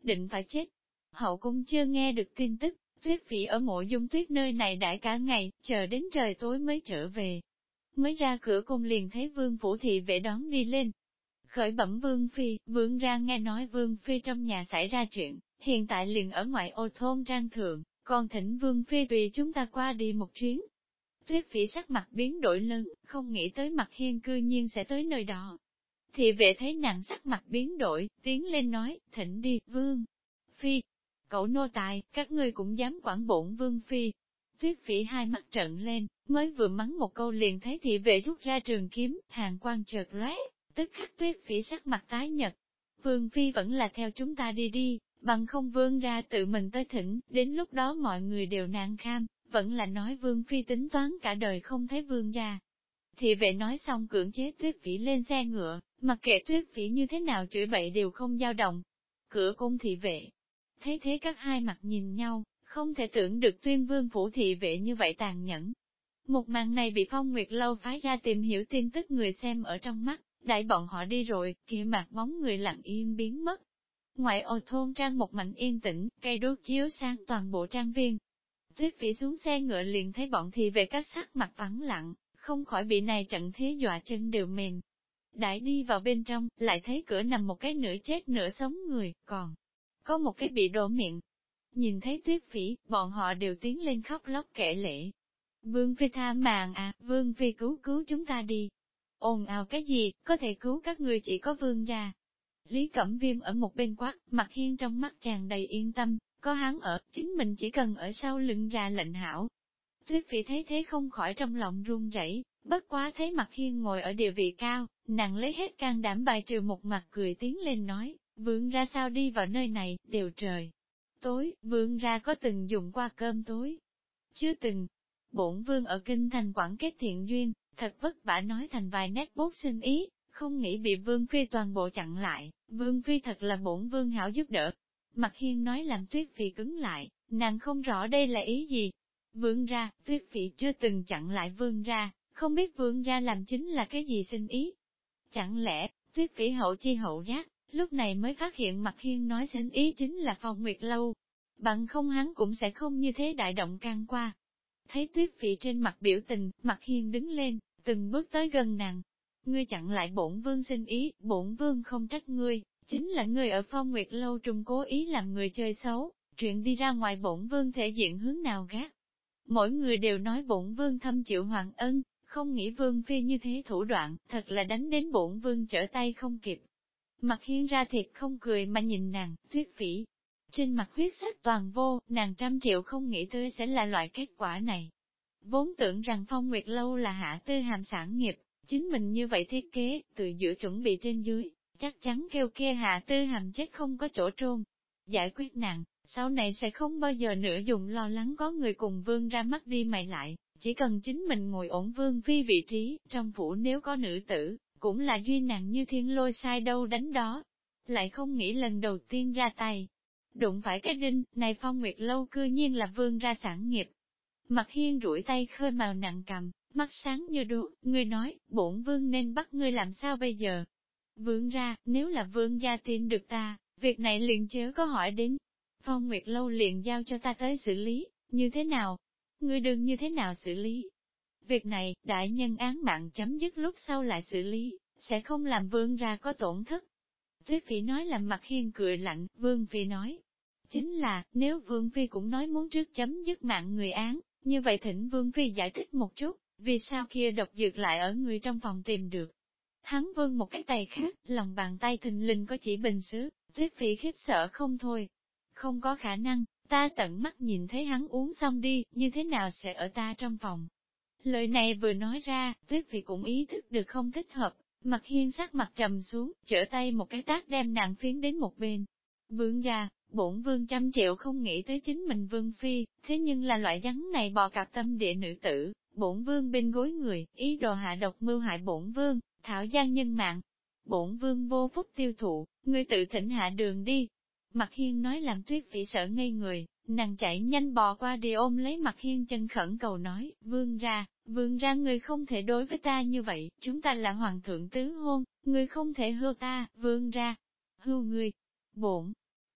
định phải chết. Hậu cung chưa nghe được tin tức, Tuyết Phỉ ở Mộ Dung Tuyết nơi này đãi cả ngày, chờ đến trời tối mới trở về. Mới ra cửa cung liền thấy Vương phủ thị vệ đón đi lên. Khởi bẩm Vương Phi, Vương ra nghe nói Vương Phi trong nhà xảy ra chuyện, hiện tại liền ở ngoại ô thôn Trang Thượng, còn thỉnh Vương Phi tùy chúng ta qua đi một chuyến. Tuyết Phỉ sắc mặt biến đổi lớn, không nghĩ tới Mặc Hiên cư nhiên sẽ tới nơi đó. Thị vệ thấy nàng sắc mặt biến đổi, tiến lên nói, thỉnh đi, Vương Phi. Cậu nô tài, các ngươi cũng dám quản bổn Vương Phi. Tuyết Phỉ hai mặt trợn lên, mới vừa mắng một câu liền thấy thị vệ rút ra trường kiếm, hàng quang chợt lóe, tức khắc Tuyết Phỉ sắc mặt tái nhật. Vương Phi vẫn là theo chúng ta đi đi, bằng không Vương ra tự mình tới thỉnh, đến lúc đó mọi người đều nạn kham, vẫn là nói Vương Phi tính toán cả đời không thấy Vương ra. Thị vệ nói xong cưỡng chế Tuyết Phỉ lên xe ngựa, mặc kệ Tuyết Phỉ như thế nào chửi bậy đều không dao động. Cửa cung thị vệ, thấy thế các hai mặt nhìn nhau, không thể tưởng được Tuyên Vương phủ thị vệ như vậy tàn nhẫn. Một màn này bị Phong Nguyệt Lâu phái ra tìm hiểu tin tức người xem ở trong mắt, đại bọn họ đi rồi, kia mặt bóng người lặng yên biến mất. Ngoại ô thôn trang một mảnh yên tĩnh, cây đốt chiếu sang toàn bộ trang viên. Tuyết Phỉ xuống xe ngựa liền thấy bọn thị vệ các sắc mặt vắng lặng, không khỏi bị này trận thế dọa chân đều mềm. Đại đi vào bên trong, lại thấy cửa nằm một cái nửa chết nửa sống người, còn có một cái bị đổ miệng. Nhìn thấy Tuyết Phỉ, bọn họ đều tiến lên khóc lóc kể lể. Vương Phi tha mạng à, Vương Phi cứu cứu chúng ta đi. Ồn ào cái gì, có thể cứu các người chỉ có Vương gia. Lý Cẩm Viêm ở một bên quát, Mặc Hiên trong mắt tràn đầy yên tâm, có hắn ở, chính mình chỉ cần ở sau lưng ra lệnh hảo. Tuyết Phỉ thấy thế không khỏi trong lòng run rẩy, bất quá thấy Mặc Hiên ngồi ở địa vị cao, nàng lấy hết can đảm bài trừ một mặt cười tiến lên nói, Vương ra sao đi vào nơi này, đều trời. Tối, Vương ra có từng dùng qua cơm tối? Chưa từng. Bổn Vương ở Kinh Thành quản kết thiện duyên, thật vất vả nói thành vài nét bút sinh ý, không nghĩ bị Vương Phi toàn bộ chặn lại, Vương Phi thật là bổn Vương hảo giúp đỡ. Mặc Hiên nói làm Tuyết Phỉ cứng lại, nàng không rõ đây là ý gì. Vương ra, Tuyết Phỉ chưa từng chặn lại Vương ra, không biết Vương ra làm chính là cái gì sinh ý. Chẳng lẽ, Tuyết Phỉ hậu chi hậu giác, lúc này mới phát hiện Mặc Hiên nói sinh ý chính là Phong Nguyệt Lâu. Bằng không hắn cũng sẽ không như thế đại động can qua. Thấy Tuyết Phỉ trên mặt biểu tình, Mặc Hiên đứng lên, từng bước tới gần nàng. Ngươi chặn lại bổn Vương sinh ý, bổn Vương không trách ngươi, chính là ngươi ở Phong Nguyệt Lâu trùng cố ý làm người chơi xấu, chuyện đi ra ngoài bổn Vương thể diện hướng nào gác. Mỗi người đều nói bổn Vương thâm chịu hoàng ân, không nghĩ Vương Phi như thế thủ đoạn, thật là đánh đến bổn Vương trở tay không kịp. Mặc Hiên ra thiệt không cười mà nhìn nàng, Tuyết Phỉ. Trên mặt huyết sắc toàn vô, nàng 100 triệu không nghĩ tới sẽ là loại kết quả này. Vốn tưởng rằng Phong Nguyệt Lâu là Hạ Tư Hàm sản nghiệp, chính mình như vậy thiết kế, từ giữa chuẩn bị trên dưới, chắc chắn kêu kia Hạ Tư Hàm chết không có chỗ trôn. Giải quyết nàng, sau này sẽ không bao giờ nữa dùng lo lắng có người cùng Vương ra mắt đi mày lại, chỉ cần chính mình ngồi ổn Vương Phi vị trí, trong phủ nếu có nữ tử, cũng là duy nàng như thiên lôi sai đâu đánh đó. Lại không nghĩ lần đầu tiên ra tay. Đụng phải cái đinh, này Phong Nguyệt Lâu cư nhiên là Vương ra sản nghiệp. Mặc Hiên rủi tay khơi màu nặng cầm, mắt sáng như đuốc, ngươi nói, bổn Vương nên bắt ngươi làm sao bây giờ? Vương ra, nếu là Vương gia tin được ta, việc này liền chớ có hỏi đến. Phong Nguyệt Lâu liền giao cho ta tới xử lý, như thế nào? Ngươi đừng như thế nào xử lý? Việc này, đại nhân án mạng chấm dứt lúc sau lại xử lý, sẽ không làm Vương ra có tổn thất. Tuyết Phỉ nói làm Mặc Hiên cười lạnh, Vương Phi nói. Chính là, nếu Vương Phi cũng nói muốn trước chấm dứt mạng người án, như vậy thỉnh Vương Phi giải thích một chút, vì sao kia độc dược lại ở người trong phòng tìm được. Hắn vươn một cái tay khác, lòng bàn tay thình lình có chỉ bình sứ, Tuyết Phỉ khiếp sợ không thôi. Không có khả năng, ta tận mắt nhìn thấy hắn uống xong đi, như thế nào sẽ ở ta trong phòng. Lời này vừa nói ra, Tuyết Phỉ cũng ý thức được không thích hợp, Mặc Hiên sắc mặt trầm xuống, trở tay một cái tác đem nàng phiến đến một bên. Vương gia, bổn Vương 100 triệu không nghĩ tới chính mình Vương Phi, thế nhưng là loại rắn này bò cạp tâm địa nữ tử, bổn Vương bên gối người, ý đồ hạ độc mưu hại bổn Vương, thảo gian nhân mạng. Bổn Vương vô phúc tiêu thụ, ngươi tự thỉnh hạ đường đi. Mặc Hiên nói làm Tuyết Phỉ sợ ngây người, nàng chạy nhanh bò qua đi ôm lấy Mặc Hiên chân khẩn cầu nói, Vương ra ngươi không thể đối với ta như vậy, chúng ta là hoàng thượng tứ hôn, ngươi không thể hưu ta, Vương ra, hưu ngươi. Bổn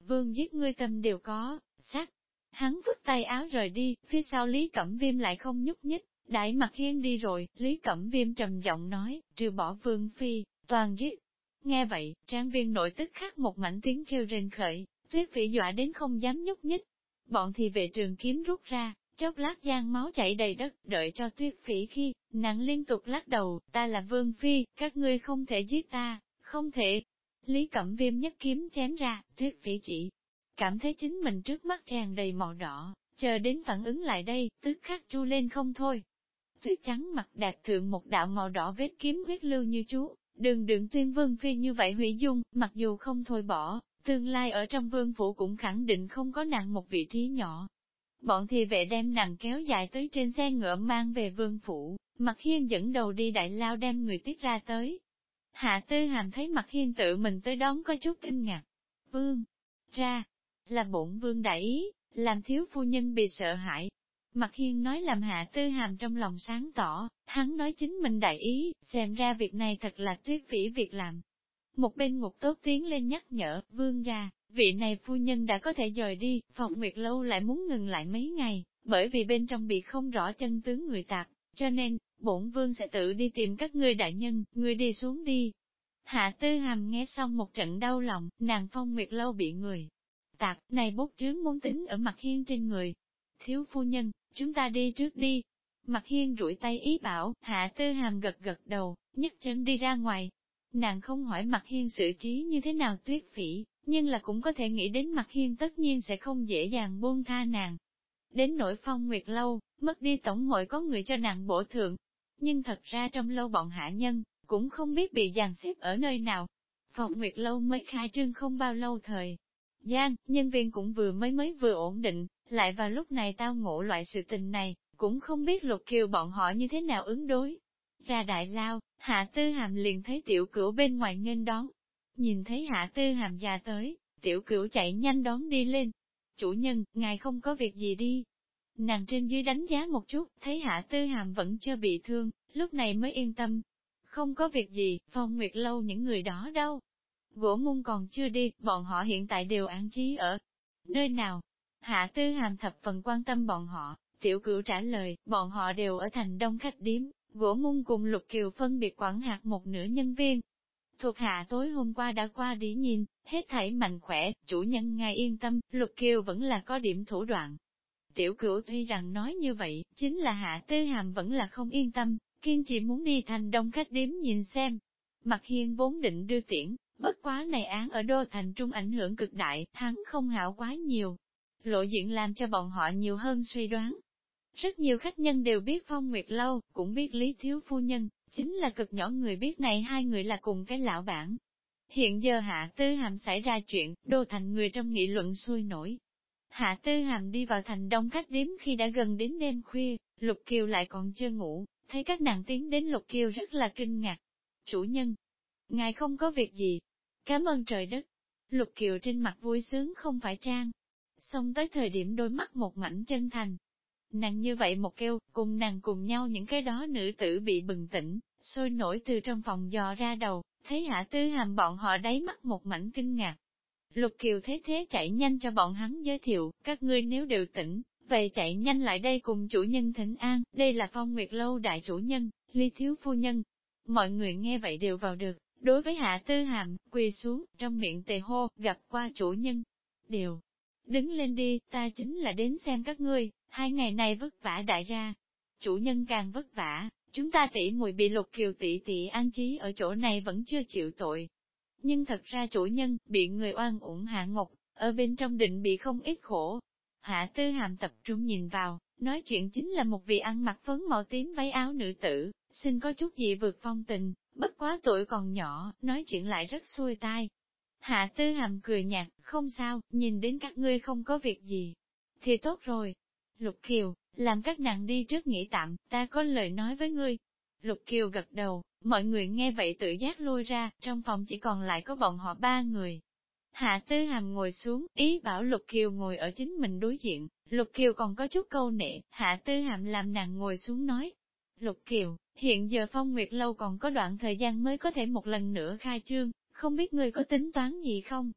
Vương giết ngươi tâm đều có, sắc. Hắn vứt tay áo rời đi, phía sau Lý Cẩm Viêm lại không nhúc nhích, đại Mặc Hiên đi rồi, Lý Cẩm Viêm trầm giọng nói, trừ bỏ Vương Phi, toàn giết. Nghe vậy, trang viên nội tức khắc một mảnh tiếng kêu rền khởi, Tuyết Phỉ dọa đến không dám nhúc nhích. Bọn thì vệ trường kiếm rút ra, chốc lát giang máu chảy đầy đất, đợi cho Tuyết Phỉ khi, nàng liên tục lắc đầu, ta là Vương Phi, các ngươi không thể giết ta, không thể. Lý Cẩm Viêm nhất kiếm chém ra, Tuyết Phỉ chỉ cảm thấy chính mình trước mắt tràn đầy màu đỏ, chờ đến phản ứng lại đây, tức khắc chu lên không thôi. Tuyết trắng mặt đạt thượng một đạo màu đỏ vết kiếm huyết lưu như chú, đường tuyên Vương Phi như vậy hủy dung, mặc dù không thôi bỏ, tương lai ở trong vương phủ cũng khẳng định không có nàng một vị trí nhỏ. Bọn thì vệ đem nàng kéo dài tới trên xe ngựa mang về vương phủ, Mặc Hiên dẫn đầu đi đại lao đem người tiết ra tới. Hạ Tư Hàm thấy Mặc Hiên tự mình tới đón có chút kinh ngạc. Vương, ra, là bổn vương đại ý, làm thiếu phu nhân bị sợ hãi. Mặc Hiên nói làm Hạ Tư Hàm trong lòng sáng tỏ, hắn nói chính mình đại ý, xem ra việc này thật là Tuyết Phỉ việc làm. Một bên Ngục Tốt tiến lên nhắc nhở, vương gia, vị này phu nhân đã có thể rời đi, Phòng Nguyệt Lâu lại muốn ngừng lại mấy ngày, bởi vì bên trong bị không rõ chân tướng người tạc, cho nên, bổn vương sẽ tự đi tìm các ngươi đại nhân, ngươi đi xuống đi. Hạ Tư Hàm nghe xong một trận đau lòng, nàng Phong Nguyệt Lâu bị người tạc, này bút chướng muốn tính ở Mặc Hiên trên người. Thiếu phu nhân, chúng ta đi trước đi. Mặc Hiên duỗi tay ý bảo, Hạ Tư Hàm gật gật đầu, nhấc chân đi ra ngoài. Nàng không hỏi Mặc Hiên xử trí như thế nào Tuyết Phỉ, nhưng là cũng có thể nghĩ đến Mặc Hiên tất nhiên sẽ không dễ dàng buông tha nàng. Đến nỗi Phong Nguyệt Lâu, mất đi tổng hội có người cho nàng bổ thượng. Nhưng thật ra trong lâu bọn hạ nhân, cũng không biết bị dàn xếp ở nơi nào. Phong Nguyệt Lâu mới khai trương không bao lâu thời gian, nhân viên cũng vừa ổn định, lại vào lúc này tao ngộ loại sự tình này, cũng không biết Lục Kiều bọn họ như thế nào ứng đối. Ra đại lao, Hạ Tư Hàm liền thấy tiểu cửu bên ngoài nghênh đón. Nhìn thấy Hạ Tư Hàm già tới, tiểu cửu chạy nhanh đón đi lên. Chủ nhân, ngài không có việc gì đi. Nàng trên dưới đánh giá một chút, thấy Hạ Tư Hàm vẫn chưa bị thương, lúc này mới yên tâm. Không có việc gì, Phong Nguyệt Lâu những người đó đâu. Gỗ Môn còn chưa đi, bọn họ hiện tại đều an trí ở nơi nào. Hạ Tư Hàm thập phần quan tâm bọn họ, tiểu cửu trả lời, bọn họ đều ở thành đông khách điếm, Gỗ Môn cùng Lục Kiều phân biệt quản hạt một nửa nhân viên. Thuộc hạ tối hôm qua đã qua đi nhìn, hết thảy mạnh khỏe, chủ nhân ngài yên tâm, Lục Kiều vẫn là có điểm thủ đoạn. Tiểu cửu tuy rằng nói như vậy, chính là Hạ Tư Hàm vẫn là không yên tâm, kiên trì muốn đi thành đông khách điếm nhìn xem. Mặc Hiên vốn định đưa tiễn, bất quá này án ở đô thành trung ảnh hưởng cực đại, hắn không hảo quá nhiều. Lộ diện làm cho bọn họ nhiều hơn suy đoán. Rất nhiều khách nhân đều biết Phong Nguyệt Lâu, cũng biết Lý Thiếu Phu Nhân, chính là cực nhỏ người biết này hai người là cùng cái lão bản. Hiện giờ Hạ Tư Hàm xảy ra chuyện, đô thành người trong nghị luận sôi nổi. Hạ Tư Hàm đi vào thành đông khách điếm khi đã gần đến đêm khuya, Lục Kiều lại còn chưa ngủ, thấy các nàng tiến đến Lục Kiều rất là kinh ngạc. Chủ nhân, ngài không có việc gì. Cảm ơn trời đất. Lục Kiều trên mặt vui sướng không phải trang. Xong tới thời điểm đôi mắt một mảnh chân thành. Nàng như vậy một kêu, cùng nàng cùng nhau những cái đó nữ tử bị bừng tỉnh, sôi nổi từ trong phòng dò ra đầu, thấy Hạ Tư Hàm bọn họ đáy mắt một mảnh kinh ngạc. Lục Kiều thế thế chạy nhanh cho bọn hắn giới thiệu, các ngươi nếu đều tỉnh, vậy chạy nhanh lại đây cùng chủ nhân thỉnh an, đây là Phong Nguyệt Lâu đại chủ nhân, Ly Thiếu Phu Nhân. Mọi người nghe vậy đều vào được, đối với Hạ Tư Hàm, quỳ xuống, trong miệng tề hô, gặp qua chủ nhân. Đều, đứng lên đi, ta chính là đến xem các ngươi, 2 ngày này vất vả đại ra. Chủ nhân càng vất vả, chúng ta tỷ muội bị Lục Kiều tỷ an trí ở chỗ này vẫn chưa chịu tội. Nhưng thật ra chủ nhân, bị người oan uổng hạ ngục, ở bên trong định bị không ít khổ. Hạ Tư Hàm tập trung nhìn vào, nói chuyện chính là một vị ăn mặc phấn màu tím váy áo nữ tử, xin có chút gì vượt phong tình, bất quá tuổi còn nhỏ, nói chuyện lại rất xuôi tai. Hạ Tư Hàm cười nhạt, không sao, nhìn đến các ngươi không có việc gì, thì tốt rồi. Lục Kiều, làm các nàng đi trước nghỉ tạm, ta có lời nói với ngươi. Lục Kiều gật đầu, mọi người nghe vậy tự giác lui ra, trong phòng chỉ còn lại có bọn họ 3 người. Hạ Tư Hàm ngồi xuống, ý bảo Lục Kiều ngồi ở chính mình đối diện, Lục Kiều còn có chút câu nệ, Hạ Tư Hàm làm nàng ngồi xuống nói. Lục Kiều, hiện giờ Phong Nguyệt Lâu còn có đoạn thời gian mới có thể một lần nữa khai trương, không biết ngươi có tính toán gì không?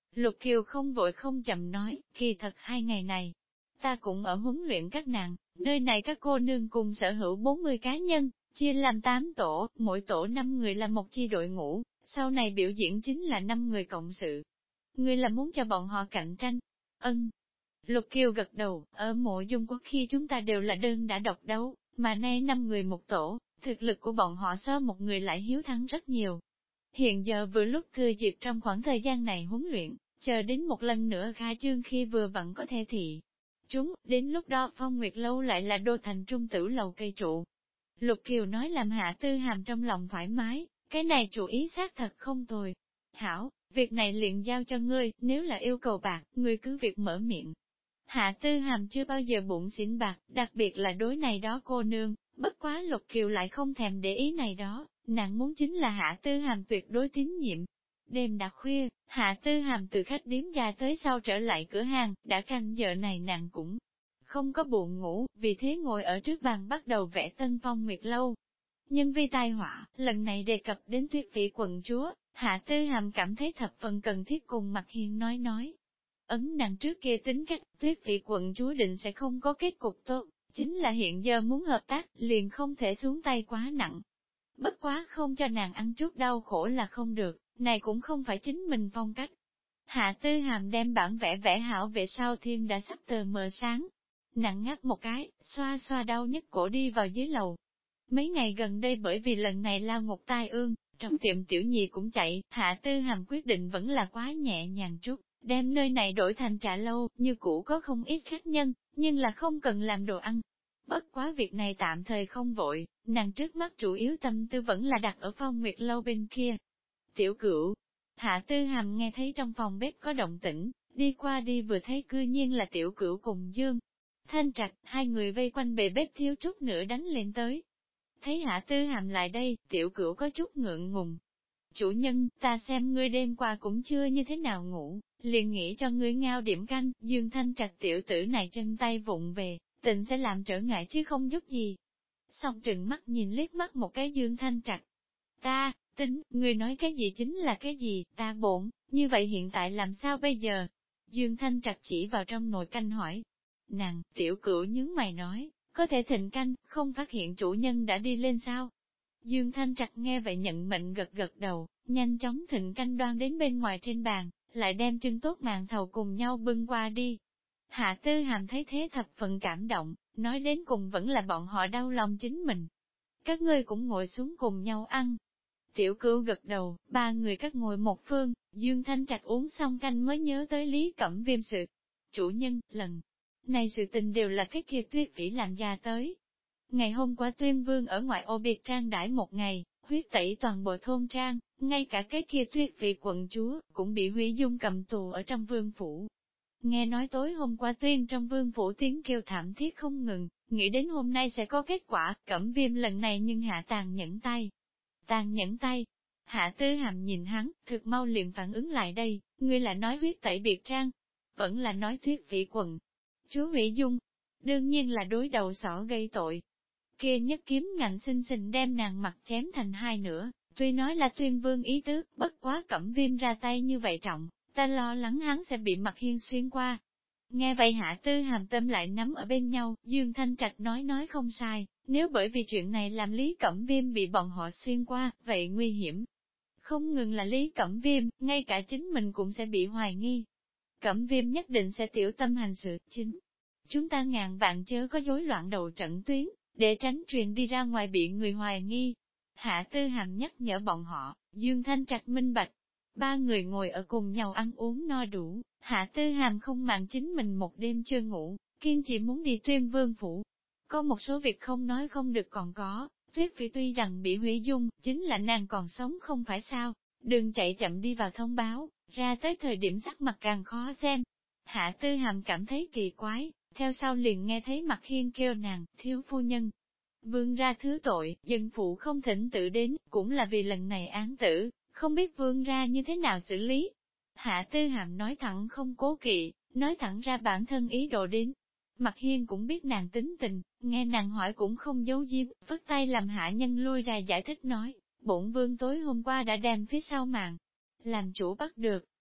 Lục Kiều không vội không chậm nói, kỳ thật 2 ngày này, ta cũng ở huấn luyện các nàng, nơi này các cô nương cùng sở hữu 40 cá nhân, chia làm 8 tổ, mỗi tổ 5 người là một chi đội ngũ, sau này biểu diễn chính là 5 người cộng sự. Ngươi là muốn cho bọn họ cạnh tranh? Ân. Lục Kiều gật đầu, ở Mộ Dung Quốc khi chúng ta đều là đơn đã độc đấu, mà nay 5 người một tổ, thực lực của bọn họ so một người lại hiếu thắng rất nhiều. Hiện giờ vừa lúc thừa dịp trong khoảng thời gian này huấn luyện, chờ đến một lần nữa khai trương khi vừa vặn có thể thị. Chúng, đến lúc đó Phong Nguyệt Lâu lại là đô thành trung tử lầu cây trụ. Lục Kiều nói làm Hạ Tư Hàm trong lòng thoải mái, cái này chủ ý xác thật không tồi. Hảo, việc này liền giao cho ngươi, nếu là yêu cầu bạc, ngươi cứ việc mở miệng. Hạ Tư Hàm chưa bao giờ bụng xỉn bạc, đặc biệt là đối này đó cô nương, bất quá Lục Kiều lại không thèm để ý này đó, nàng muốn chính là Hạ Tư Hàm tuyệt đối tín nhiệm. Đêm đã khuya, Hạ Tư Hàm từ khách điếm ra tới sau trở lại cửa hàng, đã canh giờ này nàng cũng không có buồn ngủ, vì thế ngồi ở trước bàn bắt đầu vẽ Tân Phong Nguyệt Lâu. Nhưng vì tai họa, lần này đề cập đến Tuyết Phỉ quận chúa, Hạ Tư Hàm cảm thấy thập phần cần thiết cùng Mạc Hiên nói. Ấn nàng trước kia tính cách, Tuyết Phỉ quận chúa định sẽ không có kết cục tốt, chính là hiện giờ muốn hợp tác, liền không thể xuống tay quá nặng. Bất quá không cho nàng ăn chút đau khổ là không được, này cũng không phải chính mình phong cách. Hạ Tư Hàm đem bản vẽ vẽ hảo về sau thiên đã sắp tờ mờ sáng. Nặng ngắt một cái, xoa xoa đau nhất cổ đi vào dưới lầu. Mấy ngày gần đây bởi vì lần này lao ngục tai ương, trong tiệm tiểu nhị cũng chạy, Hạ Tư Hàm quyết định vẫn là quá nhẹ nhàng chút, đem nơi này đổi thành trà lâu, như cũ có không ít khách nhân, nhưng là không cần làm đồ ăn. Bất quá việc này tạm thời không vội, nàng trước mắt chủ yếu tâm tư vẫn là đặt ở Phong Nguyệt Lâu bên kia. Tiểu Cửu, Hạ Tư Hàm nghe thấy trong phòng bếp có động tĩnh, đi qua đi vừa thấy cư nhiên là Tiểu Cửu cùng Dương Thanh Trạch, hai người vây quanh bề bếp thiếu chút nữa đánh lên tới. Thấy Hạ Tư Hàm lại đây, Tiểu Cửu có chút ngượng ngùng. Chủ nhân, ta xem ngươi đêm qua cũng chưa như thế nào ngủ, liền nghĩ cho ngươi ngao điểm canh, Dương Thanh Trạch tiểu tử này chân tay vụng về, tình sẽ làm trở ngại chứ không giúp gì. Xong trừng mắt nhìn liếc mắt một cái Dương Thanh Trạch. Ta, tính, ngươi nói cái gì chính là cái gì, ta bổn, như vậy hiện tại làm sao bây giờ? Dương Thanh Trạch chỉ vào trong nồi canh hỏi. Nàng, Tiểu Cửu nhướng mày nói, có thể thịnh canh, không phát hiện chủ nhân đã đi lên sao? Dương Thanh Trạch nghe vậy nhận mệnh gật gật đầu, nhanh chóng thịnh canh đoan đến bên ngoài trên bàn, lại đem trưng tốt màn thầu cùng nhau bưng qua đi. Hạ Tư Hàm thấy thế thập phần cảm động, nói đến cùng vẫn là bọn họ đau lòng chính mình. Các ngươi cũng ngồi xuống cùng nhau ăn. Tiểu Cửu gật đầu, ba người các ngồi một phương, Dương Thanh Trạch uống xong canh mới nhớ tới Lý Cẩm Viêm sự. Chủ nhân, lần này sự tình đều là cái kia Tuyết Phỉ làm ra tới. Ngày hôm qua Tuyên Vương ở ngoại ô biệt trang đãi một ngày, huyết tẩy toàn bộ thôn trang, ngay cả cái kia Tuyết Phỉ quận chúa, cũng bị Huy Dung cầm tù ở trong vương phủ. Nghe nói tối hôm qua Tuyên trong vương phủ tiếng kêu thảm thiết không ngừng, nghĩ đến hôm nay sẽ có kết quả, Cẩm Viêm lần này nhưng hạ tàn nhẫn tay. Tàn nhẫn tay. Hạ Tư Hàm nhìn hắn, thực mau liền phản ứng lại đây, ngươi là nói huyết tẩy biệt trang, vẫn là nói Tuyết Phỉ quận chúa Huy Dung. Đương nhiên là đối đầu sỏ gây tội. Kia nhất kiếm ngạnh xinh xinh đem nàng mặt chém thành hai nửa, tuy nói là Tuyên Vương ý tứ, bất quá Cẩm Viêm ra tay như vậy trọng, ta lo lắng hắn sẽ bị Mạc Hiên xuyên qua. Nghe vậy Hạ Tư Hàm tâm lại nắm ở bên nhau, Dương Thanh Trạch nói không sai, nếu bởi vì chuyện này làm Lý Cẩm Viêm bị bọn họ xuyên qua, vậy nguy hiểm. Không ngừng là Lý Cẩm Viêm, ngay cả chính mình cũng sẽ bị hoài nghi. Cẩm Viêm nhất định sẽ tiểu tâm hành sự, chính. Chúng ta ngàn vạn chớ có rối loạn đầu trận tuyến, để tránh truyền đi ra ngoài bị người hoài nghi. Hạ Tư Hàm nhắc nhở bọn họ, Dương Thanh Trạch minh bạch. Ba người ngồi ở cùng nhau ăn uống no đủ, Hạ Tư Hàm không màng chính mình một đêm chưa ngủ, kiên trì muốn đi Tuyên Vương phủ. Có một số việc không nói không được còn có, Tuyết Phỉ tuy rằng bị hủy dung, chính là nàng còn sống không phải sao, đừng chạy chậm đi vào thông báo, ra tới thời điểm sắc mặt càng khó xem. Hạ Tư Hàm cảm thấy kỳ quái, theo sau liền nghe thấy Mạc Hiên kêu nàng, thiếu phu nhân. Vương ra thứ tội, dân phụ không thỉnh tự đến, cũng là vì lần này án tử, không biết vương ra như thế nào xử lý. Hạ Tư Hàm nói thẳng không cố kỵ, nói thẳng ra bản thân ý đồ đến. Mạc Hiên cũng biết nàng tính tình, nghe nàng hỏi cũng không giấu diếm, vất tay làm hạ nhân lui ra giải thích nói, bổn vương tối hôm qua đã đem phía sau màn. Làm chủ bắt được,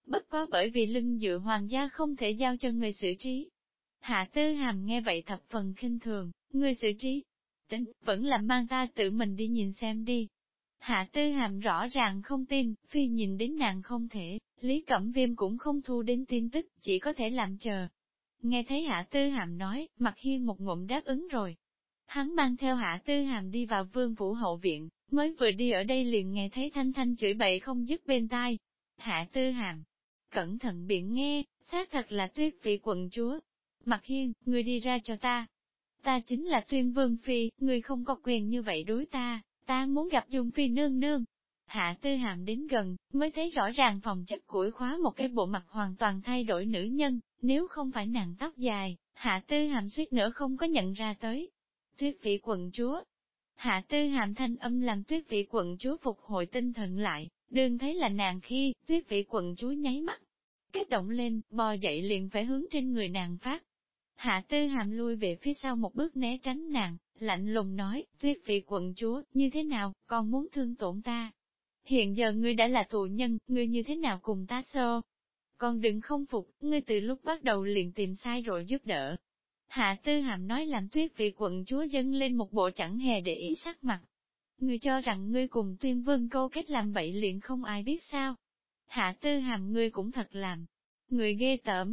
bất quá bởi vì lưng dựa hoàng gia không thể giao cho người xử trí. Hạ Tư Hàm nghe vậy thập phần khinh thường, người xử trí, tính, vẫn là mang ta tự mình đi nhìn xem đi. Hạ Tư Hàm rõ ràng không tin, phi nhìn đến nàng không thể, Lý Cẩm Viêm cũng không thu đến tin tức, chỉ có thể làm chờ. Nghe thấy Hạ Tư Hàm nói, Mạc Hiên một ngụm đáp ứng rồi. Hắn mang theo Hạ Tư Hàm đi vào vương phủ hậu viện, mới vừa đi ở đây liền nghe thấy thanh thanh chửi bậy không dứt bên tai. Hạ Tư Hàm, cẩn thận biện nghe, xác thật là Tuyết Phỉ quận chúa. Mạc Hiên, ngươi đi ra cho ta. Ta chính là Tuyên Vương Phi, ngươi không có quyền như vậy đối ta, ta muốn gặp Dung Phi nương nương. Hạ Tư Hàm đến gần, mới thấy rõ ràng phòng chất củi khóa một cái bộ mặt hoàn toàn thay đổi nữ nhân, nếu không phải nàng tóc dài, Hạ Tư Hàm suýt nữa không có nhận ra tới. Tuyết Phỉ quận chúa. Hạ Tư Hàm thanh âm làm Tuyết Phỉ quận chúa phục hồi tinh thần lại, đương thấy là nàng khi, Tuyết Phỉ quận chúa nháy mắt. Kích động lên, bò dậy liền phải hướng trên người nàng phát. Hạ Tư Hàm lui về phía sau một bước né tránh nàng, lạnh lùng nói, Tuyết Phỉ quận chúa, như thế nào, còn muốn thương tổn ta? Hiện giờ ngươi đã là tù nhân, ngươi như thế nào cùng ta xô? Còn đừng không phục, ngươi từ lúc bắt đầu liền tìm sai rồi giúp đỡ. Hạ Tư Hàm nói làm Tuyết Phỉ quận chúa dâng lên một bộ chẳng hề để ý sắc mặt. Ngươi cho rằng ngươi cùng Tuyên Vương câu kết làm bậy liền không ai biết sao? Hạ Tư Hàm ngươi cũng thật làm. Người ghê tởm.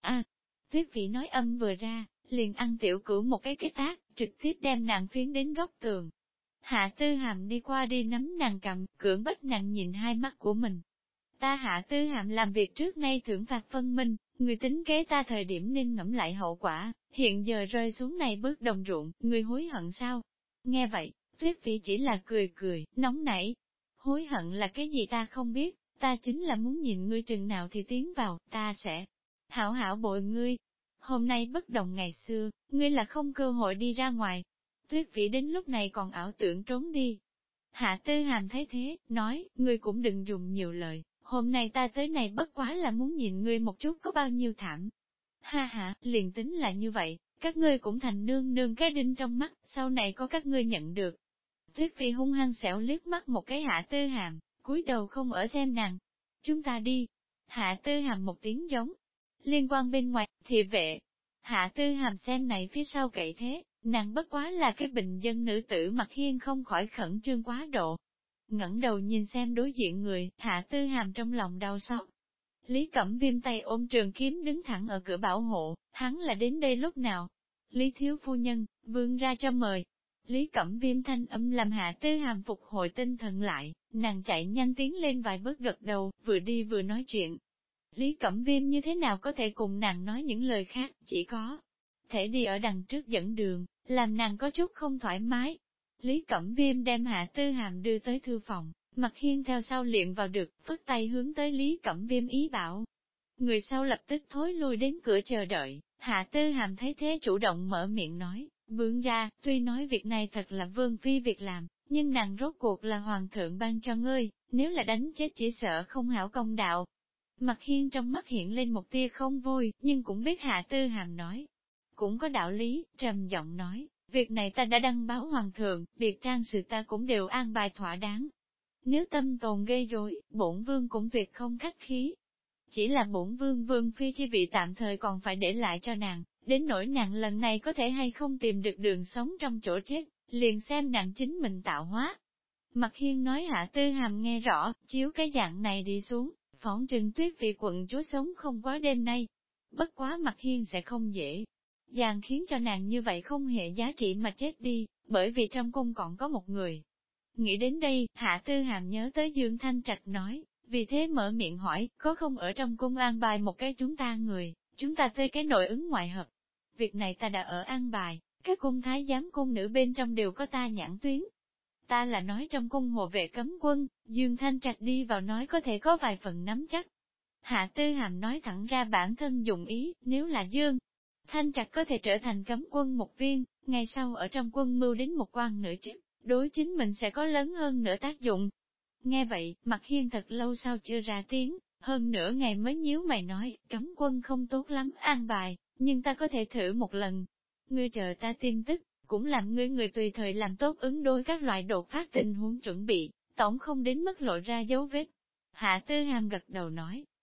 Tuyết Phỉ nói âm vừa ra, liền ăn tiểu cửu một cái tác, trực tiếp đem nàng phiến đến góc tường. Hạ Tư Hàm đi qua đi nắm nàng cầm, cưỡng bách nàng nhìn hai mắt của mình. Ta Hạ Tư Hàm làm việc trước nay thưởng phạt phân minh, người tính kế ta thời điểm nên ngẫm lại hậu quả, hiện giờ rơi xuống này bước đồng ruộng, người hối hận sao? Nghe vậy, Tuyết Phỉ chỉ là cười cười, nóng nảy. Hối hận là cái gì ta không biết, ta chính là muốn nhìn ngươi chừng nào thì tiến vào, ta sẽ hảo hảo bội ngươi. Hôm nay bất đồng ngày xưa, ngươi là không cơ hội đi ra ngoài. Tuyết Phỉ đến lúc này còn ảo tưởng trốn đi. Hạ Tư Hàm thấy thế, nói, ngươi cũng đừng dùng nhiều lời, hôm nay ta tới này bất quá là muốn nhìn ngươi một chút có bao nhiêu thảm. Ha ha, liền tính là như vậy, các ngươi cũng thành nương nương cái đinh trong mắt, sau này có các ngươi nhận được. Tuyết Phỉ hung hăng xẻo liếc mắt một cái Hạ Tư Hàm, cúi đầu không ở xem nàng. Chúng ta đi. Hạ Tư Hàm một tiếng giống. Liên quan bên ngoài, thị vệ. Hạ Tư Hàm xem này phía sau cậy thế, nàng bất quá là cái bình dân nữ tử Mạc Hiên không khỏi khẩn trương quá độ. Ngẩng đầu nhìn xem đối diện người, Hạ Tư Hàm trong lòng đau xót. Lý Cẩm Viêm tay ôm trường kiếm đứng thẳng ở cửa bảo hộ, hắn là đến đây lúc nào? Lý thiếu phu nhân, vương ra cho mời. Lý Cẩm Viêm thanh âm làm Hạ Tư Hàm phục hồi tinh thần lại, nàng chạy nhanh tiến lên vài bước gật đầu, vừa đi vừa nói chuyện. Lý Cẩm Viêm như thế nào có thể cùng nàng nói những lời khác, chỉ có thể đi ở đằng trước dẫn đường, làm nàng có chút không thoải mái. Lý Cẩm Viêm đem Hạ Tư Hàm đưa tới thư phòng, Mạc Hiên theo sau liền vào được, phất tay hướng tới Lý Cẩm Viêm ý bảo. Người sau lập tức thối lui đến cửa chờ đợi, Hạ Tư Hàm thấy thế chủ động mở miệng nói, vương gia, tuy nói việc này thật là vương phi việc làm, nhưng nàng rốt cuộc là hoàng thượng ban cho ngươi, nếu là đánh chết chỉ sợ không hảo công đạo. Mạc Hiên trong mắt hiện lên một tia không vui, nhưng cũng biết Hạ Tư Hàm nói. Cũng có đạo lý, trầm giọng nói, việc này ta đã đăng báo hoàng thượng, việc trang sự ta cũng đều an bài thỏa đáng. Nếu tâm tồn gây rối, bổn vương cũng tuyệt không khách khí. Chỉ là bổn vương vương phi chi vị tạm thời còn phải để lại cho nàng, đến nỗi nàng lần này có thể hay không tìm được đường sống trong chỗ chết, liền xem nàng chính mình tạo hóa. Mạc Hiên nói Hạ Tư Hàm nghe rõ, chiếu cái dạng này đi xuống, phỏng trừng Tuyết Phỉ quận chúa sống không quá đêm nay. Bất quá Mạc Hiên sẽ không dễ dàng khiến cho nàng như vậy không hề giá trị mà chết đi, bởi vì trong cung còn có một người. Nghĩ đến đây, Hạ Tư Hàm nhớ tới Dương Thanh Trạch nói, vì thế mở miệng hỏi, có không ở trong cung an bài một cái chúng ta người, chúng ta thuê cái nội ứng ngoại hợp. Việc này ta đã ở an bài, các cung thái giám cung nữ bên trong đều có ta nhãn tuyến. Ta là nói trong cung hộ vệ cấm quân, Dương Thanh Trạch đi vào nói có thể có vài phần nắm chắc. Hạ Tư Hàm nói thẳng ra bản thân dụng ý, nếu là Dương Thanh Trạch có thể trở thành cấm quân một viên, ngày sau ở trong quân mưu đến một quan nữ chức, đối chính mình sẽ có lớn hơn nữa tác dụng. Nghe vậy, Mạc Hiên thật lâu sau chưa ra tiếng, hơn nửa ngày mới nhíu mày nói, cấm quân không tốt lắm an bài, nhưng ta có thể thử một lần. Ngươi chờ ta tin tức, cũng làm người tùy thời làm tốt ứng đối các loại đột phát tình huống chuẩn bị, tổng không đến mức lộ ra dấu vết. Hạ Tư Hàm gật đầu nói,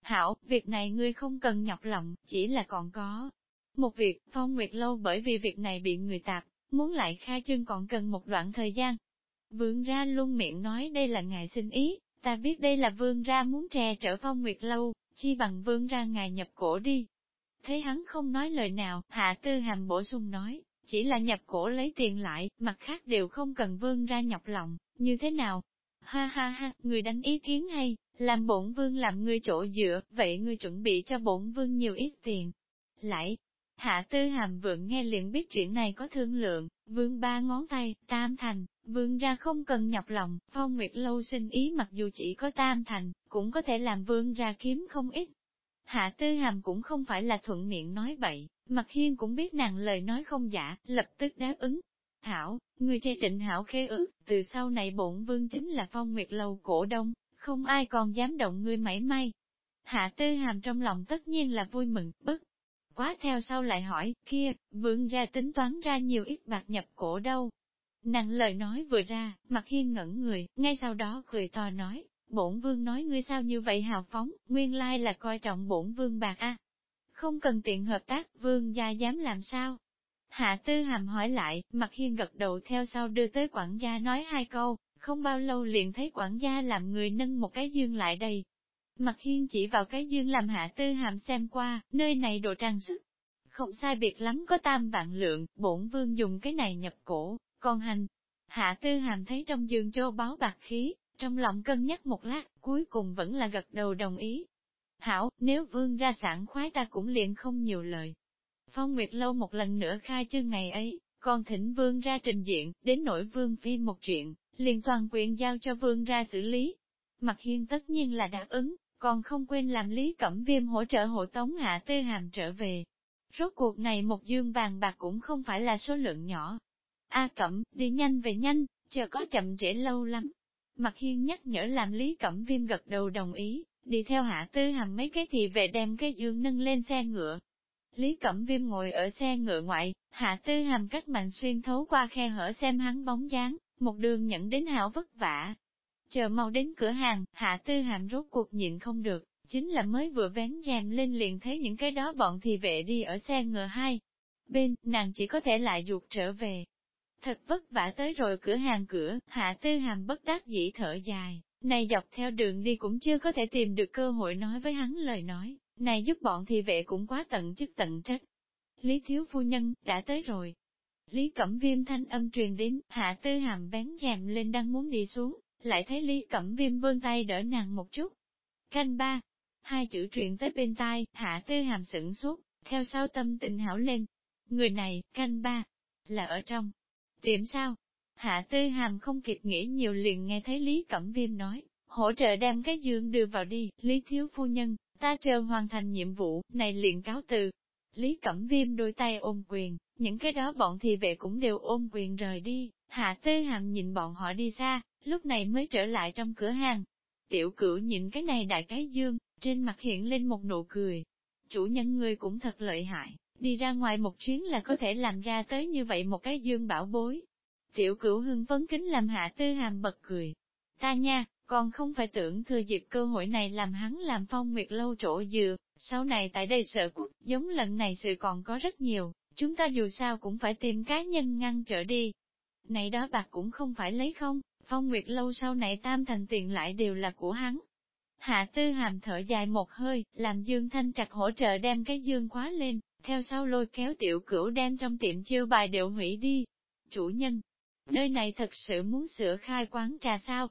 Hảo, việc này ngươi không cần nhọc lòng, chỉ là còn có một việc, Phong Nguyệt Lâu bởi vì việc này bị người tạp, muốn lại khai trương còn cần một đoạn thời gian. Vương gia luôn miệng nói đây là ngài xin ý, ta biết đây là vương gia muốn trè trở Phong Nguyệt Lâu, chi bằng vương gia ngài nhập cổ đi. Thấy hắn không nói lời nào, Hạ Tư Hàm bổ sung nói, chỉ là nhập cổ lấy tiền lại, mặt khác đều không cần vương gia nhọc lòng, như thế nào? Ha ha ha, người đánh ý kiến hay, làm bổn vương làm ngươi chỗ dựa, vậy ngươi chuẩn bị cho bổn vương nhiều ít tiền. Lại, Hạ Tư Hàm vượng nghe liền biết chuyện này có thương lượng, vương ba ngón tay, tam thành, vương ra không cần nhọc lòng, Phong Nguyệt Lâu xin ý mặc dù chỉ có tam thành, cũng có thể làm vương ra kiếm không ít. Hạ Tư Hàm cũng không phải là thuận miệng nói bậy, Mạc Hiên cũng biết nàng lời nói không giả, lập tức đáp ứng. Hảo, người chế định hảo khế ước, từ sau này bổn vương chính là Phong Nguyệt Lâu cổ đông, không ai còn dám động ngươi mảy may. Hạ Tư Hàm trong lòng tất nhiên là vui mừng, bất quá theo sau lại hỏi, kia, vương ra tính toán ra nhiều ít bạc nhập cổ đâu. Nàng lời nói vừa ra, Mạc Hiên ngẩn người, ngay sau đó cười to nói, bổn vương nói ngươi sao như vậy hào phóng, nguyên lai là coi trọng bổn vương bạc a. Không cần tiện hợp tác, vương gia dám làm sao? Hạ Tư Hàm hỏi lại, Mạc Hiên gật đầu theo sau đưa tới quản gia nói hai câu, không bao lâu liền thấy quản gia làm người nâng một cái dương lại đây. Mạc Hiên chỉ vào cái dương làm Hạ Tư Hàm xem qua, nơi này đồ trang sức. Không sai biệt lắm có 3 vạn lượng, bổn vương dùng cái này nhập cổ, còn hành. Hạ Tư Hàm thấy trong dương châu báu bạc khí, trong lòng cân nhắc một lát, cuối cùng vẫn là gật đầu đồng ý. Hảo, nếu vương ra sảng khoái ta cũng liền không nhiều lời. Phong Nguyệt Lâu một lần nữa khai trương ngày ấy, còn thỉnh vương ra trình diện, đến nỗi vương phi một chuyện, liền toàn quyền giao cho vương ra xử lý. Mạc Hiên tất nhiên là đáp ứng, còn không quên làm Lý Cẩm Viêm hỗ trợ hộ tống Hạ Tư Hàm trở về. Rốt cuộc này một dương vàng bạc cũng không phải là số lượng nhỏ. A Cẩm, đi nhanh về nhanh, chờ có chậm trễ lâu lắm. Mạc Hiên nhắc nhở làm Lý Cẩm Viêm gật đầu đồng ý, đi theo Hạ Tư Hàm mấy cái thì về đem cái dương nâng lên xe ngựa. Lý Cẩm Viêm ngồi ở xe ngựa ngoại, Hạ Tư Hàm cách mạnh xuyên thấu qua khe hở xem hắn bóng dáng, một đường nhận đến hảo vất vả. Chờ mau đến cửa hàng, Hạ Tư Hàm rốt cuộc nhịn không được, chính là mới vừa vén rèm lên liền thấy những cái đó bọn thì vệ đi ở xe ngựa hai. Bên, nàng chỉ có thể lại ruột trở về. Thật vất vả tới rồi cửa hàng cửa, Hạ Tư Hàm bất đắc dĩ thở dài, này dọc theo đường đi cũng chưa có thể tìm được cơ hội nói với hắn lời nói, này giúp bọn thì vệ cũng quá tận chức tận trách. Lý thiếu phu nhân, đã tới rồi. Lý Cẩm Viêm thanh âm truyền đến, Hạ Tư Hàm vén rèm lên đang muốn đi xuống, lại thấy Lý Cẩm Viêm vươn tay đỡ nàng một chút. Canh ba, hai chữ truyền tới bên tai, Hạ Tư Hàm sửng sốt, theo sau tâm tình hảo lên. Người này, canh ba, là ở trong tiệm sao? Hạ Tư Hàm không kịp nghĩ nhiều liền nghe thấy Lý Cẩm Viêm nói, hỗ trợ đem cái dương đưa vào đi, Lý thiếu phu nhân, ta chờ hoàn thành nhiệm vụ, này liền cáo từ. Lý Cẩm Viêm đôi tay ôm quyền, những cái đó bọn thì vệ cũng đều ôm quyền rời đi, Hạ Tư Hàm nhìn bọn họ đi xa, lúc này mới trở lại trong cửa hàng. Tiểu Cửu nhìn cái này đại cái dương, trên mặt hiện lên một nụ cười. Chủ nhân người cũng thật lợi hại, đi ra ngoài một chuyến là có thể làm ra tới như vậy một cái dương bảo bối. Tiểu Cửu hưng phấn kính làm Hạ Tư Hàm bật cười. Ta nha, còn không phải tưởng thừa dịp cơ hội này làm hắn làm Phong Nguyệt Lâu chỗ dựa, sau này tại đây sở quốc, giống lần này sự còn có rất nhiều, chúng ta dù sao cũng phải tìm cá nhân ngăn trở đi. Này đó bạc cũng không phải lấy không, Phong Nguyệt Lâu sau này tam thành tiền lại đều là của hắn. Hạ Tư Hàm thở dài một hơi, làm Dương Thanh Trạch hỗ trợ đem cái dương khóa lên, theo sau lôi kéo Tiểu Cửu đem trong tiệm chiêu bài đều hủy đi. Chủ nhân, nơi này thật sự muốn sửa khai quán trà sao?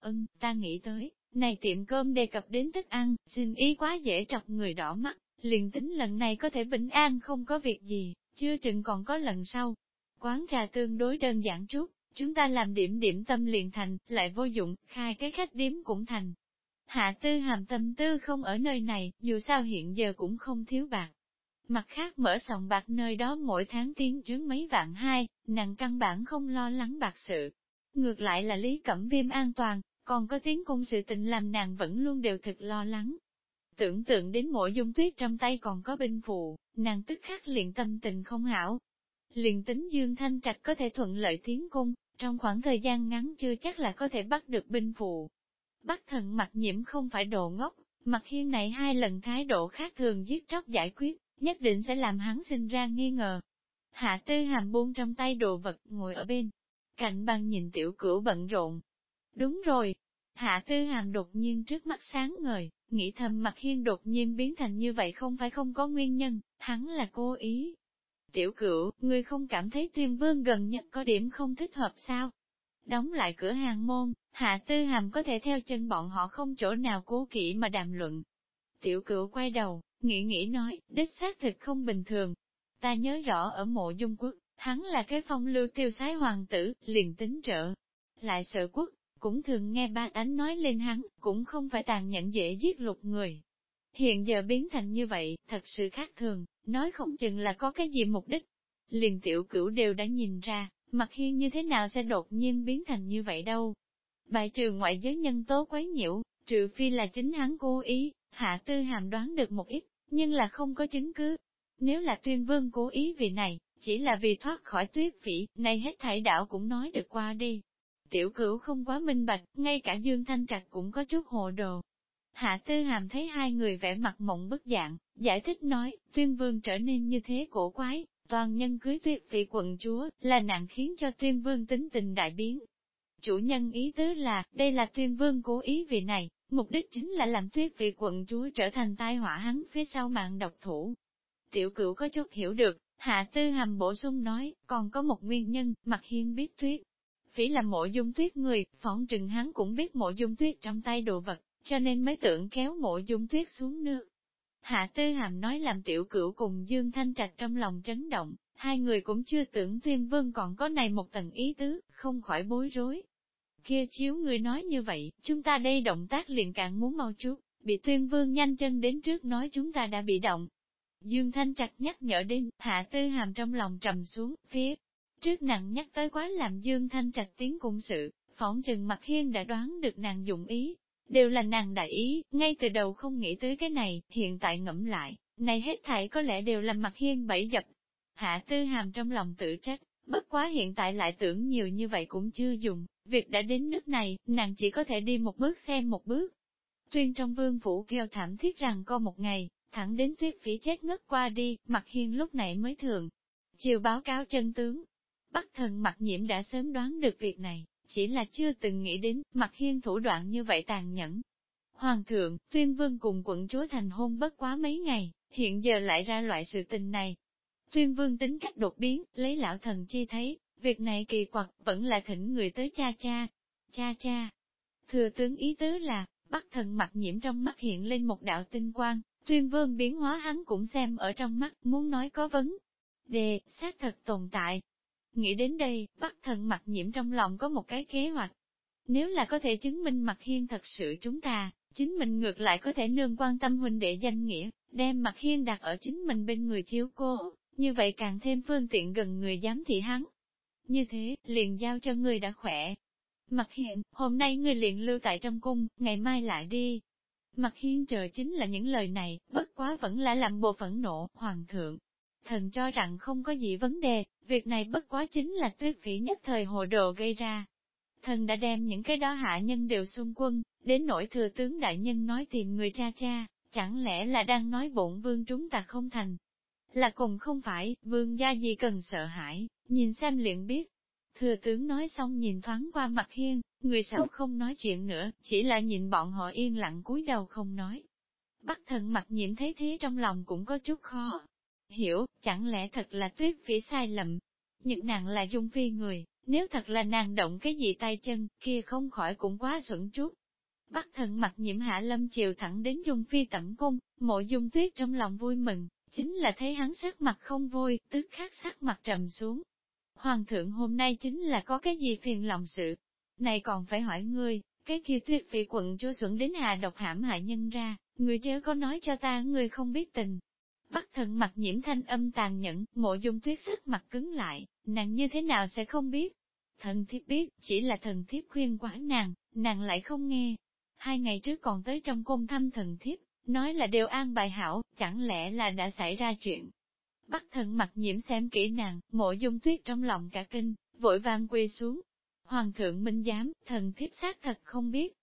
Ta nghĩ tới, này tiệm cơm đề cập đến thức ăn, xin ý quá dễ trọc người đỏ mắt, liền tính lần này có thể bình an không có việc gì, chưa chừng còn có lần sau. Quán trà tương đối đơn giản chút, chúng ta làm điểm điểm tâm liền thành, lại vô dụng, khai cái khách điếm cũng thành. Hạ Tư Hàm tâm tư không ở nơi này, dù sao hiện giờ cũng không thiếu bạc. Mặt khác mở sòng bạc nơi đó mỗi tháng tiến trướng mấy vạn hai, nàng căn bản không lo lắng bạc sự. Ngược lại là Lý Cẩm Viêm an toàn, còn có tiếng cung sự tình làm nàng vẫn luôn đều thực lo lắng. Tưởng tượng đến mỗi dung tuyết trong tay còn có binh phù, nàng tức khắc liền tâm tình không hảo. Liền tính Dương Thanh Trạch có thể thuận lợi tiến cung, trong khoảng thời gian ngắn chưa chắc là có thể bắt được binh phù. Bắc Thần Mặc Nhiễm không phải đồ ngốc, Mặc Hiên này 2 lần thái độ khác thường giết chóc giải quyết, nhất định sẽ làm hắn sinh ra nghi ngờ. Hạ Tư Hàm buông trong tay đồ vật, ngồi ở bên cạnh bàn nhìn Tiểu Cửu bận rộn. Đúng rồi. Hạ Tư Hàm đột nhiên trước mắt sáng ngời, nghĩ thầm Mặc Hiên đột nhiên biến thành như vậy không phải không có nguyên nhân, hắn là cố ý. Tiểu Cửu, ngươi không cảm thấy Tuyên Vương gần nhất có điểm không thích hợp sao? Đóng lại cửa hàng môn, Hạ Tư Hàm có thể theo chân bọn họ không chỗ nào cố kỵ mà đàm luận. Tiểu Cửu quay đầu, nghĩ nói, đích xác thực không bình thường. Ta nhớ rõ ở Mộ Dung Quốc, hắn là cái phong lưu tiêu sái hoàng tử, liền tính trợ. Lại Sở Quốc, cũng thường nghe ba tánh nói lên hắn, cũng không phải tàn nhẫn dễ giết lục người. Hiện giờ biến thành như vậy, thật sự khác thường, nói không chừng là có cái gì mục đích. Liền Tiểu Cửu đều đã nhìn ra, Mặc Hiên như thế nào sẽ đột nhiên biến thành như vậy đâu. Bài trừ ngoại giới nhân tố quấy nhiễu, trừ phi là chính hắn cố ý, Hạ Tư Hàm đoán được một ít, nhưng là không có chứng cứ. Nếu là Tuyên Vương cố ý vì này, chỉ là vì thoát khỏi Tuyết Phỉ, này hết thảy đảo cũng nói được qua đi. Tiểu Cửu không quá minh bạch, ngay cả Dương Thanh Trạch cũng có chút hồ đồ. Hạ Tư Hàm thấy 2 người vẻ mặt mộng bức dạng, giải thích nói, Tuyên Vương trở nên như thế cổ quái, toàn nhân cưới Tuyết Phỉ quận chúa, là nạn khiến cho Tuyên Vương tính tình đại biến. Chủ nhân ý tứ là, đây là Tuyên Vương cố ý vì này, mục đích chính là làm Tuyết Phỉ quận chúa trở thành tai họa hắn phía sau mạng độc thủ. Tiểu Cửu có chút hiểu được, Hạ Tư Hàm bổ sung nói, còn có một nguyên nhân, Mặc Hiên biết Tuyết Phỉ là Mộ Dung Tuyết người, phỏng trừng hắn cũng biết Mộ Dung Tuyết trong tay đồ vật, cho nên mới tưởng kéo Mộ Dung Tuyết xuống nước. Hạ Tư Hàm nói làm Tiểu Cửu cùng Dương Thanh Trạch trong lòng chấn động, 2 người cũng chưa tưởng Tuyên Vương còn có này một tầng ý tứ, không khỏi bối rối. Kia chiếu người nói như vậy, chúng ta đây động tác liền càng muốn mau chút, bị Tuyên Vương nhanh chân đến trước nói chúng ta đã bị động. Dương Thanh Trạch nhắc nhở đến, Hạ Tư Hàm trong lòng trầm xuống, phía trước nàng nhắc tới quá làm Dương Thanh Trạch tiến cung sự, phỏng chừng Mặc Hiên đã đoán được nàng dụng ý, đều là nàng đại ý, ngay từ đầu không nghĩ tới cái này, hiện tại ngẫm lại, này hết thảy có lẽ đều là Mặc Hiên bẫy dập. Hạ Tư Hàm trong lòng tự trách, bất quá hiện tại lại tưởng nhiều như vậy cũng chưa dùng, việc đã đến nước này, nàng chỉ có thể đi một bước xem một bước. Tuyên trong vương phủ kêu thảm thiết rằng có một ngày, thẳng đến Tuyết Phỉ chết ngất qua đi, Mặc Hiên lúc này mới thường chiều báo cáo chân tướng. Bắc Thần Mặc Nhiễm đã sớm đoán được việc này, chỉ là chưa từng nghĩ đến Mặc Hiên thủ đoạn như vậy tàn nhẫn. Hoàng thượng, Tuyên Vương cùng quận chúa thành hôn bất quá mấy ngày, hiện giờ lại ra loại sự tình này. Tuyên Vương tính cách đột biến, lấy lão thần chi thấy, việc này kỳ quặc, vẫn là thỉnh người tới cha cha. Cha cha. Thừa tướng ý tứ là, Bắc Thần Mặc Nhiễm trong mắt hiện lên một đạo tinh quang, Tuyên Vương biến hóa hắn cũng xem ở trong mắt, muốn nói có vấn đề, xác thật tồn tại. Nghĩ đến đây, Bắc Thần Mặc Nhiễm trong lòng có một cái kế hoạch. Nếu là có thể chứng minh Mặc Hiên thật sự chúng ta, chính mình ngược lại có thể nương quan tâm huynh đệ danh nghĩa, đem Mặc Hiên đặt ở chính mình bên người chiếu cô, như vậy càng thêm phương tiện gần người giám thị hắn. Như thế, liền giao cho người đã khỏe. Mặc Hiên, hôm nay người liền lưu tại trong cung, ngày mai lại đi. Mặc Hiên chờ chính là những lời này, bất quá vẫn là làm bộ phẫn nộ, hoàng thượng. Thần cho rằng không có gì vấn đề, việc này bất quá chính là Tuyết Phỉ nhất thời hồ đồ gây ra. Thần đã đem những cái đó hạ nhân đều xung quân, đến nỗi thừa tướng đại nhân nói tìm người cha cha, chẳng lẽ là đang nói bổn vương chúng ta không thành. Là cùng không phải, vương gia gì cần sợ hãi, nhìn xem liền biết. Thừa tướng nói xong nhìn thoáng qua Mặc Hiên, người sao không nói chuyện nữa, chỉ là nhìn bọn họ yên lặng cúi đầu không nói. Bắc Thần Mặc Nhiễm thấy thế trong lòng cũng có chút khó hiểu, chẳng lẽ thật là Tuyết Phỉ sai lầm. Nhưng nàng là Dung Phi người, nếu thật là nàng động cái gì tay chân, kia không khỏi cũng quá xuẩn chút. Bắc Thần Mặc Nhiễm hạ lâm chiều thẳng đến Dung Phi tẩm cung, Mộ Dung Tuyết trong lòng vui mừng, chính là thấy hắn sắc mặt không vui, tức khắc sắc mặt trầm xuống. Hoàng thượng hôm nay chính là có cái gì phiền lòng sự. Này còn phải hỏi ngươi, cái kia Tuyết Phỉ quận chúa xuẩn đến hạ độc hãm hại nhân ra, ngươi chớ có nói cho ta ngươi không biết tình. Bắc Thần Mặc Nhiễm thanh âm tàn nhẫn, Mộ Dung Tuyết sắc mặt cứng lại, nàng như thế nào sẽ không biết. Thần thiếp biết, chỉ là thần thiếp khuyên quá nàng lại không nghe. 2 ngày trước còn tới trong cung thăm thần thiếp, nói là đều an bài hảo, chẳng lẽ là đã xảy ra chuyện. Bắc Thần Mặc Nhiễm xem kỹ nàng, Mộ Dung Tuyết trong lòng cả kinh, vội vàng quỳ xuống. Hoàng thượng minh giám, thần thiếp xác thật không biết.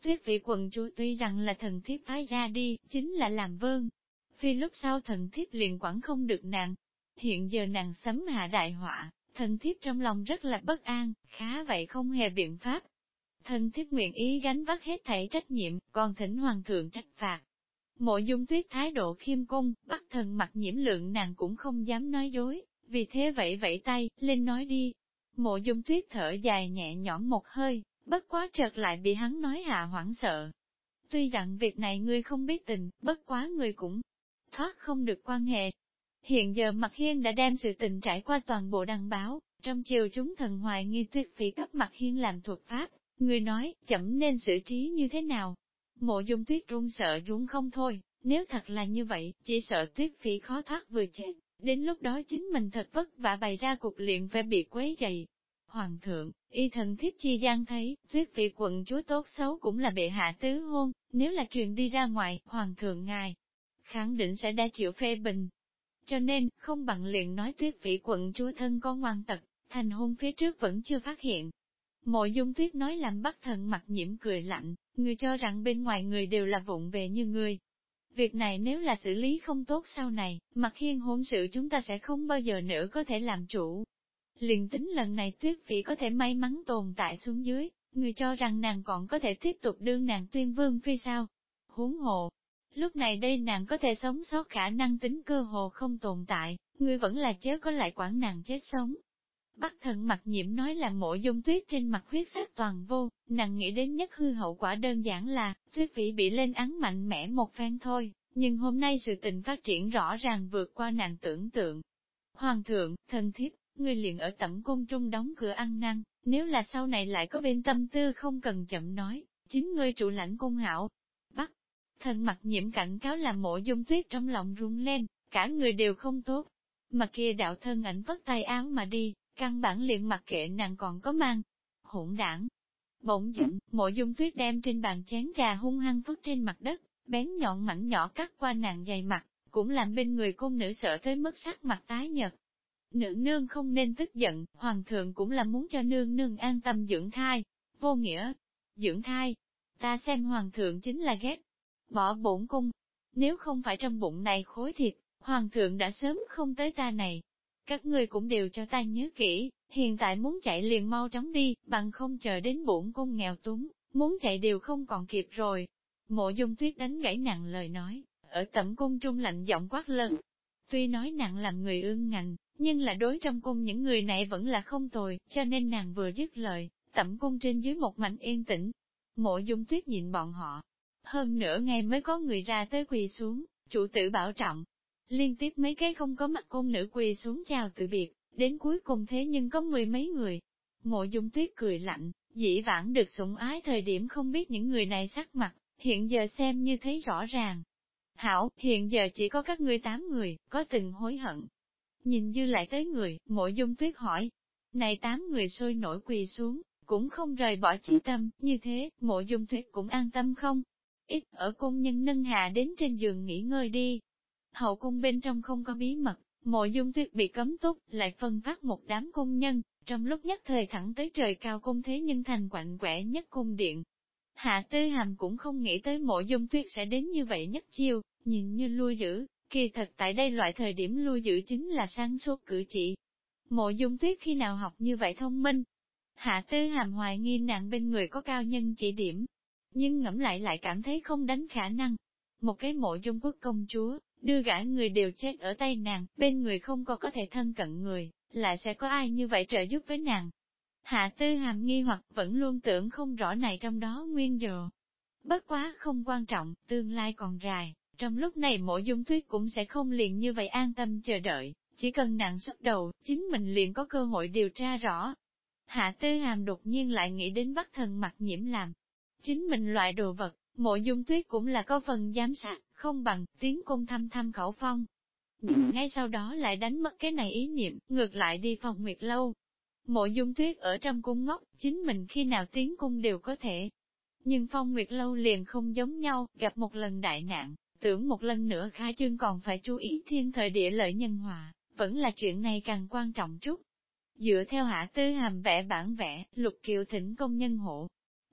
Tuyết vị quận chúa tuy rằng là thần thiếp phái ra đi, chính là làm vương. Phi lúc sau thần thiếp liền quản không được nàng. Hiện giờ nàng sấm hạ đại họa, thần thiếp trong lòng rất là bất an, khá vậy không hề biện pháp. Thần thiếp nguyện ý gánh vác hết thảy trách nhiệm, còn thỉnh hoàng thượng trách phạt. Mộ Dung Tuyết thái độ khiêm cung, bắt thần mặt nhiễm lượng nàng cũng không dám nói dối, vì thế vẫy vẫy tay, lên nói đi. Mộ Dung Tuyết thở dài nhẹ nhõm một hơi, bất quá chợt lại bị hắn nói hạ hoảng sợ. Tuy rằng việc này ngươi không biết tình, bất quá ngươi cũng thoát không được quan hệ. Hiện giờ Mạc Hiên đã đem sự tình trải qua toàn bộ đăng báo, trong chiều chúng thần hoài nghi Tuyết Phỉ cấp Mạc Hiên làm thuật pháp, người nói, chậm nên xử trí như thế nào. Mộ Dung Tuyết run sợ run không thôi, nếu thật là như vậy, chỉ sợ Tuyết Phỉ khó thoát vừa chết, đến lúc đó chính mình thật vất vả bày ra cục luyện phải bị quấy dày. Hoàng thượng, y thần thiếp chi gian thấy, Tuyết Phỉ quận chúa tốt xấu cũng là bệ hạ tứ hôn, nếu là truyền đi ra ngoài, Hoàng thượng ngài khẳng định sẽ đã chịu phê bình. Cho nên, không bằng liền nói Tuyết Phỉ quận chúa thân có ngoan tật, thành hôn phía trước vẫn chưa phát hiện. Mộ Dung Tuyết nói làm Bắc Thần mặt nhiễm cười lạnh, người cho rằng bên ngoài người đều là vụng về như người. Việc này nếu là xử lý không tốt sau này, Mạc Hiên hôn sự chúng ta sẽ không bao giờ nữa có thể làm chủ. Liền tính lần này Tuyết Phỉ có thể may mắn tồn tại xuống dưới, người cho rằng nàng còn có thể tiếp tục đương nàng tuyên vương phi sao? Huống hồ, lúc này đây nàng có thể sống sót khả năng tính cơ hồ không tồn tại, người vẫn là chớ có lại quản nàng chết sống. Bắc Thần mặt nhiễm nói là Mộ Dung Tuyết trên mặt huyết sắc toàn vô, nàng nghĩ đến nhất hư hậu quả đơn giản là, Tuyết Phỉ bị lên án mạnh mẽ một phen thôi, nhưng hôm nay sự tình phát triển rõ ràng vượt qua nàng tưởng tượng. Hoàng thượng, thần thiếp, ngươi liền ở tẩm cung trung đóng cửa ăn năn, nếu là sau này lại có bên tâm tư không cần chậm nói, chính ngươi trụ lãnh cung hảo. Bắc Thần mặt nhiễm cảnh cáo làm Mộ Dung Tuyết trong lòng run lên, cả người đều không tốt. Mà kia đạo thân ảnh vất tay áo mà đi, căn bản liền mặc kệ nàng còn có mang. Hỗn đảng. Bỗng giận, Mộ Dung Tuyết đem trên bàn chén trà hung hăng vứt trên mặt đất, bén nhọn mảnh nhỏ cắt qua nàng dày mặt, cũng làm bên người cung nữ sợ tới mức sắc mặt tái nhợt. Nữ nương không nên tức giận, hoàng thượng cũng là muốn cho nương nương an tâm dưỡng thai. Vô nghĩa. Dưỡng thai. Ta xem hoàng thượng chính là ghét. Bỏ bổn cung. Nếu không phải trong bụng này khối thịt, hoàng thượng đã sớm không tới ta này. Các ngươi cũng đều cho ta nhớ kỹ, hiện tại muốn chạy liền mau chóng đi, bằng không chờ đến bổn cung nghèo túng, muốn chạy đều không còn kịp rồi. Mộ Dung Tuyết đánh gãy nặng lời nói, ở tẩm cung trung lạnh giọng quát lớn. Tuy nói nặng làm người ương ngạnh, nhưng là đối trong cung những người này vẫn là không tồi, cho nên nàng vừa dứt lời, tẩm cung trên dưới một mảnh yên tĩnh. Mộ Dung Tuyết nhịn bọn họ. Hơn nửa ngày mới có người ra tới quỳ xuống, chủ tử bảo trọng. Liên tiếp mấy cái không có mặt cung nữ quỳ xuống chào từ biệt, đến cuối cùng thế nhưng có mười mấy người. Mộ Dung Tuyết cười lạnh, dĩ vãng được sủng ái thời điểm không biết những người này sắc mặt, hiện giờ xem như thấy rõ ràng. Hảo, hiện giờ chỉ có các ngươi 8 người, có từng hối hận. Nhìn dư lại tới người, Mộ Dung Tuyết hỏi. Này 8 người sôi nổi quỳ xuống, cũng không rời bỏ chí tâm, như thế, Mộ Dung Tuyết cũng an tâm không? Ít ở cung nhân nâng hạ đến trên giường nghỉ ngơi đi. Hậu cung bên trong không có bí mật, Mộ Dung Tuyết bị cấm túc, lại phân phát một đám cung nhân, trong lúc nhất thời thẳng tới trời cao cung thế nhân thành quạnh quẻ nhất cung điện. Hạ Tư Hàm cũng không nghĩ tới Mộ Dung Tuyết sẽ đến như vậy nhất chiêu, nhìn như lui giữ, kỳ thật tại đây loại thời điểm lui giữ chính là sáng suốt cử chỉ. Mộ Dung Tuyết khi nào học như vậy thông minh? Hạ Tư Hàm hoài nghi nàng bên người có cao nhân chỉ điểm, nhưng ngẫm lại cảm thấy không đánh khả năng. Một cái Mộ Dung quốc công chúa, đưa gã người đều chết ở tay nàng, bên người không có thể thân cận người, lại sẽ có ai như vậy trợ giúp với nàng. Hạ Tư Hàm nghi hoặc vẫn luôn tưởng không rõ này trong đó nguyên do. Bất quá không quan trọng, tương lai còn dài, trong lúc này Mộ Dung Tuyết cũng sẽ không liền như vậy an tâm chờ đợi, chỉ cần nàng xuất đầu, chính mình liền có cơ hội điều tra rõ. Hạ Tư Hàm đột nhiên lại nghĩ đến Bắc Thần mặt nhiễm làm. Chính mình loại đồ vật, Mộ Dung Tuyết cũng là có phần giám sát, không bằng tiến cung thăm khẩu phong. Nhưng ngay sau đó lại đánh mất cái này ý niệm, ngược lại đi phòng Nguyệt Lâu. Mộ Dung Tuyết ở trong cung ngốc, chính mình khi nào tiến cung đều có thể. Nhưng Phong Nguyệt Lâu liền không giống nhau, gặp một lần đại nạn, tưởng một lần nữa khai trương còn phải chú ý thiên thời địa lợi nhân hòa, vẫn là chuyện này càng quan trọng chút. Dựa theo Hạ Tư Hàm vẽ bản vẽ, Lục Kiều thỉnh công nhân hộ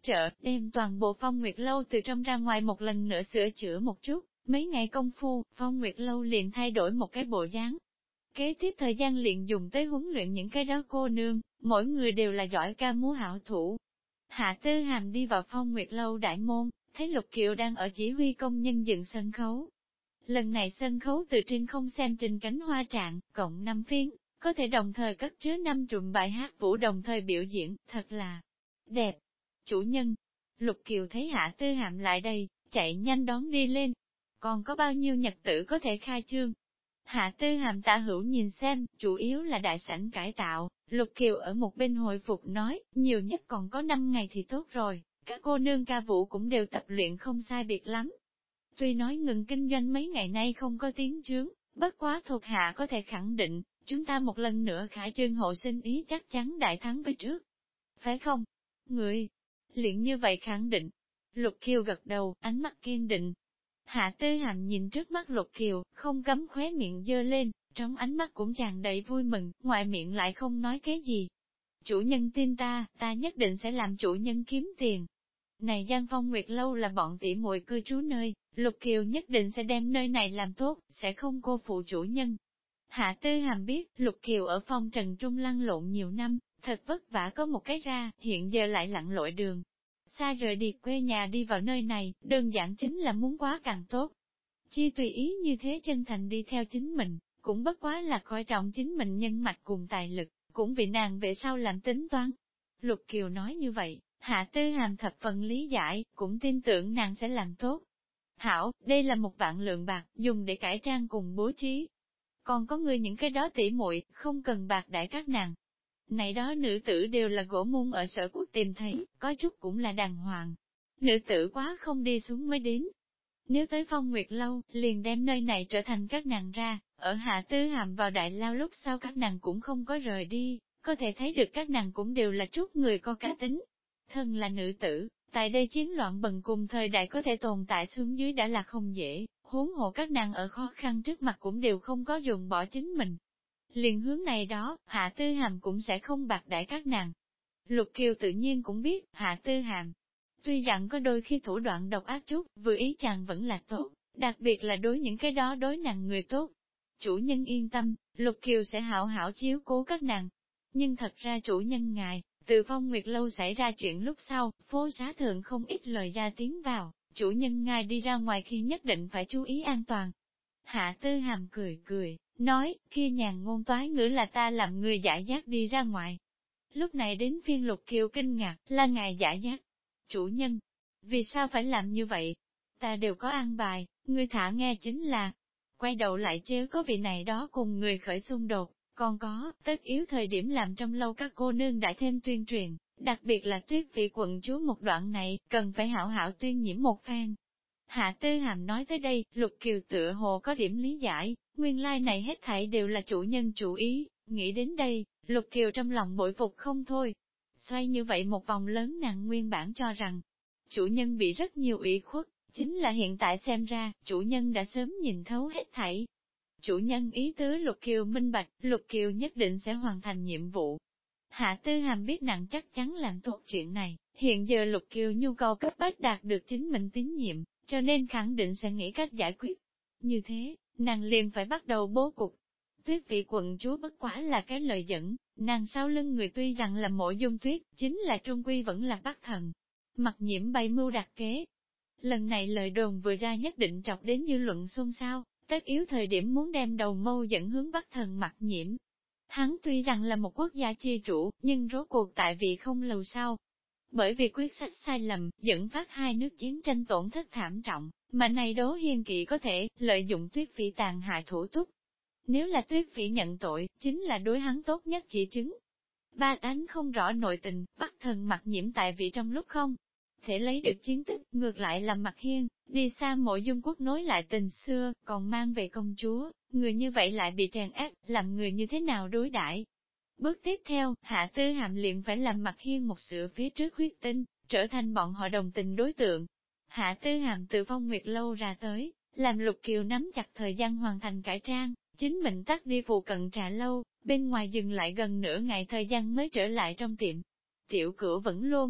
trợ, đem toàn bộ Phong Nguyệt Lâu từ trong ra ngoài một lần nữa sửa chữa một chút, mấy ngày công phu, Phong Nguyệt Lâu liền thay đổi một cái bộ dáng. Kế tiếp thời gian liền dùng tới huấn luyện những cái đó cô nương, mỗi người đều là giỏi ca múa hảo thủ. Hạ Tư Hàm đi vào Phong Nguyệt Lâu đại môn, thấy Lục Kiều đang ở chỉ huy công nhân dựng sân khấu. Lần này sân khấu từ trên không xem trình cánh hoa trạng, cộng 5 phiên, có thể đồng thời cất chứa 5 trụm bài hát vũ đồng thời biểu diễn, thật là đẹp. Chủ nhân, Lục Kiều thấy Hạ Tư Hàm lại đây, chạy nhanh đón đi lên. Còn có bao nhiêu nhật tử có thể khai trương? Hạ Tư Hàm Tả Hữu nhìn xem, chủ yếu là đại sảnh cải tạo, Lục Kiều ở một bên hồi phục nói, nhiều nhất còn có 5 ngày thì tốt rồi, các cô nương ca vũ cũng đều tập luyện không sai biệt lắm. Tuy nói ngừng kinh doanh mấy ngày nay không có tiếng chướng, bất quá thuộc hạ có thể khẳng định, chúng ta một lần nữa khải trương hộ sinh ý chắc chắn đại thắng với trước. Phải không? Người, liền như vậy khẳng định. Lục Kiều gật đầu, ánh mắt kiên định. Hạ Tư Hàm nhìn trước mắt Lục Kiều, không cấm khóe miệng dơ lên, trong ánh mắt cũng tràn đầy vui mừng, ngoài miệng lại không nói cái gì. Chủ nhân tin ta, ta nhất định sẽ làm chủ nhân kiếm tiền. Này Giang Phong Nguyệt Lâu là bọn tỉ muội cư trú nơi, Lục Kiều nhất định sẽ đem nơi này làm tốt, sẽ không cô phụ chủ nhân. Hạ Tư Hàm biết, Lục Kiều ở phong trần trung lăn lộn nhiều năm, thật vất vả có một cái ra, hiện giờ lại lặn lội đường. Xa rời đi quê nhà đi vào nơi này, đơn giản chính là muốn quá càng tốt. Chi tùy ý như thế chân thành đi theo chính mình, cũng bất quá là coi trọng chính mình nhân mạch cùng tài lực, cũng vì nàng về sau làm tính toán. Lục Kiều nói như vậy, Hạ Tư Hàm thập phần lý giải, cũng tin tưởng nàng sẽ làm tốt. Hảo, đây là 1.000.000 bạc, dùng để cải trang cùng bố trí. Còn có người những cái đó tỉ muội, không cần bạc đãi các nàng. Này đó nữ tử đều là gỗ môn ở sở quốc tìm thấy, có chút cũng là đàng hoàng. Nữ tử quá không đi xuống mới đến. Nếu tới Phong Nguyệt Lâu, liền đem nơi này trở thành các nàng ra, ở Hạ Tư Hàm vào đại lao lúc sau các nàng cũng không có rời đi, có thể thấy được các nàng cũng đều là chút người có cá tính. Thân là nữ tử, tại đây chiến loạn bần cùng thời đại có thể tồn tại xuống dưới đã là không dễ, huống hộ các nàng ở khó khăn trước mặt cũng đều không có dùng bỏ chính mình. Liền hướng này đó, Hạ Tư Hàm cũng sẽ không bạc đãi các nàng. Lục Kiều tự nhiên cũng biết, Hạ Tư Hàm, tuy rằng có đôi khi thủ đoạn độc ác chút, vừa ý chàng vẫn là tốt, đặc biệt là đối những cái đó đối nàng người tốt. Chủ nhân yên tâm, Lục Kiều sẽ hảo hảo chiếu cố các nàng. Nhưng thật ra chủ nhân ngài, từ Phong Nguyệt Lâu xảy ra chuyện lúc sau, phố xá thượng không ít lời ra tiếng vào, chủ nhân ngài đi ra ngoài khi nhất định phải chú ý an toàn. Hạ Tư Hàm cười cười, nói, kia nhàn ngôn toái ngữ là ta làm người giải giác đi ra ngoài. Lúc này đến phiên Lục Kiều kinh ngạc, là ngài giải giác. Chủ nhân, vì sao phải làm như vậy? Ta đều có an bài, ngươi thả nghe chính là, quay đầu lại chớ có vị này đó cùng người khởi xung đột, còn có, tất yếu thời điểm làm trong lâu các cô nương đã thêm tuyên truyền, đặc biệt là Tuyết Vị quận chúa một đoạn này, cần phải hảo hảo tuyên nhiễm một phen. Hạ Tư Hàm nói tới đây, Lục Kiều tựa hồ có điểm lý giải, nguyên lai này hết thảy đều là chủ nhân chủ ý, nghĩ đến đây, Lục Kiều trong lòng bội phục không thôi. Xoay như vậy một vòng lớn nàng nguyên bản cho rằng, chủ nhân bị rất nhiều ủy khuất, chính là hiện tại xem ra, chủ nhân đã sớm nhìn thấu hết thảy. Chủ nhân ý tứ Lục Kiều minh bạch, Lục Kiều nhất định sẽ hoàn thành nhiệm vụ. Hạ Tư Hàm biết nàng chắc chắn làm tốt chuyện này, hiện giờ Lục Kiều nhu cầu cấp bách đạt được chính mình tín nhiệm, cho nên khẳng định sẽ nghĩ cách giải quyết. Như thế, nàng liền phải bắt đầu bố cục. Tuyết Vị quận chúa bất quả là cái lời dẫn, nàng sau lưng người tuy rằng là Mộ Dung Tuyết, chính là trung quy vẫn là Bắc Thần. Mặc Nhiễm bày mưu đặt kế. Lần này lời đồn vừa ra nhất định trọc đến dư luận xôn xao, tất yếu thời điểm muốn đem đầu mâu dẫn hướng Bắc Thần Mặc Nhiễm. Hắn tuy rằng là một quốc gia chi chủ, nhưng rốt cuộc tại vị không lâu sau. Bởi vì quyết sách sai lầm, dẫn phát hai nước chiến tranh tổn thất thảm trọng, mà này Đỗ Hiên Kỵ có thể lợi dụng Tuyết Phỉ tàn hại thủ túc. Nếu là Tuyết Phỉ nhận tội, chính là đối hắn tốt nhất chỉ chứng. Ba đánh không rõ nội tình, Bắc Thần Mặc Nhiễm tại vị trong lúc không thể lấy được chiến tích, ngược lại làm Mặc Hiên, đi xa Mộ Dung quốc nối lại tình xưa, còn mang về công chúa, người như vậy lại bị tràn ép, làm người như thế nào đối đãi? Bước tiếp theo, Hạ Tư Hàm liền phải làm Mặc Hiên một sửa phía trước huyết tinh, trở thành bọn họ đồng tình đối tượng. Hạ Tư Hàm từ Phong Nguyệt Lâu ra tới, làm Lục Kiều nắm chặt thời gian hoàn thành cải trang, chính mình tắt đi phụ cận trà lâu, bên ngoài dừng lại gần nửa ngày thời gian mới trở lại trong tiệm. Tiểu Cửu vẫn luôn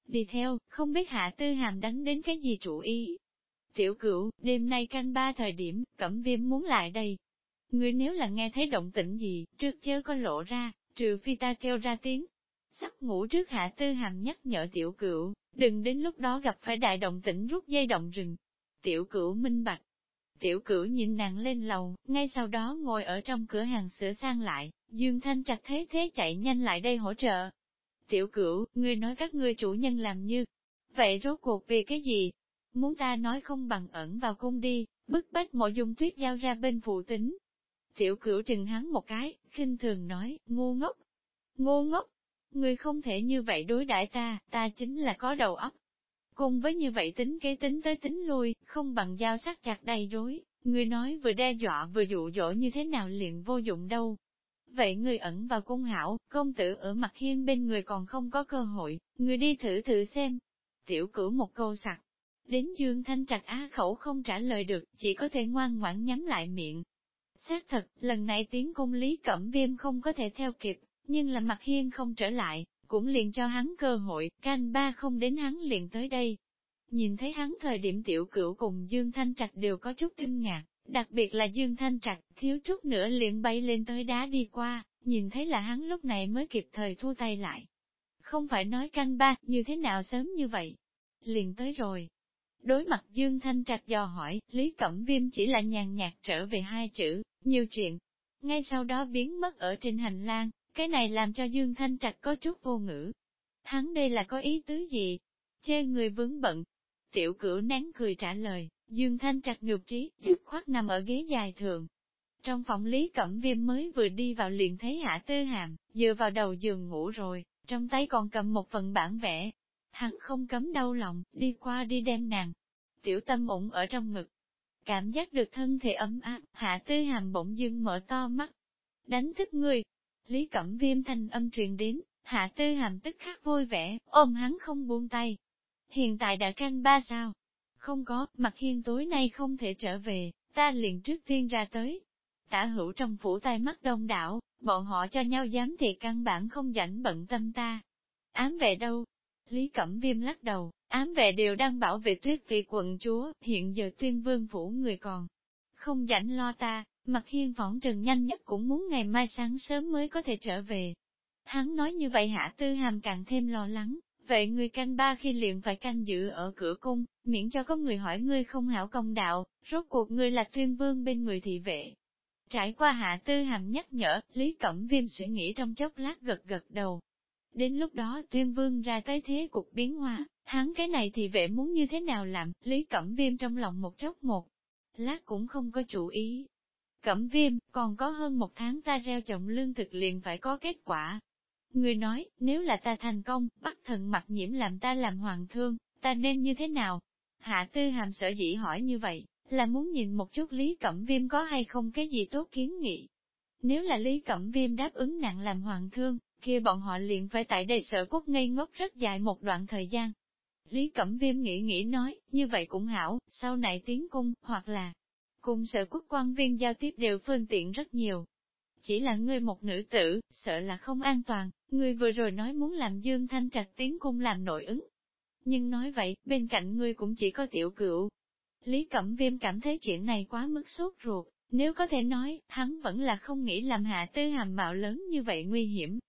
đi theo, không biết Hạ Tư Hàm đánh đến cái gì chủ ý. Tiểu Cửu, đêm nay canh 3 thời điểm, Cẩm Viêm muốn lại đây. Ngươi nếu là nghe thấy động tĩnh gì, trước chớ có lộ ra, trừ phi ta kêu ra tiếng. Sắp ngủ trước Hạ Tư Hàm nhắc nhở Tiểu Cửu, đừng đến lúc đó gặp phải đại động tĩnh rút dây động rừng. Tiểu Cửu minh bạch. Tiểu Cửu nhìn nàng lên lầu, ngay sau đó ngồi ở trong cửa hàng sửa sang lại, Dương Thanh Trạch thế thế chạy nhanh lại đây hỗ trợ. Tiểu Cửu, ngươi nói các ngươi chủ nhân làm như vậy rốt cuộc vì cái gì? Muốn ta nói không bằng ẩn vào cung đi, bức bách Mộ Dung Tuyết giao ra bên phụ tính. Tiểu Cửu trừng hắn một cái, khinh thường nói, ngu ngốc. Ngu ngốc, ngươi không thể như vậy đối đãi ta chính là có đầu óc. Cùng với như vậy tính kế tính tới tính lui, không bằng dao sắc chặt đầy rối, ngươi nói vừa đe dọa vừa dụ dỗ như thế nào liền vô dụng đâu. Vậy ngươi ẩn vào cung hảo, công tử ở mặt hiên bên người còn không có cơ hội, ngươi đi thử thử xem. Tiểu Cửu một câu sặc. Đến Dương Thanh Trạch á khẩu không trả lời được, chỉ có thể ngoan ngoãn nhắm lại miệng. Xác thật, lần này tiến cung Lý Cẩm Viêm không có thể theo kịp, nhưng là mặt hiên không trở lại, cũng liền cho hắn cơ hội, canh 3 không đến hắn liền tới đây. Nhìn thấy hắn thời điểm Tiểu Cửu cùng Dương Thanh Trạch đều có chút kinh ngạc, đặc biệt là Dương Thanh Trạch, thiếu chút nữa liền bay lên tới đá đi qua, nhìn thấy là hắn lúc này mới kịp thời thu tay lại. Không phải nói canh 3, như thế nào sớm như vậy? Liền tới rồi. Đối mặt Dương Thanh Trạch dò hỏi, Lý Cẩm Viêm chỉ là nhàn nhạt trở về hai chữ, nhiều chuyện. Ngay sau đó biến mất ở trên hành lang, cái này làm cho Dương Thanh Trạch có chút vô ngữ. Hắn đây là có ý tứ gì? Chê người vướng bận. Tiểu Cửu nén cười trả lời, Dương Thanh Trạch nhược trí, dứt khoát nằm ở ghế dài thường. Trong phòng Lý Cẩm Viêm mới vừa đi vào liền thấy Hạ Tư Hàm, dựa vào đầu giường ngủ rồi, trong tay còn cầm một phần bản vẽ. Hắn không cấm đau lòng, đi qua đi đem nàng. Tiểu Tâm ủng ở trong ngực. Cảm giác được thân thể ấm áp, Hạ Tư Hàm bỗng dưng mở to mắt. Đánh thức ngươi. Lý Cẩm Viêm thanh âm truyền đến, Hạ Tư Hàm tức khắc vui vẻ, ôm hắn không buông tay. Hiện tại đã canh 3 sao? Không có, Mặt Hiên tối nay không thể trở về, ta liền trước tiên ra tới. Tả hữu trong phủ tay mắt đông đảo, bọn họ cho nhau dám thì căn bản không rảnh bận tâm ta. Ám vệ đâu? Lý Cẩm Viêm lắc đầu, ám vệ đều đang bảo vệ Tuyết Phi quận chúa, hiện giờ Tuyên Vương phủ người còn không rảnh lo ta, Mặt Hiên phỏng trừng nhanh nhất cũng muốn ngày mai sáng sớm mới có thể trở về. Hắn nói như vậy Hạ Tư Hàm càng thêm lo lắng, vậy người canh 3 khi liền phải canh giữ ở cửa cung, miễn cho có người hỏi ngươi không hảo công đạo, rốt cuộc ngươi là Tuyên Vương bên người thị vệ. Trải qua Hạ Tư Hàm nhắc nhở, Lý Cẩm Viêm suy nghĩ trong chốc lát gật gật đầu. Đến lúc đó Tuyên Vương ra tới thế cục biến hóa, hắn cái này thì vệ muốn như thế nào làm, Lý Cẩm Viêm trong lòng một chốc một lát cũng không có chủ ý. Cẩm Viêm, còn có hơn 1 tháng ta gieo trồng lương thực liền phải có kết quả. Người nói, nếu là ta thành công, bắt thần Mặc Nhiễm làm ta làm hoàng thương, ta nên như thế nào? Hạ Tư Hàm sở dĩ hỏi như vậy, là muốn nhìn một chút Lý Cẩm Viêm có hay không cái gì tốt kiến nghị. Nếu là Lý Cẩm Viêm đáp ứng nặng làm hoàng thương, kia bọn họ liền phải tại đây Sở Quốc ngây ngốc rất dài một đoạn thời gian. Lý Cẩm Viêm nghĩ nói, như vậy cũng hảo, sau này tiến cung, hoặc là cùng Sở Quốc quan viên giao tiếp đều phương tiện rất nhiều. Chỉ là ngươi một nữ tử, sợ là không an toàn, ngươi vừa rồi nói muốn làm Dương Thanh Trạch tiến cung làm nội ứng. Nhưng nói vậy, bên cạnh ngươi cũng chỉ có Tiểu Cửu. Lý Cẩm Viêm cảm thấy chuyện này quá mức sốt ruột, nếu có thể nói, hắn vẫn là không nghĩ làm Hạ Tư Hàm mạo lớn như vậy nguy hiểm.